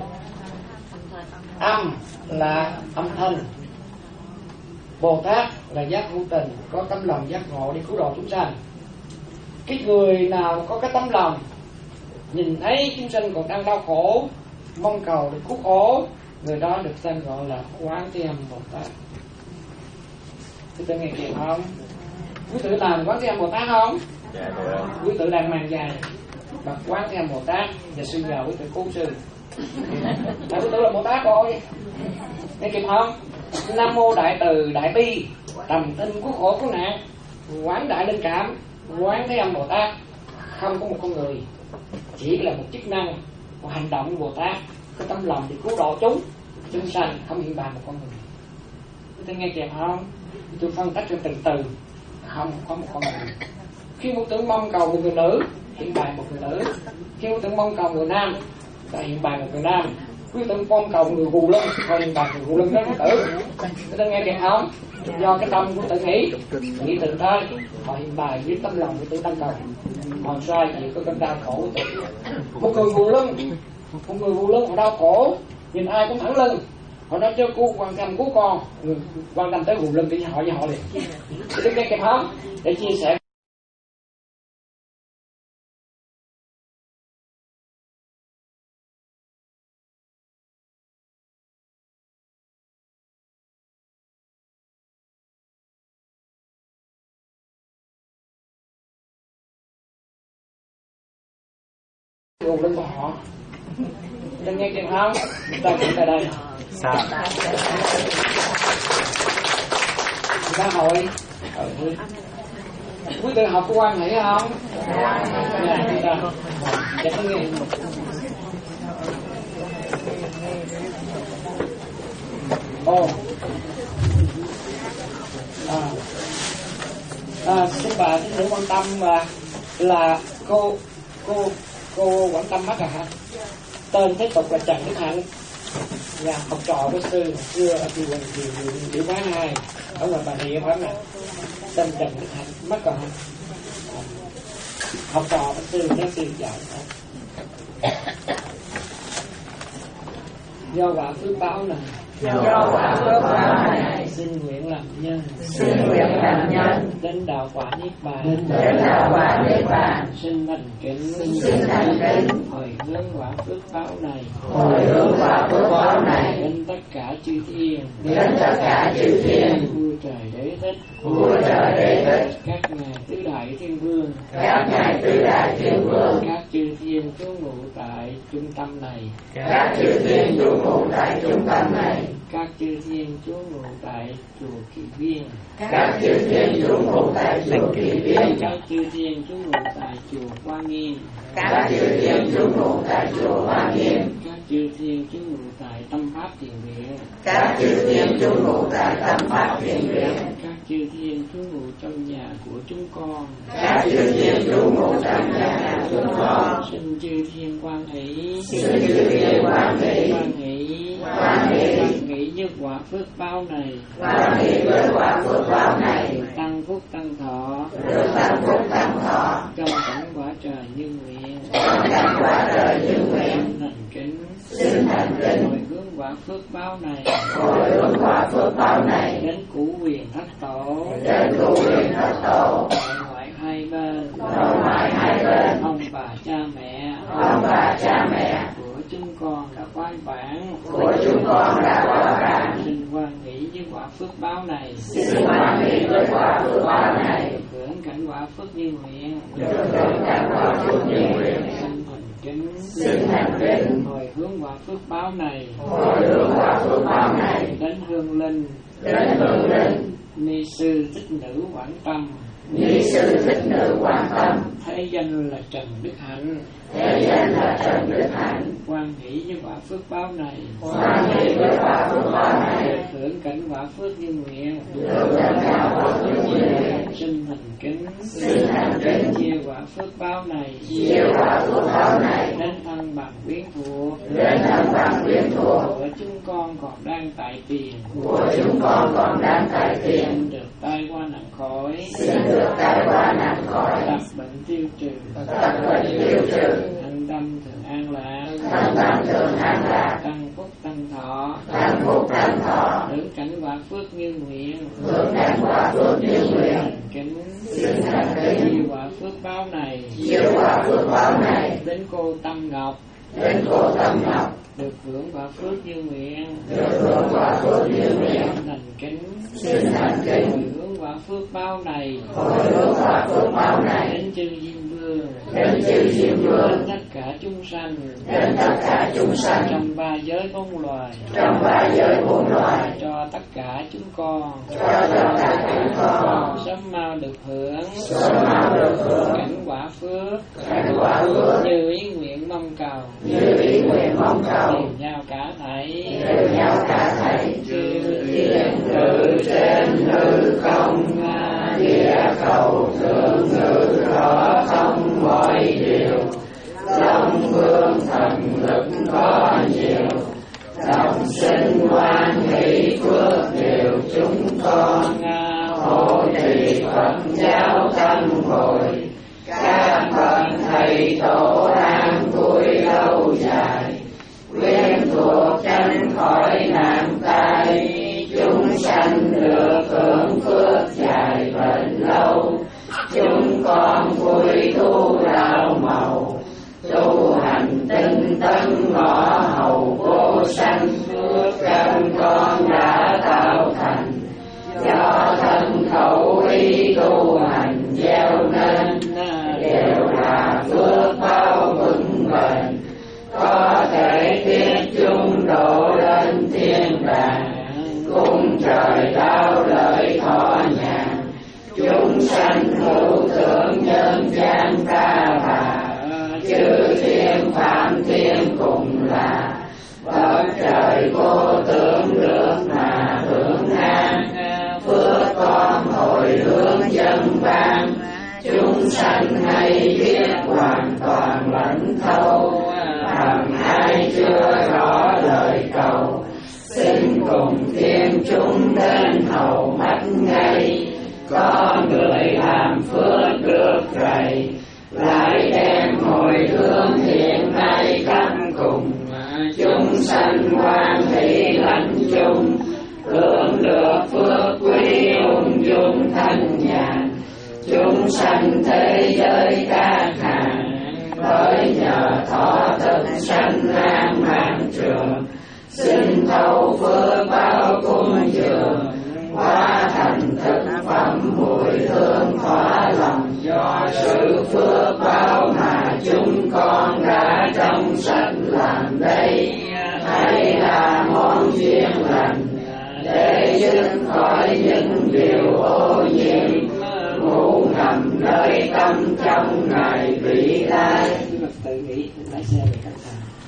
Âm là âm thanh. Bồ Tát là giác hữu tình, có tấm lòng giác ngộ để cứu độ chúng sanh. Cái người nào có cái tấm lòng nhìn thấy chúng sanh còn đang đau khổ, mong cầu để cứu khổ, người đó được danh gọi là Quán Thế Âm Bồ Tát. Quý tử nghe kịp không? Quý tử làm Quán Thế Âm Bồ Tát không? Dạ được. Quý tử đang mang dài bậc Quán Thế Âm Bồ Tát và sư nhờ quý tử cứu sư. Là quý tử là Bồ Tát rồi. Nghe kịp không? Nam mô đại từ đại bi, tầm tinh cứu khổ cứu nạn, quán đại linh cảm, Quán Thế Âm Bồ Tát. Không có một con người, chỉ là một chức năng, một hành động của Bồ Tát, có tấm lòng để cứu độ chúng chúng sanh, không hiện bàn một con người. Tôi nghe kịp không? Tôi phân tích cho từng từ. Không có một con người. Khi một tưởng mong cầu một người nữ, hiện bàn một người nữ. Khi một tưởng mong cầu người nam, ta hiện bàn một người nam. quý tự con cầu người gù lưng, còn bằng người gù lưng đó nó tử. Quý tự nghe kịp không? Do cái tâm của tự nghĩ, nghĩ tự thôi. Họ hiện bài với tâm lòng của tự tăng cầu. Họ sai gì có cơn đau khổ của tự. Một người gù lưng, một người gù lưng họ đau khổ, nhìn ai cũng thẳng lưng. Họ nói cho cô quan tâm cứu con, người quan tâm tới gù lưng đi hỏi với họ liền. Quý tự nghe kịp không? Để chia sẻ. Gù lưng của họ. Đừng nghe kịp không? Ta cũng tại đây. Sao? Xã hội. Ừ. Quý tự học có quan hệ không? Dạ. Dạ. Dạ có nghe. Ồ. À. À, xin bà xin thử quan tâm là là cô cô cô quan tâm mắt à hả? Tên thế tục là Trần Đức Hạnh, là học trò của sư hồi xưa ở chùa chùa chùa Quán Hai ở ngoài Bà Rịa phải không ạ? Tên Trần Đức Hạnh mắt còn không? Học trò của sư giáo sư dạy do quả phước báo này, do quả phước báo này, xin nguyện làm nhân, xin nguyện làm nhân, đến đạo quả niết bàn, đến đạo quả niết bàn, xin thành kính, xin thành kính, hồi hướng quả phước báo này, hồi hướng quả phước báo này, đến tất cả chư thiên, đến tất cả chư thiên, vua trời đế thích, vua trời đế thích, các ngài tứ đại thiên vương, các ngài tứ đại thiên vương, các chư thiên trú ngụ tại trung tâm này, các chư thiên trú ngụ tại trung tâm này, các chư thiên trú ngụ tại chùa Kỳ Viên, các chư thiên trú ngụ tại chùa Kỳ Viên, các chư thiên trú ngụ tại chùa Hoa Nghiêm, các chư thiên trú ngụ tại chùa Hoa Nghiêm, các chư thiên trú ngụ tại Tâm Pháp Thiền Viện, các chư thiên trú ngụ tại Tâm Pháp Thiền Viện, các chư thiên trú ngụ trong nhà của chúng con, các chư thiên trú ngụ trong nhà của chúng con, xin chư thiên quan hỷ, xin chư thiên quan hỷ, quan hỷ, quan hỷ, quan hỷ với quả phước báo này, quan hỷ với quả phước báo này, được tăng phúc tăng thọ, được tăng phúc tăng thọ, trong cảnh quả trời như nguyện, trong cảnh quả trời như nguyện, thành kính, xin thành kính, hồi hướng quả phước báo này, hồi hướng quả phước báo này, đến cửu quyền thất tổ, đến cửu quyền thất tổ, nội ngoại hai bên, nội ngoại hai bên, ông bà cha mẹ, ông bà cha mẹ của chúng con đã quan bản, của chúng con đã qua bản, xin quan hỷ với quả phước báo này, xin quan hỷ với quả phước báo này, được hưởng cảnh quả phước như nguyện, được hưởng cảnh quả phước như nguyện, xin thành kính, xin thành kính, hồi hướng quả phước báo này, hồi hướng quả phước báo này, đến hương linh, đến hương linh, ni sư thích nữ Quảng Tâm, ni sư thích nữ Quảng Tâm, thế danh là Trần Đức Hạnh, thế danh là Trần Đức Hạnh, quan hỷ với quả phước báo này, quan hỷ với quả phước báo này, được hưởng cảnh quả phước như nguyện, được hưởng cảnh quả phước như nguyện, xin thành kính, xin thành kính, chia quả phước báo này, chia quả phước báo này, đến thân bằng quyến thuộc, đến thân bằng quyến thuộc của chúng con còn đang tại tiền, của chúng con còn đang tại tiền, xin được tai qua nạn khỏi, xin được tai qua nạn khỏi, tập bệnh tiêu trừ, tập bệnh tiêu trừ, thân tâm thường an lạc, thân tâm thường an lạc, tăng phúc tăng thọ, tăng phúc tăng thọ, hưởng cảnh quả phước như nguyện, hưởng cảnh quả phước như nguyện, thành kính, xin thành kính, chia quả phước báo này, chia quả phước báo này, đến cô Tâm Ngọc, đến cô Tâm Ngọc, được hưởng quả phước như nguyện, được hưởng quả phước như nguyện, thành kính, xin thành kính, hồi hướng quả phước báo này, hồi hướng quả phước báo này, đến chư Diêm Vương, đến chư Diêm đến Vương, tất cả chúng sanh, đến tất cả chúng sanh, trong ba giới bốn loài, trong ba giới bốn loài, cho tất cả chúng con, cho tất cả chúng con, sớm mau được hưởng, sớm mau được hưởng cảnh quả phước, cảnh quả phước, như ý nguyện mong cầu, như ý nguyện mong cầu, đều nhau cả thảy, đều nhau cả thảy, chư thiên ngự trên hư không, địa cầu thượng ngự rõ thông mọi điều, long vương thần lực có nhiều, con vui tu đạo màu, tu hành tinh tấn ngõ hầu vô sanh, căn con đã tạo thành, do thân khẩu ý tu hành gieo nên, đều là phước bao vững bền, có thể tiếp chung độ lên thiên đàng, cung trời đau lợi thọ nhàn, chúng sanh hữu thượng nhân gian ta bà, chư thiên phạm thiên cùng là, bậc trời vô tưởng được mà hưởng an, phước con hồi hướng dân ban, chúng sanh hay biết hoàn toàn lãnh thấu, hằng ai chưa rõ lời cầu, xin cùng thiên chúng đến hầu mắt ngay, có người làm phước được rầy, lại đem hồi hướng hiện nay khắp cùng, chúng sanh hoan hỷ lãnh chung, hưởng được phước quý ung dung thanh nhàn, chúng sanh thế giới các hàng, bởi nhờ thọ thực sanh an mạng trường, xin thâu phước bao cung dường, hóa thành thực phẩm mùi hương thỏa lòng, do sự phước báo mà chúng con đã trong sạch làm đây, hay là món duyên lành, để dứt khỏi những điều ô nhiễm, ngủ nằm nơi tâm trong ngày vĩ lai. Tự nghĩ lái xe về cách nào?